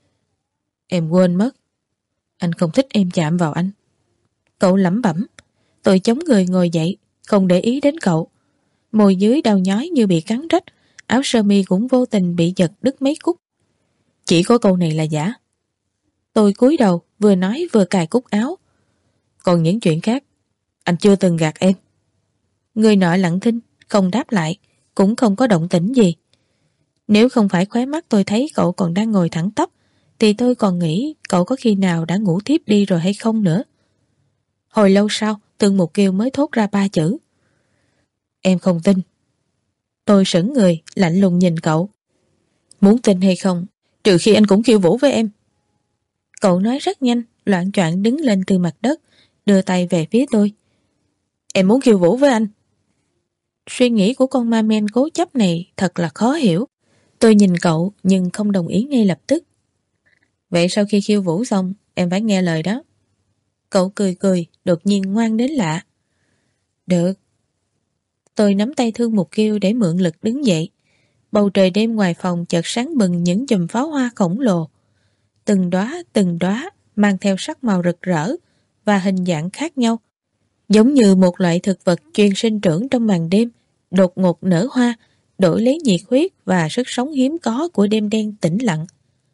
Em quên mất, anh không thích em chạm vào anh. Cậu lẩm bẩm. Tôi chống người ngồi dậy, không để ý đến cậu. Môi dưới đau nhói như bị cắn rách, áo sơ mi cũng vô tình bị giật đứt mấy cúc. Chỉ có câu này là giả. Tôi cúi đầu, vừa nói vừa cài cúc áo. Còn những chuyện khác, anh chưa từng gạt em. Người nọ lặng thinh, không đáp lại, cũng không có động tĩnh gì. Nếu không phải khóe mắt tôi thấy cậu còn đang ngồi thẳng tắp, thì tôi còn nghĩ cậu có khi nào đã ngủ thiếp đi rồi hay không nữa. Hồi lâu sau, Thương Mục Kiêu mới thốt ra ba chữ. Em không tin. Tôi sững người, lạnh lùng nhìn cậu. Muốn tin hay không, trừ khi anh cũng khiêu vũ với em. Cậu nói rất nhanh, loạng choạng đứng lên từ mặt đất, đưa tay về phía tôi. Em muốn khiêu vũ với anh. Suy nghĩ của con ma men cố chấp này thật là khó hiểu. Tôi nhìn cậu nhưng không đồng ý ngay lập tức. Vậy sau khi khiêu vũ xong, em phải nghe lời đó. Cậu cười cười, đột nhiên ngoan đến lạ. Được. Tôi nắm tay Thương Mục Kiêu để mượn lực đứng dậy. Bầu trời đêm ngoài phòng chợt sáng bừng những chùm pháo hoa khổng lồ. Từng đóa từng đóa mang theo sắc màu rực rỡ và hình dạng khác nhau. Giống như một loại thực vật chuyên sinh trưởng trong màn đêm, đột ngột nở hoa, đổi lấy nhiệt huyết và sức sống hiếm có của đêm đen tĩnh lặng.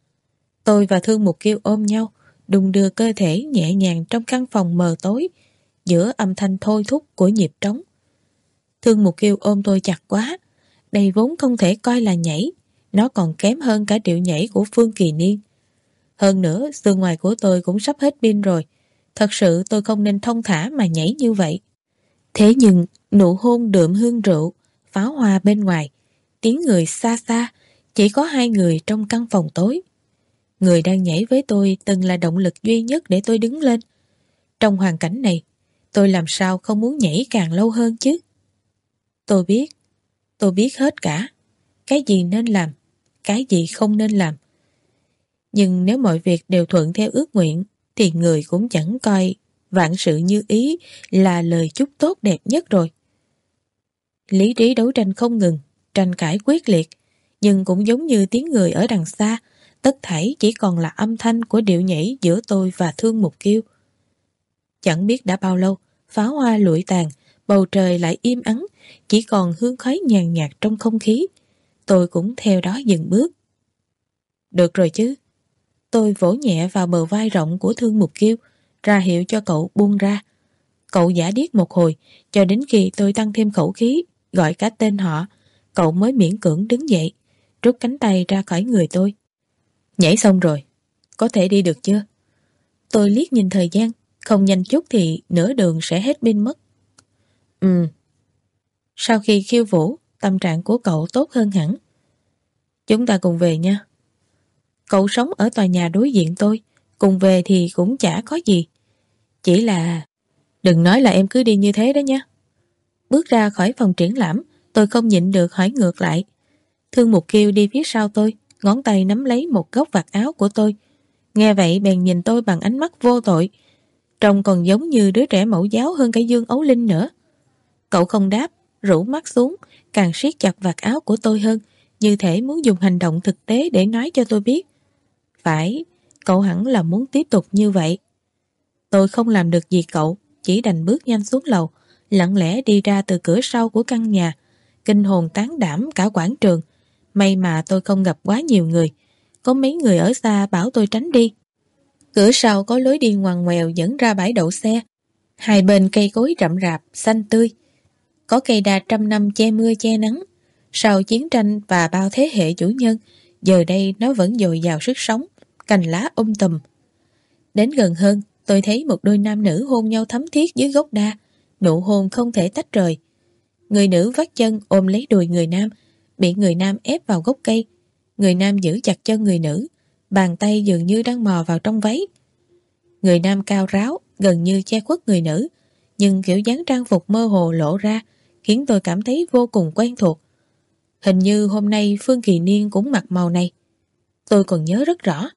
Tôi và Thương Mục Kiêu ôm nhau, đung đưa cơ thể nhẹ nhàng trong căn phòng mờ tối, giữa âm thanh thôi thúc của nhịp trống. Thương Mục Kiêu ôm tôi chặt quá, đây vốn không thể coi là nhảy, nó còn kém hơn cả điệu nhảy của Phương Kỳ Niên. Hơn nữa, xương ngoài của tôi cũng sắp hết pin rồi, thật sự tôi không nên thong thả mà nhảy như vậy. Thế nhưng, nụ hôn đượm hương rượu, pháo hoa bên ngoài, tiếng người xa xa, chỉ có hai người trong căn phòng tối. Người đang nhảy với tôi từng là động lực duy nhất để tôi đứng lên. Trong hoàn cảnh này, tôi làm sao không muốn nhảy càng lâu hơn chứ? Tôi biết, tôi biết hết cả. Cái gì nên làm, cái gì không nên làm. Nhưng nếu mọi việc đều thuận theo ước nguyện, thì người cũng chẳng coi vạn sự như ý là lời chúc tốt đẹp nhất rồi. Lý trí đấu tranh không ngừng, tranh cãi quyết liệt, nhưng cũng giống như tiếng người ở đằng xa, tất thảy chỉ còn là âm thanh của điệu nhảy giữa tôi và Thương Mục Kiêu. Chẳng biết đã bao lâu, pháo hoa lụi tàn, bầu trời lại im ắng, chỉ còn hương khói nhàn nhạt trong không khí. Tôi cũng theo đó dừng bước. Được rồi chứ. Tôi vỗ nhẹ vào bờ vai rộng của Thương Mục Kiêu, ra hiệu cho cậu buông ra. Cậu giả điếc một hồi, cho đến khi tôi tăng thêm khẩu khí, gọi cả tên họ, cậu mới miễn cưỡng đứng dậy, rút cánh tay ra khỏi người tôi. Nhảy xong rồi, có thể đi được chưa? Tôi liếc nhìn thời gian, không nhanh chút thì nửa đường sẽ hết pin mất. Ừ. Sau khi khiêu vũ, tâm trạng của cậu tốt hơn hẳn. Chúng ta cùng về nha. Cậu sống ở tòa nhà đối diện tôi, cùng về thì cũng chả có gì. Chỉ là... Đừng nói là em cứ đi như thế đó nhé. Bước ra khỏi phòng triển lãm, tôi không nhịn được hỏi ngược lại. Thương Mục Kiêu đi phía sau tôi, ngón tay nắm lấy một góc vạt áo của tôi. Nghe vậy bèn nhìn tôi bằng ánh mắt vô tội, trông còn giống như đứa trẻ mẫu giáo hơn cả Dương Ấu Linh nữa. Cậu không đáp, rũ mắt xuống, càng siết chặt vạt áo của tôi hơn, như thể muốn dùng hành động thực tế để nói cho tôi biết. Phải, cậu hẳn là muốn tiếp tục như vậy. Tôi không làm được gì cậu, chỉ đành bước nhanh xuống lầu, lặng lẽ đi ra từ cửa sau của căn nhà, kinh hồn tán đảm cả quảng trường. May mà tôi không gặp quá nhiều người, có mấy người ở xa bảo tôi tránh đi. Cửa sau có lối đi ngoằn ngoèo dẫn ra bãi đậu xe, hai bên cây cối rậm rạp, xanh tươi. Có cây đa trăm năm che mưa che nắng, sau chiến tranh và bao thế hệ chủ nhân, giờ đây nó vẫn dồi dào sức sống, cành lá um tùm. Đến gần hơn, tôi thấy một đôi nam nữ hôn nhau thấm thiết dưới gốc đa, nụ hôn không thể tách rời. Người nữ vắt chân ôm lấy đùi người nam, bị người nam ép vào gốc cây. Người nam giữ chặt chân người nữ, bàn tay dường như đang mò vào trong váy. Người nam cao ráo, gần như che khuất người nữ, nhưng kiểu dáng trang phục mơ hồ lộ ra, khiến tôi cảm thấy vô cùng quen thuộc. Hình như hôm nay Phương Kỳ Niên cũng mặc màu này. Tôi còn nhớ rất rõ.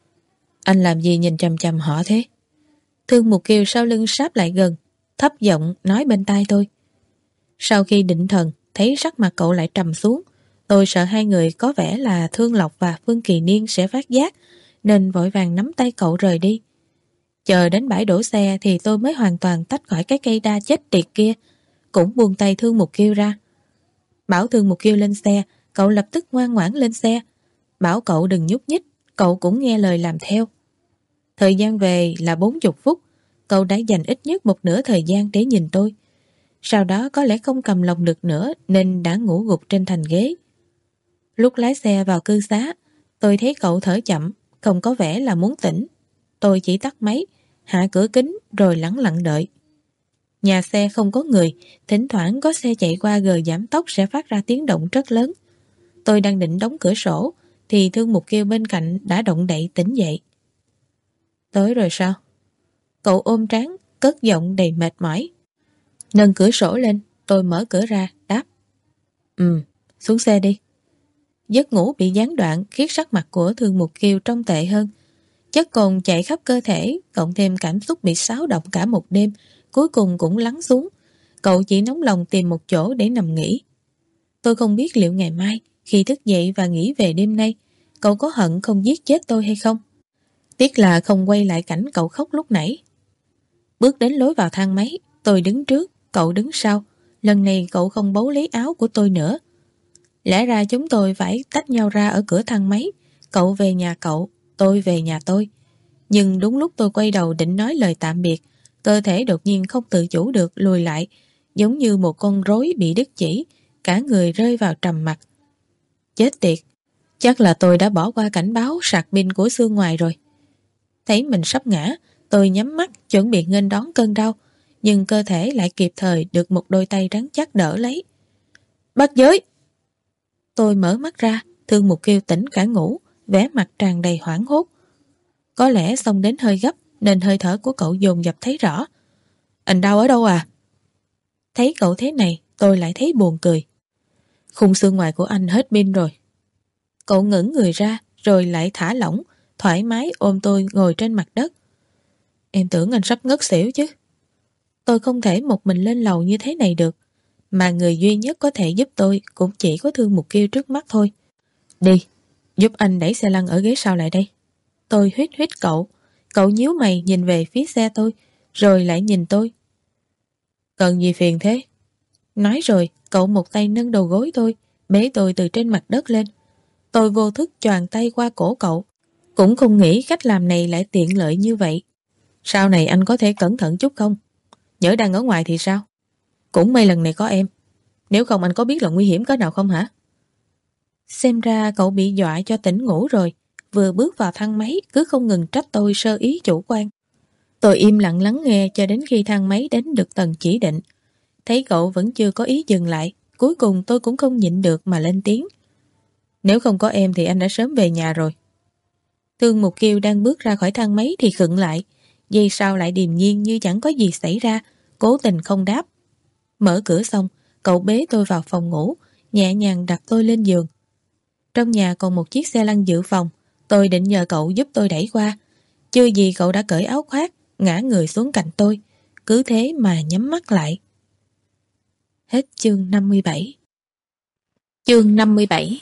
Anh làm gì nhìn chằm chằm họ thế? Thương Mục Kiều sau lưng sáp lại gần, thấp giọng nói bên tai tôi. Sau khi định thần, thấy sắc mặt cậu lại trầm xuống. Tôi sợ hai người có vẻ là Thương Lộc và Phương Kỳ Niên sẽ phát giác, nên vội vàng nắm tay cậu rời đi. Chờ đến bãi đổ xe thì tôi mới hoàn toàn tách khỏi cái cây đa chết tiệt kia, cũng buông tay Thương Mục Kiêu ra. Bảo Thương Mục Kiêu lên xe, cậu lập tức ngoan ngoãn lên xe. Bảo cậu đừng nhúc nhích, cậu cũng nghe lời làm theo. Thời gian về là bốn mươi phút, cậu đã dành ít nhất một nửa thời gian để nhìn tôi. Sau đó có lẽ không cầm lòng được nữa nên đã ngủ gục trên thành ghế. Lúc lái xe vào cư xá, tôi thấy cậu thở chậm, không có vẻ là muốn tỉnh. Tôi chỉ tắt máy, hạ cửa kính rồi lẳng lặng đợi. Nhà xe không có người, thỉnh thoảng có xe chạy qua gờ giảm tốc sẽ phát ra tiếng động rất lớn. Tôi đang định đóng cửa sổ thì Thương Mục Kiêu bên cạnh đã động đậy tỉnh dậy. Tới rồi sao? Cậu ôm trán, cất giọng đầy mệt mỏi. Nâng cửa sổ lên, tôi mở cửa ra, đáp. Ừ, xuống xe đi. Giấc ngủ bị gián đoạn khiến sắc mặt của Thương Mục Kiêu trông tệ hơn. Chất cồn chạy khắp cơ thể, cộng thêm cảm xúc bị xáo động cả một đêm, cuối cùng cũng lắng xuống. Cậu chỉ nóng lòng tìm một chỗ để nằm nghỉ. Tôi không biết liệu ngày mai, khi thức dậy và nghĩ về đêm nay, cậu có hận không giết chết tôi hay không? Tiếc là không quay lại cảnh cậu khóc lúc nãy. Bước đến lối vào thang máy, tôi đứng trước, cậu đứng sau. Lần này cậu không bấu lấy áo của tôi nữa. Lẽ ra chúng tôi phải tách nhau ra ở cửa thang máy. Cậu về nhà cậu, tôi về nhà tôi. Nhưng đúng lúc tôi quay đầu định nói lời tạm biệt, cơ thể đột nhiên không tự chủ được lùi lại, giống như một con rối bị đứt chỉ, cả người rơi vào trầm mặc. Chết tiệt, chắc là tôi đã bỏ qua cảnh báo sạc pin của xương ngoài rồi. Thấy mình sắp ngã, tôi nhắm mắt chuẩn bị nghênh đón cơn đau, nhưng cơ thể lại kịp thời được một đôi tay rắn chắc đỡ lấy. Bắt giới! Tôi mở mắt ra, Thương Mục Kiêu tỉnh cả ngủ, vẻ mặt tràn đầy hoảng hốt. Có lẽ xông đến hơi gấp nên hơi thở của cậu dồn dập thấy rõ. Anh đau ở đâu à? Thấy cậu thế này, tôi lại thấy buồn cười. Khung xương ngoài của anh hết pin rồi. Cậu ngẩng người ra rồi lại thả lỏng, thoải mái ôm tôi ngồi trên mặt đất. Em tưởng anh sắp ngất xỉu chứ. Tôi không thể một mình lên lầu như thế này được, mà người duy nhất có thể giúp tôi cũng chỉ có Thương Mục Kiêu trước mắt thôi. Đi, giúp anh đẩy xe lăn ở ghế sau lại đây. Tôi huýt huýt cậu. Cậu nhíu mày nhìn về phía xe tôi, rồi lại nhìn tôi. Cần gì phiền thế? Nói rồi, cậu một tay nâng đầu gối tôi, bế tôi từ trên mặt đất lên. Tôi vô thức choàng tay qua cổ cậu, cũng không nghĩ cách làm này lại tiện lợi như vậy. Sau này anh có thể cẩn thận chút không? Nhỡ đang ở ngoài thì sao? Cũng may lần này có em. Nếu không anh có biết là nguy hiểm cỡ nào không hả? Xem ra cậu bị dọa cho tỉnh ngủ rồi. Vừa bước vào thang máy cứ không ngừng trách tôi sơ ý chủ quan. Tôi im lặng lắng nghe cho đến khi thang máy đến được tầng chỉ định. Thấy cậu vẫn chưa có ý dừng lại, cuối cùng tôi cũng không nhịn được mà lên tiếng. Nếu không có em thì anh đã sớm về nhà rồi. Thương Mục Kiêu đang bước ra khỏi thang máy thì khựng lại, giây sau lại điềm nhiên như chẳng có gì xảy ra, cố tình không đáp. Mở cửa xong, cậu bế tôi vào phòng ngủ, nhẹ nhàng đặt tôi lên giường. Trong nhà còn một chiếc xe lăn dự phòng, tôi định nhờ cậu giúp tôi đẩy qua. Chưa gì cậu đã cởi áo khoác, ngã người xuống cạnh tôi, cứ thế mà nhắm mắt lại. Hết chương năm mươi bảy. Chương năm mươi bảy.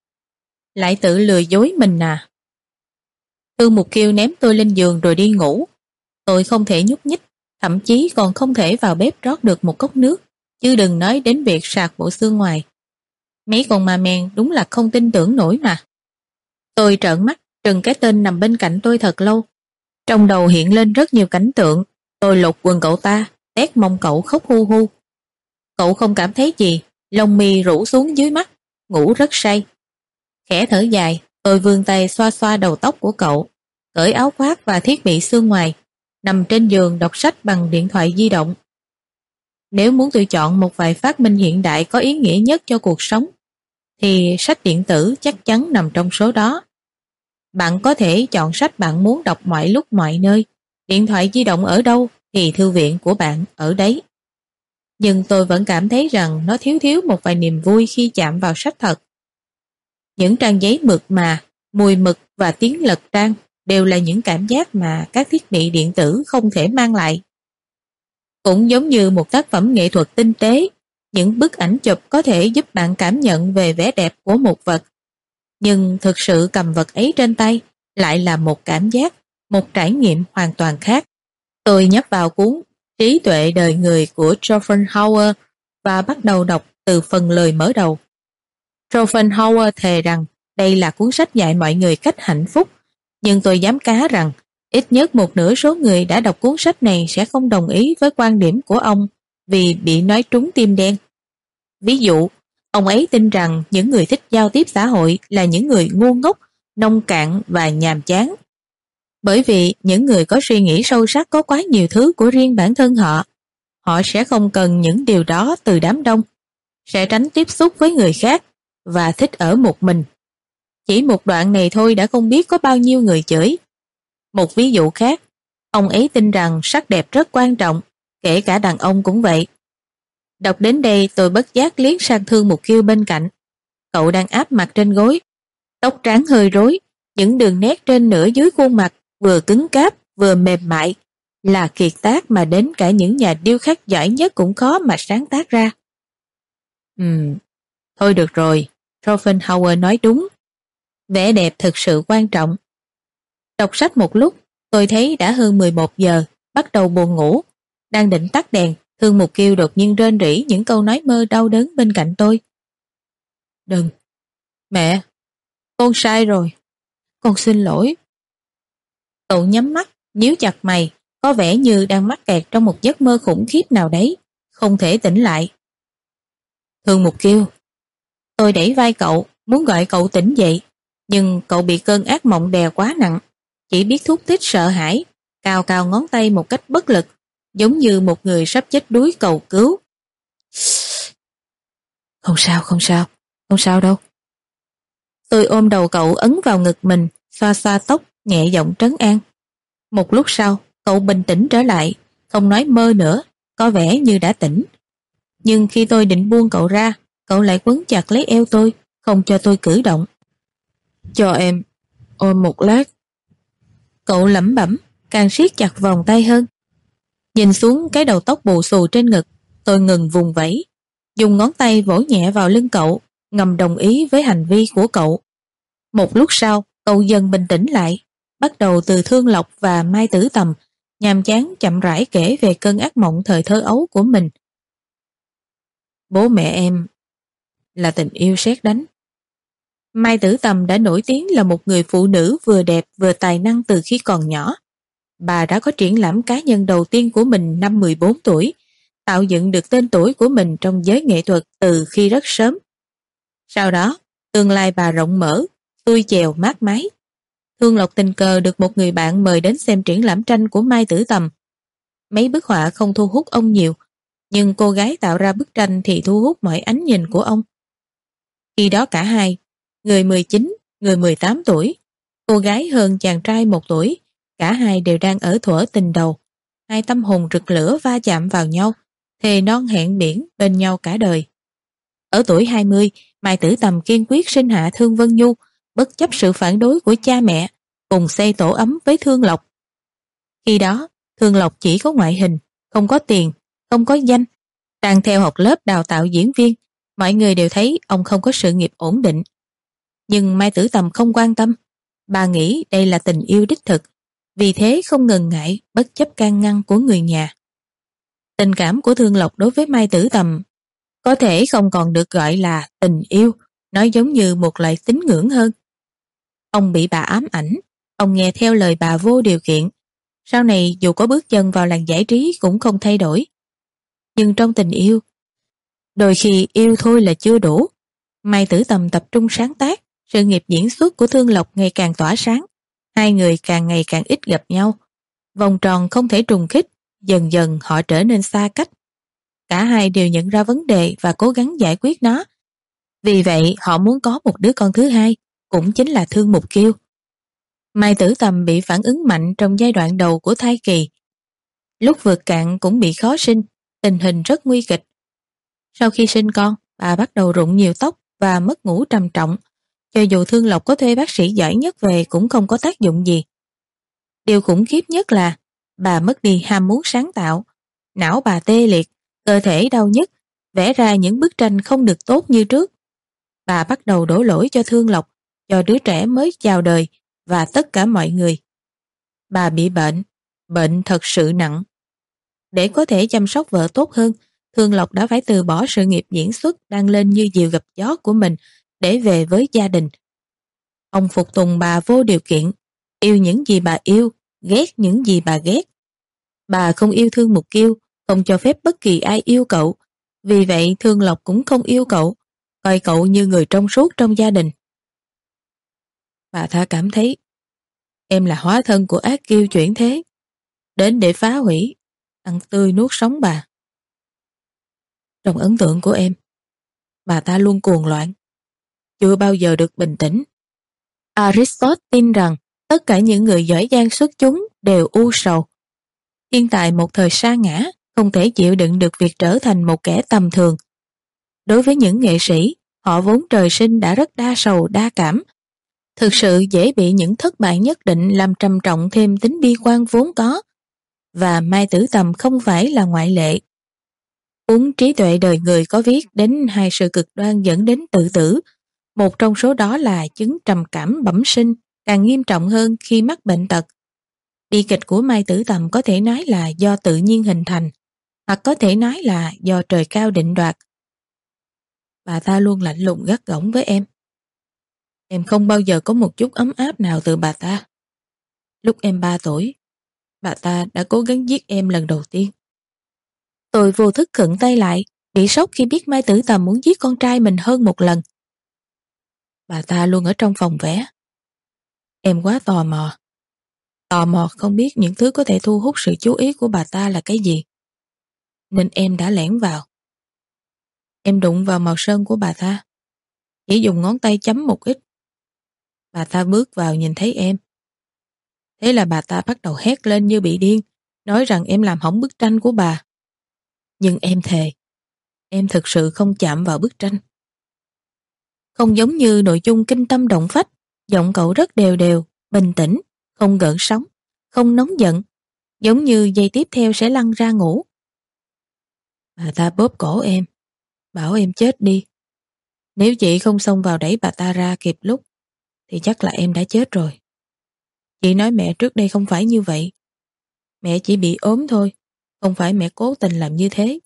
Lại tự lừa dối mình à? Thương Mục Kiêu ném tôi lên giường rồi đi ngủ. Tôi không thể nhúc nhích, thậm chí còn không thể vào bếp rót được một cốc nước, chứ đừng nói đến việc sạc bộ xương ngoài. Mấy con ma men đúng là không tin tưởng nổi mà. Tôi trợn mắt, trừng cái tên nằm bên cạnh tôi thật lâu. Trong đầu hiện lên rất nhiều cảnh tượng. Tôi lột quần cậu ta, tét mông cậu khóc hu hu. Cậu không cảm thấy gì, lông mi rủ xuống dưới mắt, ngủ rất say. Khẽ thở dài, tôi vươn tay xoa xoa đầu tóc của cậu, cởi áo khoác và thiết bị xương ngoài, nằm trên giường đọc sách bằng điện thoại di động. Nếu muốn tôi chọn một vài phát minh hiện đại có ý nghĩa nhất cho cuộc sống, thì sách điện tử chắc chắn nằm trong số đó. Bạn có thể chọn sách bạn muốn đọc mọi lúc mọi nơi. Điện thoại di động ở đâu thì thư viện của bạn ở đấy. Nhưng tôi vẫn cảm thấy rằng nó thiếu thiếu một vài niềm vui khi chạm vào sách thật. Những trang giấy mực mà, mùi mực và tiếng lật trang đều là những cảm giác mà các thiết bị điện tử không thể mang lại. Cũng giống như một tác phẩm nghệ thuật tinh tế, những bức ảnh chụp có thể giúp bạn cảm nhận về vẻ đẹp của một vật. Nhưng thực sự cầm vật ấy trên tay lại là một cảm giác, một trải nghiệm hoàn toàn khác. Tôi nhấp vào cuốn Trí tuệ đời người của Schopenhauer và bắt đầu đọc từ phần lời mở đầu. Schopenhauer thề rằng đây là cuốn sách dạy mọi người cách hạnh phúc, nhưng tôi dám cá rằng ít nhất một nửa số người đã đọc cuốn sách này sẽ không đồng ý với quan điểm của ông vì bị nói trúng tim đen. Ví dụ, ông ấy tin rằng những người thích giao tiếp xã hội là những người ngu ngốc, nông cạn và nhàm chán. Bởi vì những người có suy nghĩ sâu sắc có quá nhiều thứ của riêng bản thân họ. Họ sẽ không cần những điều đó từ đám đông, sẽ tránh tiếp xúc với người khác và thích ở một mình. Chỉ một đoạn này thôi đã không biết có bao nhiêu người chửi. Một ví dụ khác, ông ấy tin rằng sắc đẹp rất quan trọng, kể cả đàn ông cũng vậy. Đọc đến đây tôi bất giác liếc sang Thương Mục Kiêu bên cạnh. Cậu đang áp mặt trên gối, tóc trắng hơi rối, những đường nét trên nửa dưới khuôn mặt vừa cứng cáp vừa mềm mại, là kiệt tác mà đến cả những nhà điêu khắc giỏi nhất cũng khó mà sáng tác ra. Ừm, thôi được rồi, Schopenhauer nói đúng. Vẻ đẹp thực sự quan trọng. Đọc sách một lúc, tôi thấy đã hơn mười một giờ, bắt đầu buồn ngủ. Đang định tắt đèn, Thương Mục Kiêu đột nhiên rên rỉ những câu nói mơ đau đớn bên cạnh tôi. Đừng, mẹ, con sai rồi, con xin lỗi. Cậu nhắm mắt, nhíu chặt mày, có vẻ như đang mắc kẹt trong một giấc mơ khủng khiếp nào đấy, không thể tỉnh lại. Thương Mục Kiêu. Tôi đẩy vai cậu, muốn gọi cậu tỉnh dậy, nhưng cậu bị cơn ác mộng đè quá nặng, chỉ biết thúc thích sợ hãi, cào cào ngón tay một cách bất lực, giống như một người sắp chết đuối cầu cứu. Không sao, không sao, không sao đâu. Tôi ôm đầu cậu ấn vào ngực mình, xoa xoa tóc, nhẹ giọng trấn an. Một lúc sau, cậu bình tĩnh trở lại, không nói mơ nữa, có vẻ như đã tỉnh. Nhưng khi tôi định buông cậu ra, cậu lại quấn chặt lấy eo tôi, không cho tôi cử động. Cho em ôm một lát. Cậu lẩm bẩm, càng siết chặt vòng tay hơn. Nhìn xuống cái đầu tóc bù xù trên ngực, tôi ngừng vùng vẫy, dùng ngón tay vỗ nhẹ vào lưng cậu, ngầm đồng ý với hành vi của cậu. Một lúc sau, cậu dần bình tĩnh lại, bắt đầu từ Thương Lộc và Mai Tử Tầm, nhàm chán chậm rãi kể về cơn ác mộng thời thơ ấu của mình. Bố mẹ em là tình yêu sét đánh. Mai Tử Tầm đã nổi tiếng là một người phụ nữ vừa đẹp vừa tài năng từ khi còn nhỏ. Bà đã có triển lãm cá nhân đầu tiên của mình năm mười bốn tuổi, tạo dựng được tên tuổi của mình trong giới nghệ thuật từ khi rất sớm. Sau đó, tương lai bà rộng mở, xuôi chèo mát mái. Thương Lộc tình cờ được một người bạn mời đến xem triển lãm tranh của Mai Tử Tầm. Mấy bức họa không thu hút ông nhiều, nhưng cô gái tạo ra bức tranh thì thu hút mọi ánh nhìn của ông. Khi đó cả hai, người mười chín, người mười tám tuổi, cô gái hơn chàng trai một tuổi, Cả hai đều đang ở thuở tình đầu. Hai tâm hồn rực lửa va chạm vào nhau, thề non hẹn biển bên nhau cả đời. Ở tuổi hai mươi, Mai Tử Tầm kiên quyết sinh hạ Thương Vân Nhu, bất chấp sự phản đối của cha mẹ, cùng xây tổ ấm với Thương Lộc. Khi đó, Thương Lộc chỉ có ngoại hình, không có tiền, không có danh, đang theo học lớp đào tạo diễn viên. Mọi người đều thấy ông không có sự nghiệp ổn định. Nhưng Mai Tử Tầm không quan tâm. Bà nghĩ đây là tình yêu đích thực, vì thế không ngần ngại bất chấp can ngăn của người nhà. Tình cảm của Thương Lộc đối với Mai Tử Tầm có thể không còn được gọi là tình yêu, nó giống như một loại tín ngưỡng hơn. Ông bị bà ám ảnh, ông nghe theo lời bà vô điều kiện. Sau này dù có bước chân vào làng giải trí cũng không thay đổi. Nhưng trong tình yêu, đôi khi yêu thôi là chưa đủ. Mai Tử Tầm tập trung sáng tác, sự nghiệp diễn xuất của Thương Lộc ngày càng tỏa sáng. Hai người càng ngày càng ít gặp nhau. Vòng tròn không thể trùng khít, dần dần họ trở nên xa cách. Cả hai đều nhận ra vấn đề và cố gắng giải quyết nó. Vì vậy họ muốn có một đứa con thứ hai, cũng chính là Thương Mục Kiêu. Mai Tử Tầm bị phản ứng mạnh trong giai đoạn đầu của thai kỳ. Lúc vượt cạn cũng bị khó sinh, tình hình rất nguy kịch. Sau khi sinh con, bà bắt đầu rụng nhiều tóc và mất ngủ trầm trọng. Cho dù Thương Lộc có thuê bác sĩ giỏi nhất về cũng không có tác dụng gì. Điều khủng khiếp nhất là bà mất đi ham muốn sáng tạo. Não bà tê liệt, cơ thể đau nhức, vẽ ra những bức tranh không được tốt như trước. Bà bắt đầu đổ lỗi cho Thương Lộc, cho đứa trẻ mới chào đời và tất cả mọi người. Bà bị bệnh, bệnh thật sự nặng. Để có thể chăm sóc vợ tốt hơn, Thương Lộc đã phải từ bỏ sự nghiệp diễn xuất đang lên như diều gặp gió của mình để về với gia đình. Ông phục tùng bà vô điều kiện, yêu những gì bà yêu, ghét những gì bà ghét. Bà không yêu Thương Mục Kiêu, không cho phép bất kỳ ai yêu cậu. Vì vậy Thương Lộc cũng không yêu cậu, coi cậu như người trong suốt trong gia đình. Bà ta cảm thấy em là hóa thân của ác kiêu chuyển thế, đến để phá hủy, ăn tươi nuốt sống bà. Trong ấn tượng của em, bà ta luôn cuồng loạn, chưa bao giờ được bình tĩnh. Aristotle tin rằng tất cả những người giỏi giang xuất chúng đều u sầu. Thiên tài một thời sa ngã, không thể chịu đựng được việc trở thành một kẻ tầm thường. Đối với những nghệ sĩ, họ vốn trời sinh đã rất đa sầu đa cảm. Thực sự dễ bị những thất bại nhất định làm trầm trọng thêm tính bi quan vốn có. Và Mai Tử Tầm không phải là ngoại lệ. Cuốn Trí tuệ đời người có viết đến hai sự cực đoan dẫn đến tự tử. Một trong số đó là chứng trầm cảm bẩm sinh, càng nghiêm trọng hơn khi mắc bệnh tật. Bi kịch của Mai Tử Tầm có thể nói là do tự nhiên hình thành, hoặc có thể nói là do trời cao định đoạt. Bà ta luôn lạnh lùng gắt gỏng với em. Em không bao giờ có một chút ấm áp nào từ bà ta. Lúc em ba tuổi, bà ta đã cố gắng giết em lần đầu tiên. Tôi vô thức khựng tay lại, bị sốc khi biết Mai Tử Tầm muốn giết con trai mình hơn một lần. Bà ta luôn ở trong phòng vẽ. Em quá tò mò. Tò mò không biết những thứ có thể thu hút sự chú ý của bà ta là cái gì. Nên em đã lẻn vào. Em đụng vào màu sơn của bà ta. Chỉ dùng ngón tay chấm một ít. Bà ta bước vào nhìn thấy em. Thế là bà ta bắt đầu hét lên như bị điên, nói rằng em làm hỏng bức tranh của bà. Nhưng em thề, em thực sự không chạm vào bức tranh. Không giống như nội dung kinh tâm động phách, giọng cậu rất đều đều, bình tĩnh, không gợn sóng, không nóng giận, giống như giây tiếp theo sẽ lăn ra ngủ. Bà ta bóp cổ em, bảo em chết đi. Nếu chị không xông vào đẩy bà ta ra kịp lúc, thì chắc là em đã chết rồi. Chị nói mẹ trước đây không phải như vậy. Mẹ chỉ bị ốm thôi, không phải mẹ cố tình làm như thế.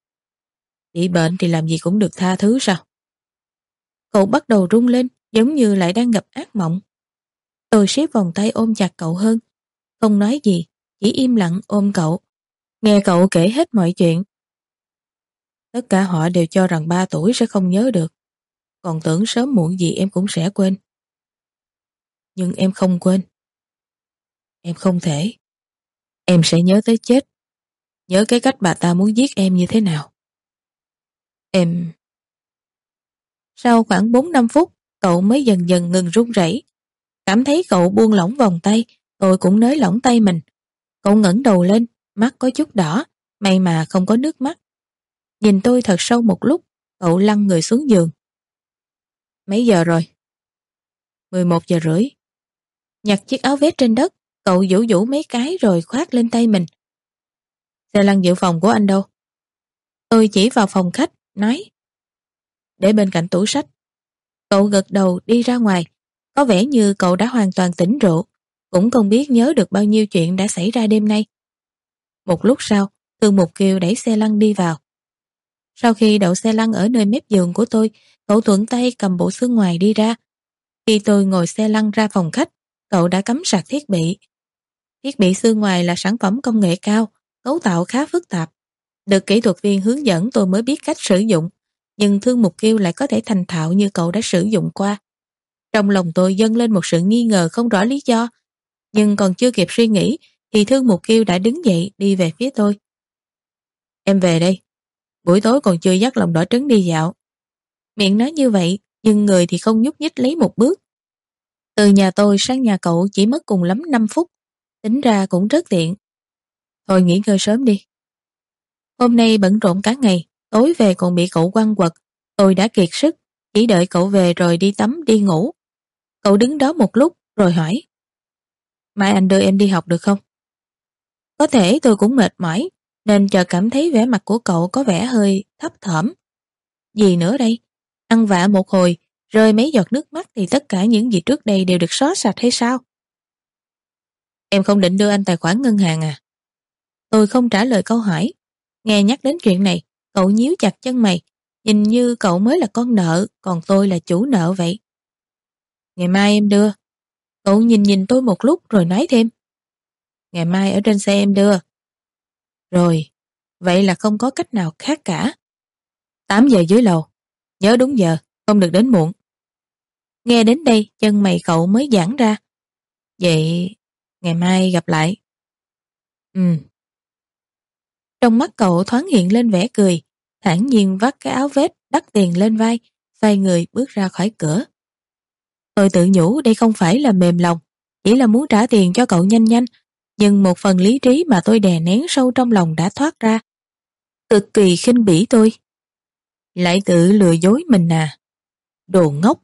Bị bệnh thì làm gì cũng được tha thứ sao? Cậu bắt đầu run lên, giống như lại đang gặp ác mộng. Tôi siết vòng tay ôm chặt cậu hơn, không nói gì, chỉ im lặng ôm cậu, nghe cậu kể hết mọi chuyện. Tất cả họ đều cho rằng ba tuổi sẽ không nhớ được, còn tưởng sớm muộn gì em cũng sẽ quên. Nhưng em không quên. Em không thể. Em sẽ nhớ tới chết, nhớ cái cách bà ta muốn giết em như thế nào. Em... Sau khoảng bốn năm phút, cậu mới dần dần ngừng run rẩy. Cảm thấy cậu buông lỏng vòng tay, tôi cũng nới lỏng tay mình. Cậu ngẩng đầu lên, mắt có chút đỏ, may mà không có nước mắt. Nhìn tôi thật sâu một lúc, cậu lăn người xuống giường. Mấy giờ rồi? mười một giờ rưỡi. Nhặt chiếc áo vest trên đất, cậu vũ vũ mấy cái rồi khoác lên tay mình. Xe lăn dự phòng của anh đâu? Tôi chỉ vào phòng khách, nói. Để bên cạnh tủ sách. Cậu gật đầu đi ra ngoài, có vẻ như cậu đã hoàn toàn tỉnh rượu, cũng không biết nhớ được bao nhiêu chuyện đã xảy ra đêm nay. Một lúc sau, Thương Mục Kiều đẩy xe lăn đi vào. Sau khi đậu xe lăn ở nơi mép giường của tôi, cậu thuận tay cầm bộ xương ngoài đi ra. Khi tôi ngồi xe lăn ra phòng khách, cậu đã cắm sạc thiết bị. Thiết bị xương ngoài là sản phẩm công nghệ cao, cấu tạo khá phức tạp. Được kỹ thuật viên hướng dẫn tôi mới biết cách sử dụng, nhưng Thương Mục Kiều lại có thể thành thạo như cậu đã sử dụng qua. Trong lòng tôi dâng lên một sự nghi ngờ không rõ lý do, nhưng còn chưa kịp suy nghĩ thì Thương Mục Kiều đã đứng dậy đi về phía tôi. Em về đây, buổi tối còn chưa dắt lòng đỏ trứng đi dạo. Miệng nói như vậy, nhưng người thì không nhúc nhích lấy một bước. Từ nhà tôi sang nhà cậu chỉ mất cùng lắm năm phút, tính ra cũng rất tiện. Thôi nghỉ ngơi sớm đi. Hôm nay bận rộn cả ngày, tối về còn bị cậu quăng quật, tôi đã kiệt sức, chỉ đợi cậu về rồi đi tắm đi ngủ. Cậu đứng đó một lúc rồi hỏi. Mai anh đưa em đi học được không? Có thể tôi cũng mệt mỏi, nên chợt cảm thấy vẻ mặt của cậu có vẻ hơi thấp thỏm. Gì nữa đây? Ăn vạ một hồi, rơi mấy giọt nước mắt thì tất cả những gì trước đây đều được xóa sạch hay sao? Em không định đưa anh tài khoản ngân hàng à? Tôi không trả lời câu hỏi. Nghe nhắc đến chuyện này, cậu nhíu chặt chân mày, nhìn như cậu mới là con nợ, còn tôi là chủ nợ vậy. Ngày mai em đưa. Cậu nhìn nhìn tôi một lúc rồi nói thêm. Ngày mai ở trên xe em đưa. Rồi, vậy là không có cách nào khác cả. tám giờ dưới lầu. Nhớ đúng giờ, không được đến muộn. Nghe đến đây, chân mày cậu mới giãn ra. Vậy, ngày mai gặp lại. Ừ. Trong mắt cậu thoáng hiện lên vẻ cười, thản nhiên vắt cái áo vest đắt tiền lên vai, xoay người bước ra khỏi cửa. Tôi tự nhủ đây không phải là mềm lòng, chỉ là muốn trả tiền cho cậu nhanh nhanh, nhưng một phần lý trí mà tôi đè nén sâu trong lòng đã thoát ra. Cực kỳ khinh bỉ tôi. Lại tự lừa dối mình à. Đồ ngốc.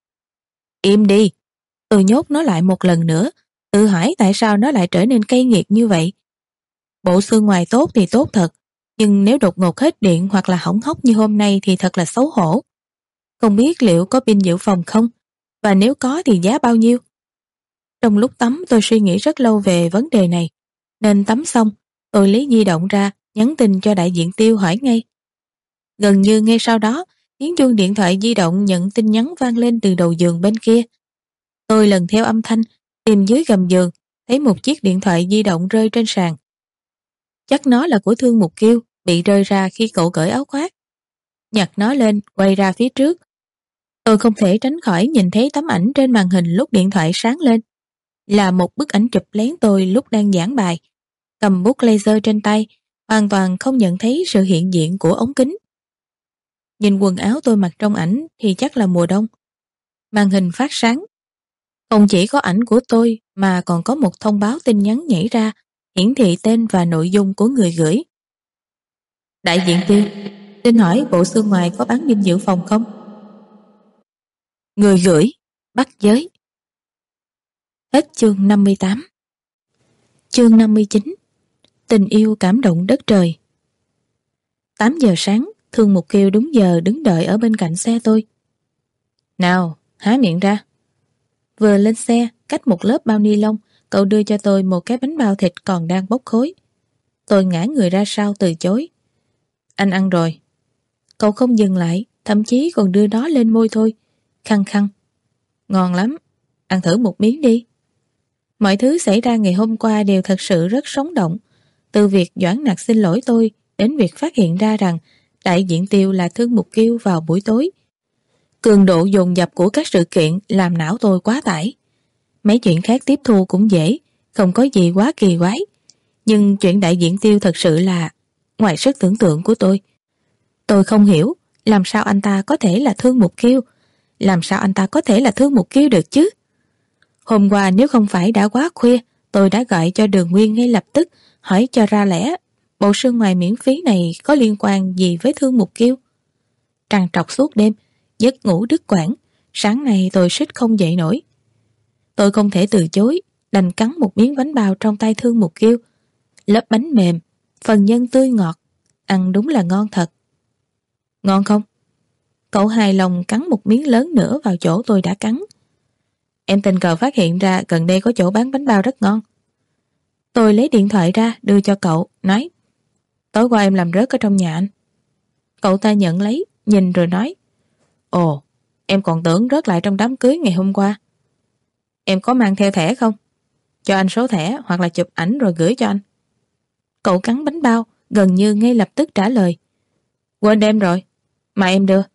Im đi. Tôi nhốt nó lại một lần nữa, tự hỏi tại sao nó lại trở nên cay nghiệt như vậy. Bộ xương ngoài tốt thì tốt thật, nhưng nếu đột ngột hết điện hoặc là hỏng hóc như hôm nay thì thật là xấu hổ. Không biết liệu có pin dự phòng không, và nếu có thì giá bao nhiêu. Trong lúc tắm tôi suy nghĩ rất lâu về vấn đề này, nên tắm xong tôi lấy di động ra nhắn tin cho đại diện Tiêu hỏi ngay. Gần như ngay sau đó, tiếng chuông điện thoại di động nhận tin nhắn vang lên từ đầu giường bên kia. Tôi lần theo âm thanh, tìm dưới gầm giường, thấy một chiếc điện thoại di động rơi trên sàn. Chắc nó là của Thương Mục Kiều, bị rơi ra khi cậu cởi áo khoác. Nhặt nó lên, quay ra phía trước. Tôi không thể tránh khỏi nhìn thấy tấm ảnh trên màn hình lúc điện thoại sáng lên. Là một bức ảnh chụp lén tôi lúc đang giảng bài, cầm bút laser trên tay, hoàn toàn không nhận thấy sự hiện diện của ống kính. Nhìn quần áo tôi mặc trong ảnh thì chắc là mùa đông. Màn hình phát sáng. Không chỉ có ảnh của tôi mà còn có một thông báo tin nhắn nhảy ra, hiển thị tên và nội dung của người gửi. Đại diện Tiêu, xin hỏi bộ xương ngoài có bán pin dự phòng không? Người gửi, bắt giới. Hết chương năm mươi tám. Chương năm mươi chín. Tình yêu cảm động đất trời. tám giờ sáng, Thương Mục Kiều đúng giờ đứng đợi ở bên cạnh xe tôi. Nào, há miệng ra. Vừa lên xe, cách một lớp bao ni lông, cậu đưa cho tôi một cái bánh bao thịt còn đang bốc khói. Tôi ngã người ra sau từ chối. Anh ăn rồi. Cậu không dừng lại, thậm chí còn đưa nó lên môi thôi. Khăng khăng. Ngon lắm, ăn thử một miếng đi. Mọi thứ xảy ra ngày hôm qua đều thật sự rất sống động. Từ việc Doãn Nặc xin lỗi tôi đến việc phát hiện ra rằng đại diện Tiêu là Thương Mục Kiều vào buổi tối. Cường độ dồn dập của các sự kiện làm não tôi quá tải. Mấy chuyện khác tiếp thu cũng dễ, không có gì quá kỳ quái. Nhưng chuyện đại diện Tiêu thật sự là ngoài sức tưởng tượng của tôi. Tôi không hiểu làm sao anh ta có thể là Thương Mục Kiều, làm sao anh ta có thể là Thương Mục Kiều được chứ. Hôm qua nếu không phải đã quá khuya, Tôi đã gọi cho Đường Nguyên ngay lập tức, hỏi cho ra lẽ bộ sương ngoài miễn phí này có liên quan gì với Thương Mục Kiêu. Trằn trọc suốt đêm, giấc ngủ đứt quãng, sáng nay tôi suýt không dậy nổi. Tôi không thể từ chối, đành cắn một miếng bánh bao trong tay Thương Mục Kiêu. Lớp bánh mềm, phần nhân tươi ngọt, ăn đúng là ngon thật. Ngon không? Cậu hài lòng cắn một miếng lớn nữa vào chỗ tôi đã cắn. Em tình cờ phát hiện ra gần đây có chỗ bán bánh bao rất ngon. Tôi lấy điện thoại ra đưa cho cậu, nói: tối qua em làm rớt ở trong nhà anh. Cậu ta nhận lấy, nhìn rồi nói: ồ, em còn tưởng rớt lại trong đám cưới ngày hôm qua. Em có mang theo thẻ không? Cho anh số thẻ hoặc là chụp ảnh rồi gửi cho anh. Cậu cắn bánh bao, gần như ngay lập tức trả lời: quên đem rồi, mà em đưa.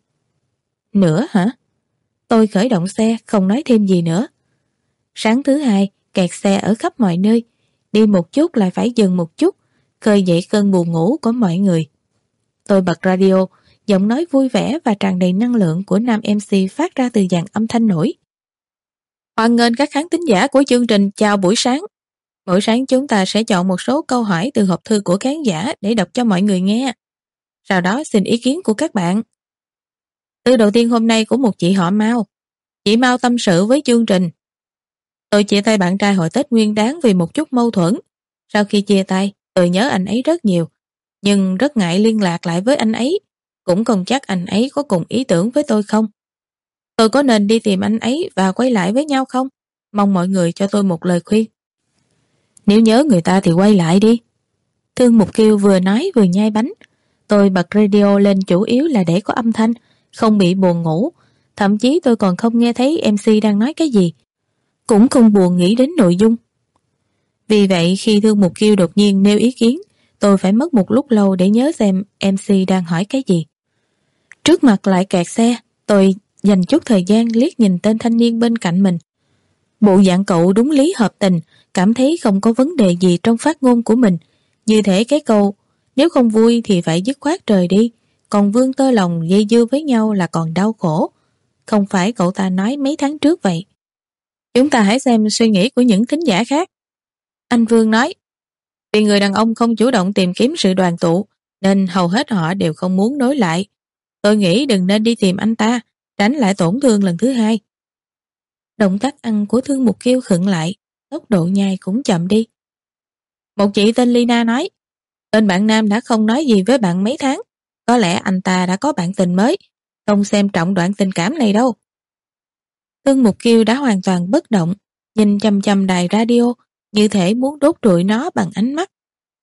Nữa hả? Tôi khởi động xe, không nói thêm gì nữa. Sáng thứ hai, kẹt xe ở khắp mọi nơi, đi một chút lại phải dừng một chút, khơi dậy cơn buồn ngủ của mọi người. Tôi bật radio, giọng nói vui vẻ và tràn đầy năng lượng của nam em xê phát ra từ dàn âm thanh nổi. Hoan nghênh các khán thính giả của chương trình chào buổi sáng. Mỗi sáng chúng ta sẽ chọn một số câu hỏi từ hộp thư của khán giả để đọc cho mọi người nghe. Sau đó xin ý kiến của các bạn. Thư đầu tiên hôm nay của một chị họ Mao. Chị Mao tâm sự với chương trình: tôi chia tay bạn trai hồi Tết Nguyên Đán vì một chút mâu thuẫn. Sau khi chia tay, tôi nhớ anh ấy rất nhiều, nhưng rất ngại liên lạc lại với anh ấy. Cũng không chắc anh ấy có cùng ý tưởng với tôi không. Tôi có nên đi tìm anh ấy và quay lại với nhau không? Mong mọi người cho tôi một lời khuyên. Nếu nhớ người ta thì quay lại đi. Thương Mục Kiêu vừa nói vừa nhai bánh. Tôi bật radio lên chủ yếu là để có âm thanh, không bị buồn ngủ. Thậm chí tôi còn không nghe thấy em xê đang nói cái gì, cũng không buồn nghĩ đến nội dung. Vì vậy khi Thương Mục Kiêu đột nhiên nêu ý kiến, tôi phải mất một lúc lâu để nhớ xem em xê đang hỏi cái gì. Trước mặt lại kẹt xe, tôi dành chút thời gian liếc nhìn tên thanh niên bên cạnh mình. Bộ dạng cậu đúng lý hợp tình, cảm thấy không có vấn đề gì trong phát ngôn của mình. Như thể cái câu nếu không vui thì phải dứt khoát rời đi, còn vương tơ lòng dây dưa với nhau là còn đau khổ. Không phải cậu ta nói mấy tháng trước vậy. Chúng ta hãy xem suy nghĩ của những thính giả khác. Anh Vương nói: vì người đàn ông không chủ động tìm kiếm sự đoàn tụ, nên hầu hết họ đều không muốn nối lại. Tôi nghĩ đừng nên đi tìm anh ta, tránh lại tổn thương lần thứ hai. Động tác ăn của Thương Mục Kiêu khựng lại, tốc độ nhai cũng chậm đi. Một chị tên Lina nói: tên bạn nam đã không nói gì với bạn mấy tháng, có lẽ anh ta đã có bạn tình mới, không xem trọng đoạn tình cảm này đâu. Thương Mục Kiêu đã hoàn toàn bất động, nhìn chăm chăm đài radio, như thể muốn đốt trụi nó bằng ánh mắt.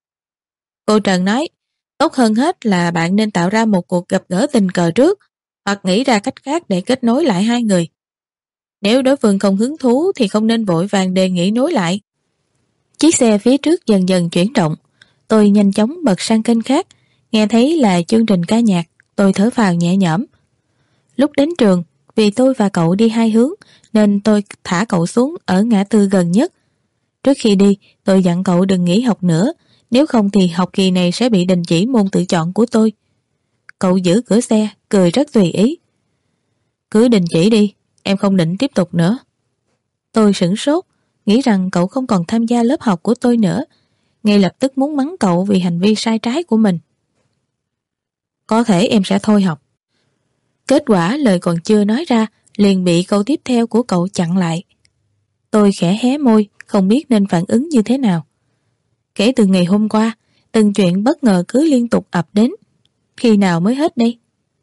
Cô Trần nói: tốt hơn hết là bạn nên tạo ra một cuộc gặp gỡ tình cờ trước, hoặc nghĩ ra cách khác để kết nối lại hai người. Nếu đối phương không hứng thú thì không nên vội vàng đề nghị nối lại. Chiếc xe phía trước dần dần chuyển động. Tôi nhanh chóng bật sang kênh khác, nghe thấy là chương trình ca nhạc, tôi thở phào nhẹ nhõm. Lúc đến trường, vì tôi và cậu đi hai hướng, nên tôi thả cậu xuống ở ngã tư gần nhất. Trước khi đi, tôi dặn cậu đừng nghỉ học nữa, nếu không thì học kỳ này sẽ bị đình chỉ môn tự chọn của tôi. Cậu giữ cửa xe, cười rất tùy ý. Cứ đình chỉ đi, em không định tiếp tục nữa. Tôi sửng sốt, nghĩ rằng cậu không còn tham gia lớp học của tôi nữa, ngay lập tức muốn mắng cậu vì hành vi sai trái của mình. Có thể em sẽ thôi học. Kết quả lời còn chưa nói ra, liền bị câu tiếp theo của cậu chặn lại. Tôi khẽ hé môi, không biết nên phản ứng như thế nào. Kể từ ngày hôm qua, từng chuyện bất ngờ cứ liên tục ập đến. Khi nào mới hết đây?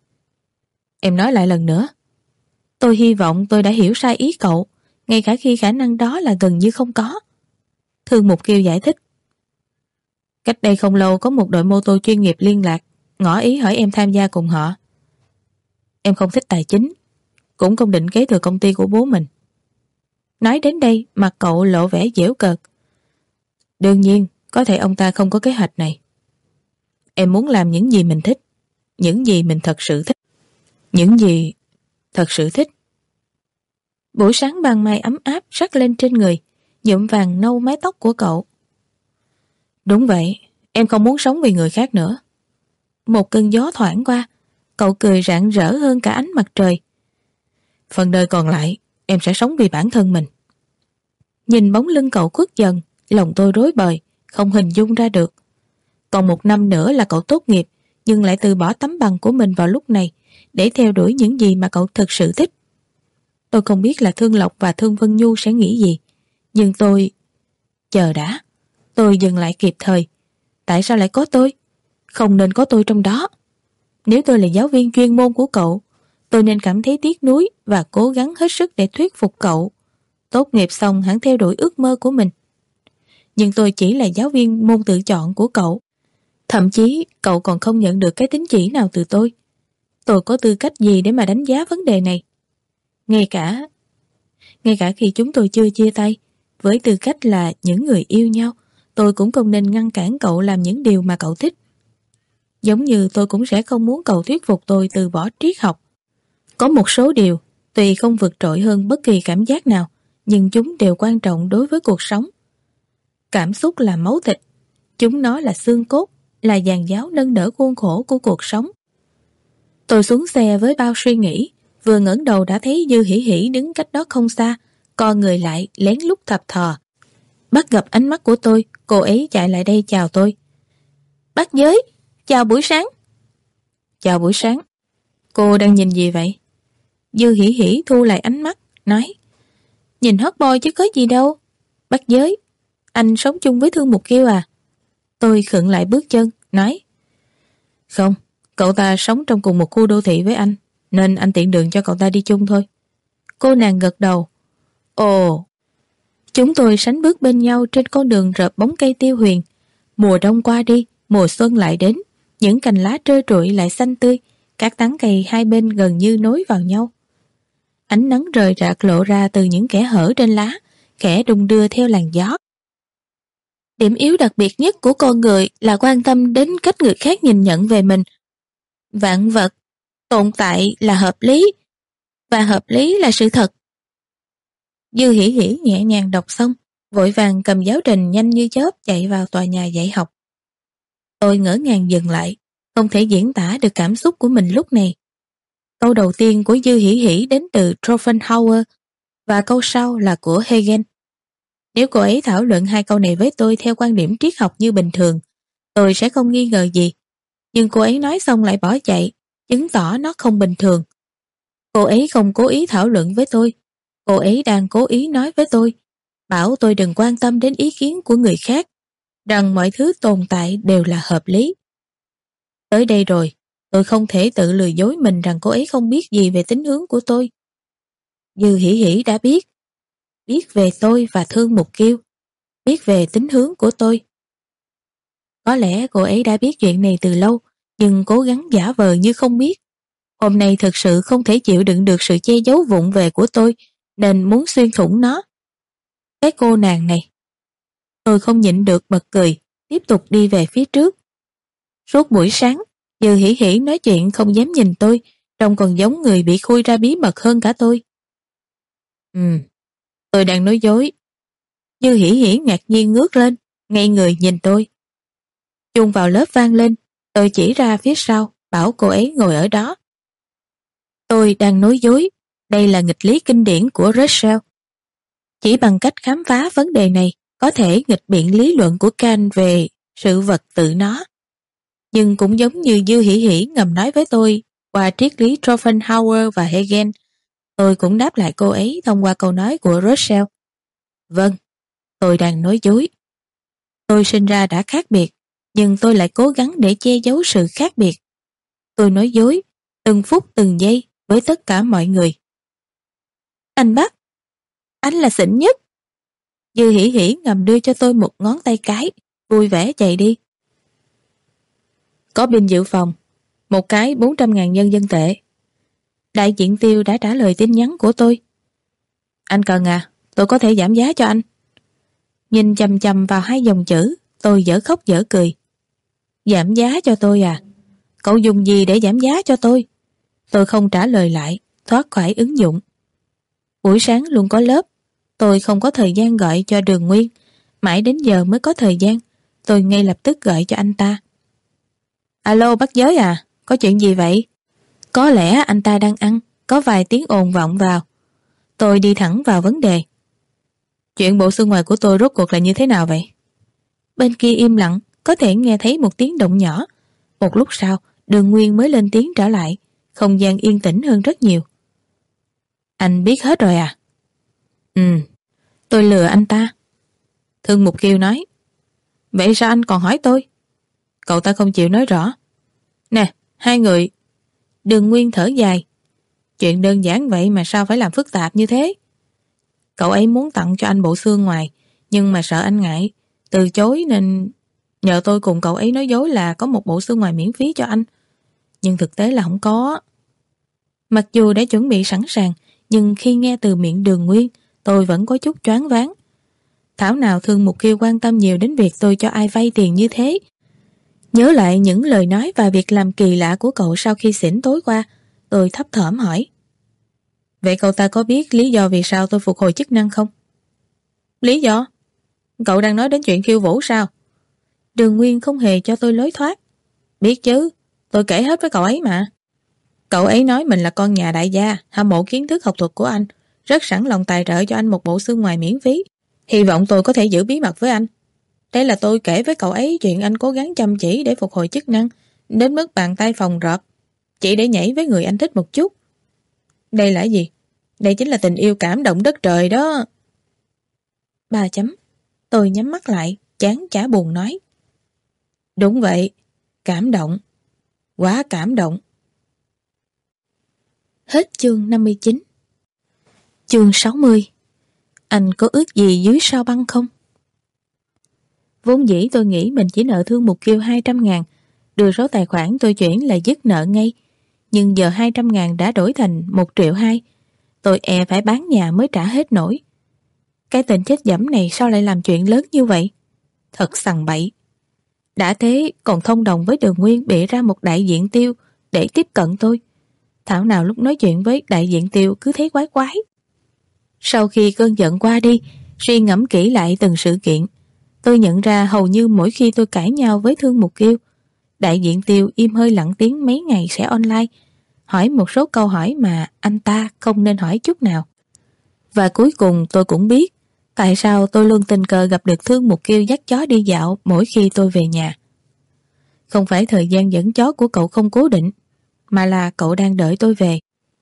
Em nói lại lần nữa. Tôi hy vọng tôi đã hiểu sai ý cậu, ngay cả khi khả năng đó là gần như không có. Thương Mục Kiêu giải thích. Cách đây không lâu có một đội mô tô chuyên nghiệp liên lạc, ngỏ ý hỏi em tham gia cùng họ. Em không thích tài chính, cũng không định kế thừa công ty của bố mình. Nói đến đây, mặt cậu lộ vẻ giễu cợt. Đương nhiên, có thể ông ta không có kế hoạch này. Em muốn làm những gì mình thích, những gì mình thật sự thích. Những gì thật sự thích. Buổi sáng ban mai ấm áp rắc lên trên người, nhuộm vàng nâu mái tóc của cậu. Đúng vậy, em không muốn sống vì người khác nữa. Một cơn gió thoảng qua, cậu cười rạng rỡ hơn cả ánh mặt trời. Phần đời còn lại, em sẽ sống vì bản thân mình. Nhìn bóng lưng cậu khuất dần, lòng tôi rối bời, không hình dung ra được. Còn một năm nữa là cậu tốt nghiệp, nhưng lại từ bỏ tấm bằng của mình vào lúc này để theo đuổi những gì mà cậu thực sự thích. Tôi không biết là Thương Lộc và Thương Vân Nhu sẽ nghĩ gì, nhưng tôi... Chờ đã, tôi dừng lại kịp thời. Tại sao lại có tôi? Không nên có tôi trong đó. Nếu tôi là giáo viên chuyên môn của cậu, tôi nên cảm thấy tiếc nuối và cố gắng hết sức để thuyết phục cậu. Tốt nghiệp xong hẳn theo đuổi ước mơ của mình. Nhưng tôi chỉ là giáo viên môn tự chọn của cậu. Thậm chí cậu còn không nhận được cái tín chỉ nào từ tôi. Tôi có tư cách gì để mà đánh giá vấn đề này? Ngay cả Ngay cả khi chúng tôi chưa chia tay, với tư cách là những người yêu nhau, tôi cũng không nên ngăn cản cậu làm những điều mà cậu thích. Giống như tôi cũng sẽ không muốn cậu thuyết phục tôi từ bỏ triết học. Có một số điều, tuy không vượt trội hơn bất kỳ cảm giác nào, nhưng chúng đều quan trọng đối với cuộc sống. Cảm xúc là máu thịt, chúng nó là xương cốt, là dàn giáo nâng đỡ khuôn khổ của cuộc sống. Tôi xuống xe với bao suy nghĩ, vừa ngẩng đầu đã thấy Dư Hỉ Hỉ đứng cách đó không xa, co người lại lén lút thập thò. Bắt gặp ánh mắt của tôi, cô ấy chạy lại đây chào tôi. Bác Giới, chào buổi sáng. Chào buổi sáng. Cô đang nhìn gì vậy? Dư Hỉ Hỉ thu lại ánh mắt, nói: Nhìn hot boy chứ có gì đâu. Bác Giới, anh sống chung với Thương Mục Kiêu à? Tôi khựng lại bước chân, nói: Không, cậu ta sống trong cùng một khu đô thị với anh, nên anh tiện đường cho cậu ta đi chung thôi. Cô nàng gật đầu. Ồ. Chúng tôi sánh bước bên nhau trên con đường rợp bóng cây tiêu huyền. Mùa đông qua đi, mùa xuân lại đến, những cành lá trơ trụi lại xanh tươi, các tán cây hai bên gần như nối vào nhau. Ánh nắng rời rạc lộ ra từ những kẽ hở trên lá, khẽ đung đưa theo làn gió. Điểm yếu đặc biệt nhất của con người là quan tâm đến cách người khác nhìn nhận về mình. Vạn vật tồn tại là hợp lý, và hợp lý là sự thật. Dư Hỉ Hỉ nhẹ nhàng đọc xong, vội vàng cầm giáo trình nhanh như chớp chạy vào tòa nhà dạy học. Tôi ngỡ ngàng dừng lại, không thể diễn tả được cảm xúc của mình lúc này. Câu đầu tiên của Dư Hỉ Hỉ đến từ Schopenhauer, và câu sau là của Hegel. Nếu cô ấy thảo luận hai câu này với tôi theo quan điểm triết học như bình thường, tôi sẽ không nghi ngờ gì. Nhưng cô ấy nói xong lại bỏ chạy, chứng tỏ nó không bình thường. Cô ấy không cố ý thảo luận với tôi. Cô ấy đang cố ý nói với tôi, bảo tôi đừng quan tâm đến ý kiến của người khác, rằng mọi thứ tồn tại đều là hợp lý. Tới đây rồi, tôi không thể tự lừa dối mình rằng cô ấy không biết gì về tính hướng của tôi. Dư Hỉ Hỉ đã biết, biết về tôi và Thương Mục Kiêu, biết về tính hướng của tôi. Có lẽ cô ấy đã biết chuyện này từ lâu, nhưng cố gắng giả vờ như không biết. Hôm nay thực sự không thể chịu đựng được sự che giấu vụng về của tôi, nên muốn xuyên thủng nó. Cái cô nàng này. Tôi không nhịn được bật cười, tiếp tục đi về phía trước. Suốt buổi sáng, Dư Hỉ Hỉ nói chuyện không dám nhìn tôi, trông còn giống người bị khui ra bí mật hơn cả tôi. Ừ, tôi đang nói dối. Dư Hỉ Hỉ ngạc nhiên ngước lên, ngây người nhìn tôi. Chuông vào lớp vang lên, tôi chỉ ra phía sau, bảo cô ấy ngồi ở đó. Tôi đang nói dối, đây là nghịch lý kinh điển của Russell. Chỉ bằng cách khám phá vấn đề này, có thể nghịch biện lý luận của Kant về sự vật tự nó. Nhưng cũng giống như Dư Hỉ Hỉ ngầm nói với tôi qua triết lý Schopenhauer và Hegel, tôi cũng đáp lại cô ấy thông qua câu nói của Russell. Vâng, tôi đang nói dối. Tôi sinh ra đã khác biệt, nhưng tôi lại cố gắng để che giấu sự khác biệt. Tôi nói dối, từng phút từng giây với tất cả mọi người. Anh Bắc, anh là xịn nhất. Dư Hỉ Hỉ ngầm đưa cho tôi một ngón tay cái, vui vẻ chạy đi. Có binh dự phòng, một cái bốn trăm ngàn nhân dân tệ. Đại diện Tiêu đã trả lời tin nhắn của tôi. Anh cần à, tôi có thể giảm giá cho anh. Nhìn chằm chằm vào hai dòng chữ, tôi dở khóc dở cười. Giảm giá cho tôi à? Cậu dùng gì để giảm giá cho tôi? Tôi không trả lời lại, thoát khỏi ứng dụng. Buổi sáng luôn có lớp, tôi không có thời gian gọi cho Đường Nguyên. Mãi đến giờ mới có thời gian, tôi ngay lập tức gọi cho anh ta. Alo bác Giới à, có chuyện gì vậy? Có lẽ anh ta đang ăn, có vài tiếng ồn vọng vào. Tôi đi thẳng vào vấn đề. Chuyện bộ xương ngoài của tôi rốt cuộc là như thế nào vậy? Bên kia im lặng, có thể nghe thấy một tiếng động nhỏ. Một lúc sau, Đường Nguyên mới lên tiếng trở lại. Không gian yên tĩnh hơn rất nhiều. Anh biết hết rồi à? Ừ, tôi lừa anh ta. Thương Mục Kiều nói. Vậy sao anh còn hỏi tôi? Cậu ta không chịu nói rõ. Nè, hai người. Đường Nguyên thở dài. Chuyện đơn giản vậy mà sao phải làm phức tạp như thế? Cậu ấy muốn tặng cho anh bộ xương ngoài, nhưng mà sợ anh ngại, từ chối nên nhờ tôi cùng cậu ấy nói dối là có một bộ xương ngoài miễn phí cho anh. Nhưng thực tế là không có. Mặc dù đã chuẩn bị sẵn sàng, nhưng khi nghe từ miệng Đường Nguyên, tôi vẫn có chút choáng váng. Thảo nào Thương Mục Kiều quan tâm nhiều đến việc tôi cho ai vay tiền như thế. Nhớ lại những lời nói và việc làm kỳ lạ của cậu sau khi xỉn tối qua, tôi thấp thỏm hỏi. Vậy cậu ta có biết lý do vì sao tôi phục hồi chức năng không? Lý do? Cậu đang nói đến chuyện khiêu vũ sao? Đường Nguyên không hề cho tôi lối thoát. Biết chứ, tôi kể hết với cậu ấy mà. Cậu ấy nói mình là con nhà đại gia, hâm mộ kiến thức học thuật của anh, rất sẵn lòng tài trợ cho anh một bộ xương ngoài miễn phí. Hy vọng tôi có thể giữ bí mật với anh. Thế là tôi kể với cậu ấy chuyện anh cố gắng chăm chỉ để phục hồi chức năng, đến mức bàn tay phồng rộp, chỉ để nhảy với người anh thích một chút. Đây là gì? Đây chính là tình yêu cảm động đất trời đó. Ba chấm. Tôi nhắm mắt lại, chán chả buồn nói. Đúng vậy, cảm động. Quá cảm động. Hết chương năm mươi chín. Chương sáu mươi. Anh có ước gì dưới sao băng không? Vốn dĩ tôi nghĩ mình chỉ nợ Thương Mục Kiều hai trăm ngàn, đưa số tài khoản tôi chuyển là dứt nợ ngay. Nhưng giờ hai trăm ngàn đã đổi thành một triệu hai. Tôi e phải bán nhà mới trả hết nổi. Cái tên chết dẫm này sao lại làm chuyện lớn như vậy? Thật sằng bậy. Đã thế còn thông đồng với Đường Nguyên bịa ra một đại diện Tiêu để tiếp cận tôi. Thảo nào lúc nói chuyện với đại diện Tiêu cứ thấy quái quái. Sau khi cơn giận qua đi, suy ngẫm kỹ lại từng sự kiện, tôi nhận ra hầu như mỗi khi tôi cãi nhau với Thương Mục Kiều, đại diện Tiêu im hơi lặng tiếng mấy ngày sẽ online, hỏi một số câu hỏi mà anh ta không nên hỏi chút nào. Và cuối cùng tôi cũng biết tại sao tôi luôn tình cờ gặp được Thương Mục Kiều dắt chó đi dạo mỗi khi tôi về nhà. Không phải thời gian dẫn chó của cậu không cố định, mà là cậu đang đợi tôi về.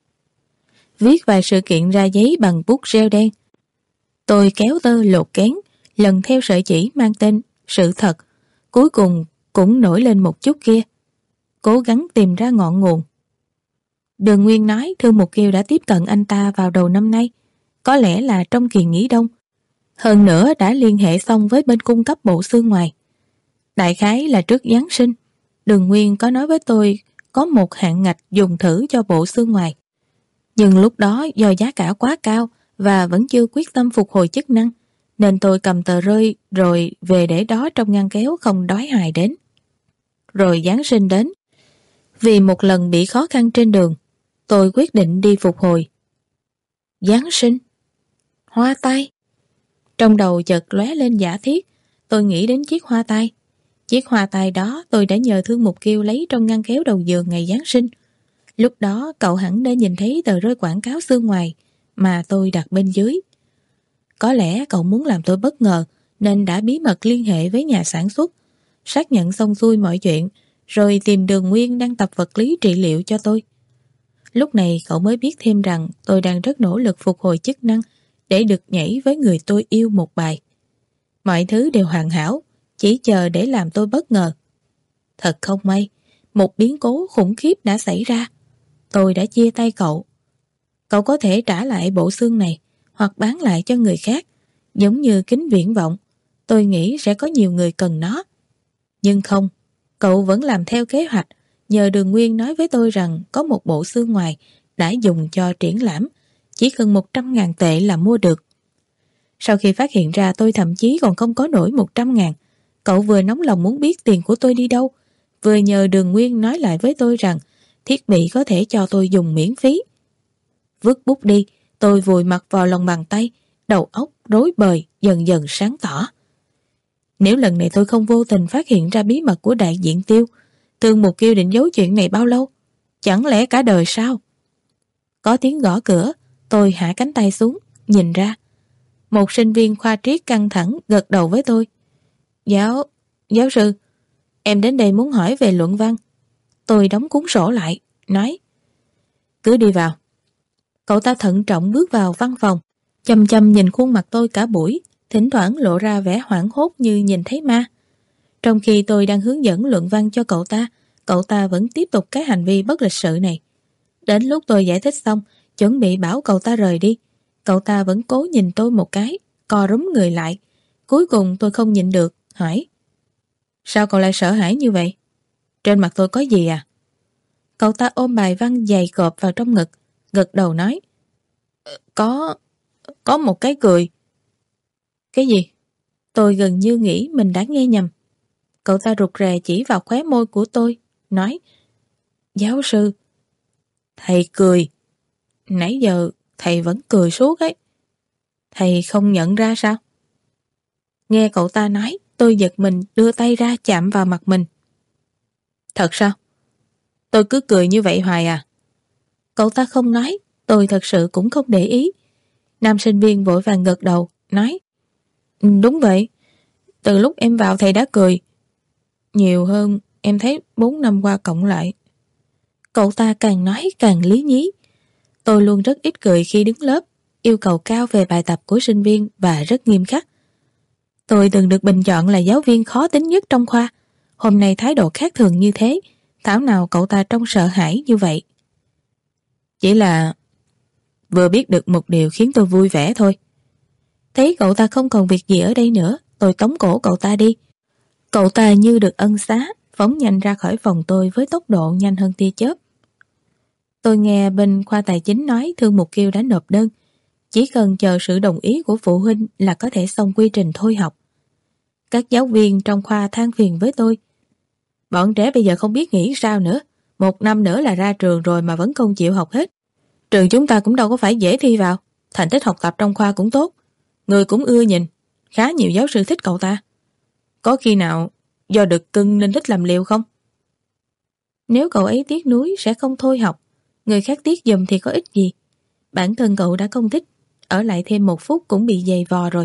Viết vài sự kiện ra giấy bằng bút gel đen. Tôi kéo tơ lột kén, lần theo sợi chỉ mang tên sự thật, cuối cùng cũng nổi lên một chút kia. Cố gắng tìm ra ngọn nguồn. Đường Nguyên nói Thương Mục Kiều đã tiếp cận anh ta vào đầu năm nay, có lẽ là trong kỳ nghỉ đông. Hơn nữa đã liên hệ xong với bên cung cấp bộ xương ngoài. Đại khái là trước Giáng sinh, Đường Nguyên có nói với tôi có một hạn ngạch dùng thử cho bộ xương ngoài. Nhưng lúc đó do giá cả quá cao và vẫn chưa quyết tâm phục hồi chức năng, nên tôi cầm tờ rơi rồi về để đó trong ngăn kéo không đói hài đến. Rồi Giáng sinh đến. Vì một lần bị khó khăn trên đường, tôi quyết định đi phục hồi. Giáng sinh? Hoa tai? Trong đầu chợt lóe lên giả thiết, tôi nghĩ đến chiếc hoa tai. Chiếc hoa tai đó tôi đã nhờ Thương Mục Kiều lấy trong ngăn kéo đầu giường ngày Giáng sinh. Lúc đó cậu hẳn đã nhìn thấy tờ rơi quảng cáo xương ngoài mà tôi đặt bên dưới. Có lẽ cậu muốn làm tôi bất ngờ nên đã bí mật liên hệ với nhà sản xuất, xác nhận xong xuôi mọi chuyện, rồi tìm Đường Nguyên đang tập vật lý trị liệu cho tôi. Lúc này cậu mới biết thêm rằng tôi đang rất nỗ lực phục hồi chức năng để được nhảy với người tôi yêu một bài. Mọi thứ đều hoàn hảo, chỉ chờ để làm tôi bất ngờ. Thật không may, một biến cố khủng khiếp đã xảy ra. Tôi đã chia tay cậu. Cậu có thể trả lại bộ xương này hoặc bán lại cho người khác, giống như kính viễn vọng. Tôi nghĩ sẽ có nhiều người cần nó. Nhưng không, cậu vẫn làm theo kế hoạch, nhờ Đường Nguyên nói với tôi rằng có một bộ xương ngoài đã dùng cho triển lãm, chỉ cần một trăm ngàn tệ là mua được. Sau khi phát hiện ra tôi thậm chí còn không có nổi một trăm ngàn, cậu vừa nóng lòng muốn biết tiền của tôi đi đâu, vừa nhờ Đường Nguyên nói lại với tôi rằng thiết bị có thể cho tôi dùng miễn phí. Vứt bút đi, tôi vùi mặt vào lòng bàn tay, đầu óc rối bời dần dần sáng tỏ. Nếu lần này tôi không vô tình phát hiện ra bí mật của đại diện Tiêu, Thương Mục Kiều định giấu chuyện này bao lâu? Chẳng lẽ cả đời sao? Có tiếng gõ cửa, tôi hạ cánh tay xuống, nhìn ra. Một sinh viên khoa triết căng thẳng gật đầu với tôi. Giáo, giáo sư, em đến đây muốn hỏi về luận văn. Tôi đóng cuốn sổ lại, nói. Cứ đi vào. Cậu ta thận trọng bước vào văn phòng, chăm chăm nhìn khuôn mặt tôi cả buổi, thỉnh thoảng lộ ra vẻ hoảng hốt như nhìn thấy ma. Trong khi tôi đang hướng dẫn luận văn cho cậu ta, cậu ta vẫn tiếp tục cái hành vi bất lịch sự này. Đến lúc tôi giải thích xong, chuẩn bị bảo cậu ta rời đi, cậu ta vẫn cố nhìn tôi một cái, co rúm người lại. Cuối cùng tôi không nhịn được, hỏi. Sao cậu lại sợ hãi như vậy? Trên mặt tôi có gì à? Cậu ta ôm bài văn dày cộp vào trong ngực, gật đầu nói. Có... có một cái cười. Cái gì? Tôi gần như nghĩ mình đã nghe nhầm. Cậu ta rụt rè chỉ vào khóe môi của tôi, nói. Giáo sư, thầy cười. Nãy giờ thầy vẫn cười suốt ấy. Thầy không nhận ra sao? Nghe cậu ta nói, tôi giật mình đưa tay ra chạm vào mặt mình. Thật sao? Tôi cứ cười như vậy hoài à? Cậu ta không nói, tôi thật sự cũng không để ý. Nam sinh viên vội vàng gật đầu, nói. Đúng vậy, từ lúc em vào thầy đã cười. Nhiều hơn em thấy bốn năm qua cộng lại. Cậu ta càng nói càng lý nhí. Tôi luôn rất ít cười khi đứng lớp, yêu cầu cao về bài tập của sinh viên và rất nghiêm khắc. Tôi từng được bình chọn là giáo viên khó tính nhất trong khoa. Hôm nay thái độ khác thường như thế, thảo nào cậu ta trông sợ hãi như vậy. Chỉ là vừa biết được một điều khiến tôi vui vẻ thôi. Thấy cậu ta không còn việc gì ở đây nữa, tôi tống cổ cậu ta đi. Cậu ta như được ân xá, phóng nhanh ra khỏi phòng tôi với tốc độ nhanh hơn tia chớp. Tôi nghe bên khoa tài chính nói Thương Mục Kiều đã nộp đơn, chỉ cần chờ sự đồng ý của phụ huynh là có thể xong quy trình thôi học. Các giáo viên trong khoa than phiền với tôi. Bọn trẻ bây giờ không biết nghĩ sao nữa, một năm nữa là ra trường rồi mà vẫn không chịu học hết. Trường chúng ta cũng đâu có phải dễ thi vào, thành tích học tập trong khoa cũng tốt, người cũng ưa nhìn, khá nhiều giáo sư thích cậu ta. Có khi nào do được cưng nên thích làm liều không? Nếu cậu ấy tiếc nuối sẽ không thôi học, người khác tiếc giùm thì có ích gì. Bản thân cậu đã không thích, ở lại thêm một phút cũng bị dày vò rồi.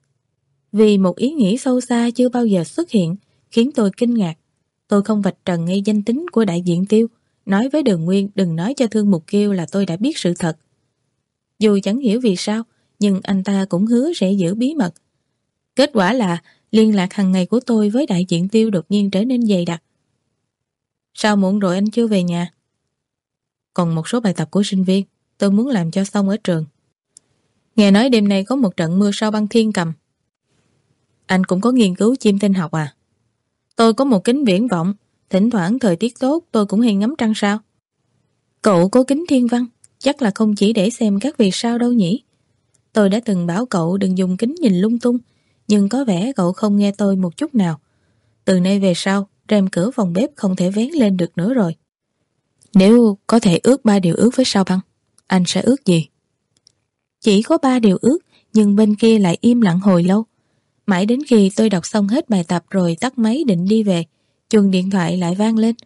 Vì một ý nghĩ sâu xa chưa bao giờ xuất hiện khiến tôi kinh ngạc, tôi không vạch trần ngay danh tính của đại diện Tiêu, nói với Đường Nguyên đừng nói cho Thương Mục Kiều là tôi đã biết sự thật. Dù chẳng hiểu vì sao, nhưng anh ta cũng hứa sẽ giữ bí mật. Kết quả là liên lạc hàng ngày của tôi với đại diện Tiêu đột nhiên trở nên dày đặc. Sao muộn rồi anh chưa về nhà? Còn một số bài tập của sinh viên, tôi muốn làm cho xong ở trường. Nghe nói đêm nay có một trận mưa sao băng thiên cầm. Anh cũng có nghiên cứu chim tinh học à? Tôi có một kính viễn vọng, thỉnh thoảng thời tiết tốt tôi cũng hay ngắm trăng sao. Cậu có kính thiên văn, chắc là không chỉ để xem các vì sao đâu nhỉ? Tôi đã từng bảo cậu đừng dùng kính nhìn lung tung, nhưng có vẻ cậu không nghe tôi một chút nào. Từ nay về sau, rèm cửa phòng bếp không thể vén lên được nữa rồi. Nếu có thể ước ba điều ước với sao băng, anh sẽ ước gì? Chỉ có ba điều ước, nhưng bên kia lại im lặng hồi lâu. Mãi đến khi tôi đọc xong hết bài tập rồi tắt máy định đi về, chuông điện thoại lại vang lên.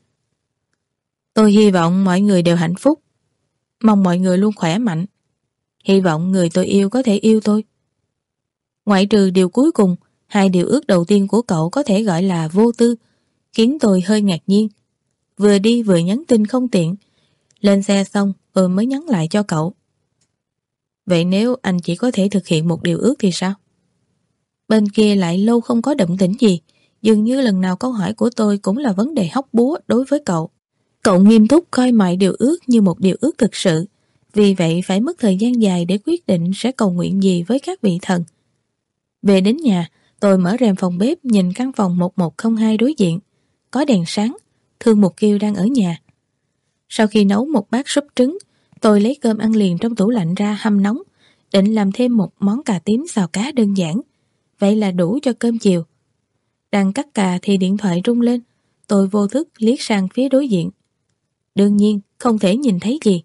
Tôi hy vọng mọi người đều hạnh phúc, mong mọi người luôn khỏe mạnh, hy vọng người tôi yêu có thể yêu tôi. Ngoại trừ điều cuối cùng, hai điều ước đầu tiên của cậu có thể gọi là vô tư, khiến tôi hơi ngạc nhiên. Vừa đi vừa nhắn tin không tiện. Lên xe xong tôi mới nhắn lại cho cậu. Vậy nếu anh chỉ có thể thực hiện một điều ước thì sao? Bên kia lại lâu không có động tĩnh gì, dường như lần nào câu hỏi của tôi cũng là vấn đề hóc búa đối với cậu. Cậu nghiêm túc coi mọi điều ước như một điều ước thực sự, vì vậy phải mất thời gian dài để quyết định sẽ cầu nguyện gì với các vị thần. Về đến nhà, tôi mở rèm phòng bếp nhìn căn phòng một một không hai đối diện. Có đèn sáng, Thương Mục Kiều đang ở nhà. Sau khi nấu một bát súp trứng, tôi lấy cơm ăn liền trong tủ lạnh ra hâm nóng, định làm thêm một món cà tím xào cá đơn giản. Vậy là đủ cho cơm chiều. Đang cắt cà thì điện thoại rung lên, tôi vô thức liếc sang phía đối diện. Đương nhiên không thể nhìn thấy gì.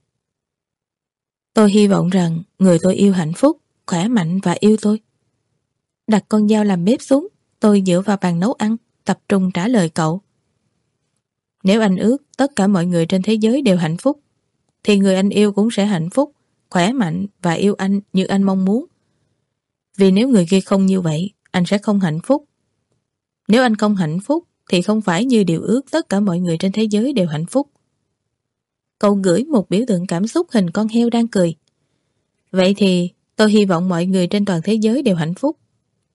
Tôi hy vọng rằng người tôi yêu hạnh phúc, khỏe mạnh và yêu tôi. Đặt con dao làm bếp xuống, tôi dựa vào bàn nấu ăn, tập trung trả lời cậu. Nếu anh ước tất cả mọi người trên thế giới đều hạnh phúc, thì người anh yêu cũng sẽ hạnh phúc, khỏe mạnh và yêu anh như anh mong muốn. Vì nếu người kia không như vậy, anh sẽ không hạnh phúc. Nếu anh không hạnh phúc, thì không phải như điều ước tất cả mọi người trên thế giới đều hạnh phúc. Cậu gửi một biểu tượng cảm xúc hình con heo đang cười. Vậy thì tôi hy vọng mọi người trên toàn thế giới đều hạnh phúc.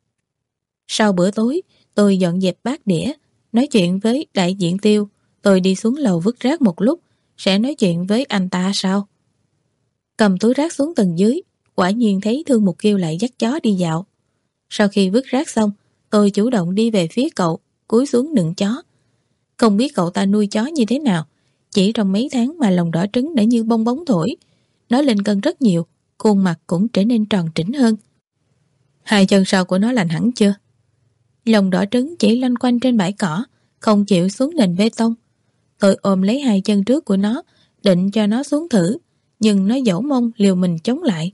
Sau bữa tối, tôi dọn dẹp bát đĩa, nói chuyện với đại diện Tiêu. Tôi đi xuống lầu vứt rác một lúc, sẽ nói chuyện với anh ta sau. Cầm túi rác xuống tầng dưới, quả nhiên thấy Thương Mục Kiêu lại dắt chó đi dạo. Sau khi vứt rác xong, tôi chủ động đi về phía cậu, cúi xuống nựng chó. Không biết cậu ta nuôi chó như thế nào, chỉ trong mấy tháng mà lòng đỏ trứng đã như bong bóng thổi. Nó lên cân rất nhiều, khuôn mặt cũng trở nên tròn trĩnh hơn. Hai chân sau của nó lành hẳn chưa? Lòng đỏ trứng chỉ loanh quanh trên bãi cỏ, không chịu xuống nền bê tông. Tôi ôm lấy hai chân trước của nó, định cho nó xuống thử, nhưng nó dẫu mông liều mình chống lại.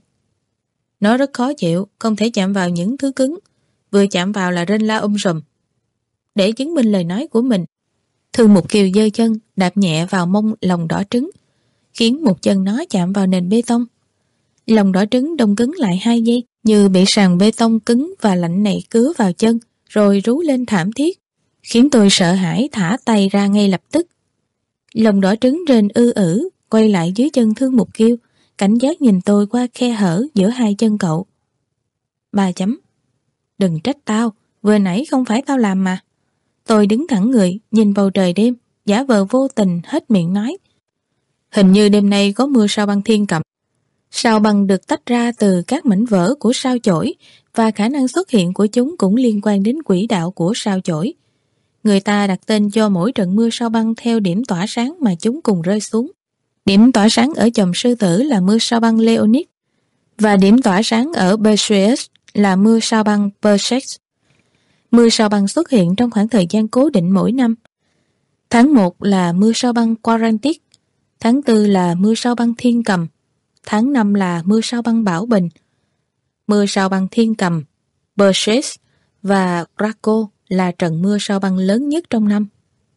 Nó rất khó chịu, không thể chạm vào những thứ cứng, vừa chạm vào là rên la um sùm. Để chứng minh lời nói của mình, Thương Mục Kiều giơ chân đạp nhẹ vào mông lòng đỏ trứng, khiến một chân nó chạm vào nền bê tông. Lòng đỏ trứng đông cứng lại hai giây, như bị sàn bê tông cứng và lạnh nảy cứa vào chân, rồi rú lên thảm thiết, khiến tôi sợ hãi thả tay ra ngay lập tức. Lòng đỏ trứng rên ư ử, quay lại dưới chân Thương Mục Kiêu, cảnh giác nhìn tôi qua khe hở giữa hai chân cậu. Ba chấm. Đừng trách tao, vừa nãy không phải tao làm mà. Tôi đứng thẳng người, nhìn bầu trời đêm, giả vờ vô tình hết miệng nói. Hình như đêm nay có mưa sao băng thiên cầm. Sao băng được tách ra từ các mảnh vỡ của sao chổi, và khả năng xuất hiện của chúng cũng liên quan đến quỹ đạo của sao chổi. Người ta đặt tên cho mỗi trận mưa sao băng theo điểm tỏa sáng mà chúng cùng rơi xuống. Điểm tỏa sáng ở chòm Sư Tử là mưa sao băng Leonid, và điểm tỏa sáng ở Perseus là mưa sao băng Perseus. Mưa sao băng xuất hiện trong khoảng thời gian cố định mỗi năm. Tháng một là mưa sao băng Quarantic, tháng tư là mưa sao băng Thiên Cầm, tháng năm là mưa sao băng Bảo Bình. Mưa sao băng Thiên Cầm, Perseus và Draco là trận mưa sao băng lớn nhất trong năm.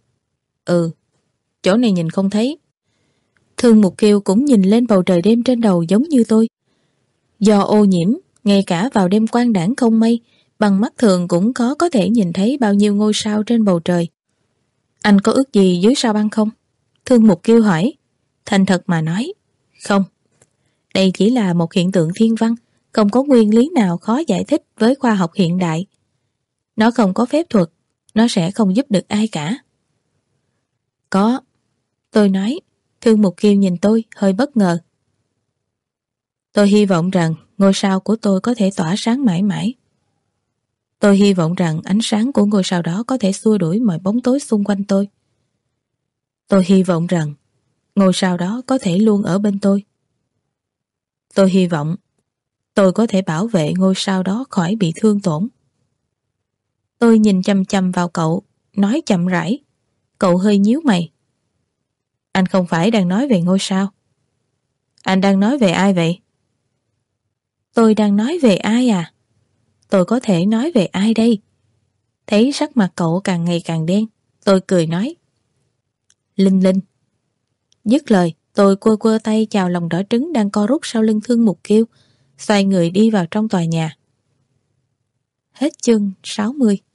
Ừ, chỗ này nhìn không thấy. Thương Mục Kiêu cũng nhìn lên bầu trời đêm trên đầu giống như tôi. Do ô nhiễm, ngay cả vào đêm quang đãng không mây, bằng mắt thường cũng khó có thể nhìn thấy bao nhiêu ngôi sao trên bầu trời. Anh có ước gì dưới sao băng không? Thương Mục Kiêu hỏi. Thành thật mà nói, không. Đây chỉ là một hiện tượng thiên văn, không có nguyên lý nào khó giải thích với khoa học hiện đại. Nó không có phép thuật, nó sẽ không giúp được ai cả. Có. Tôi nói. Thương Mục Kiêu nhìn tôi hơi bất ngờ. Tôi hy vọng rằng ngôi sao của tôi có thể tỏa sáng mãi mãi. Tôi hy vọng rằng ánh sáng của ngôi sao đó có thể xua đuổi mọi bóng tối xung quanh tôi. Tôi hy vọng rằng ngôi sao đó có thể luôn ở bên tôi. Tôi hy vọng tôi có thể bảo vệ ngôi sao đó khỏi bị thương tổn. Tôi nhìn chăm chăm vào cậu, nói chậm rãi. Cậu hơi nhíu mày. Anh không phải đang nói về ngôi sao. Anh đang nói về ai vậy? Tôi đang nói về ai à? Tôi có thể nói về ai đây? Thấy sắc mặt cậu càng ngày càng đen, tôi cười nói. Linh Linh. Dứt lời, tôi quơ quơ tay chào lòng đỏ trứng đang co rút sau lưng Thương Mục Kiêu, xoay người đi vào trong tòa nhà. Hết chương sáu mươi.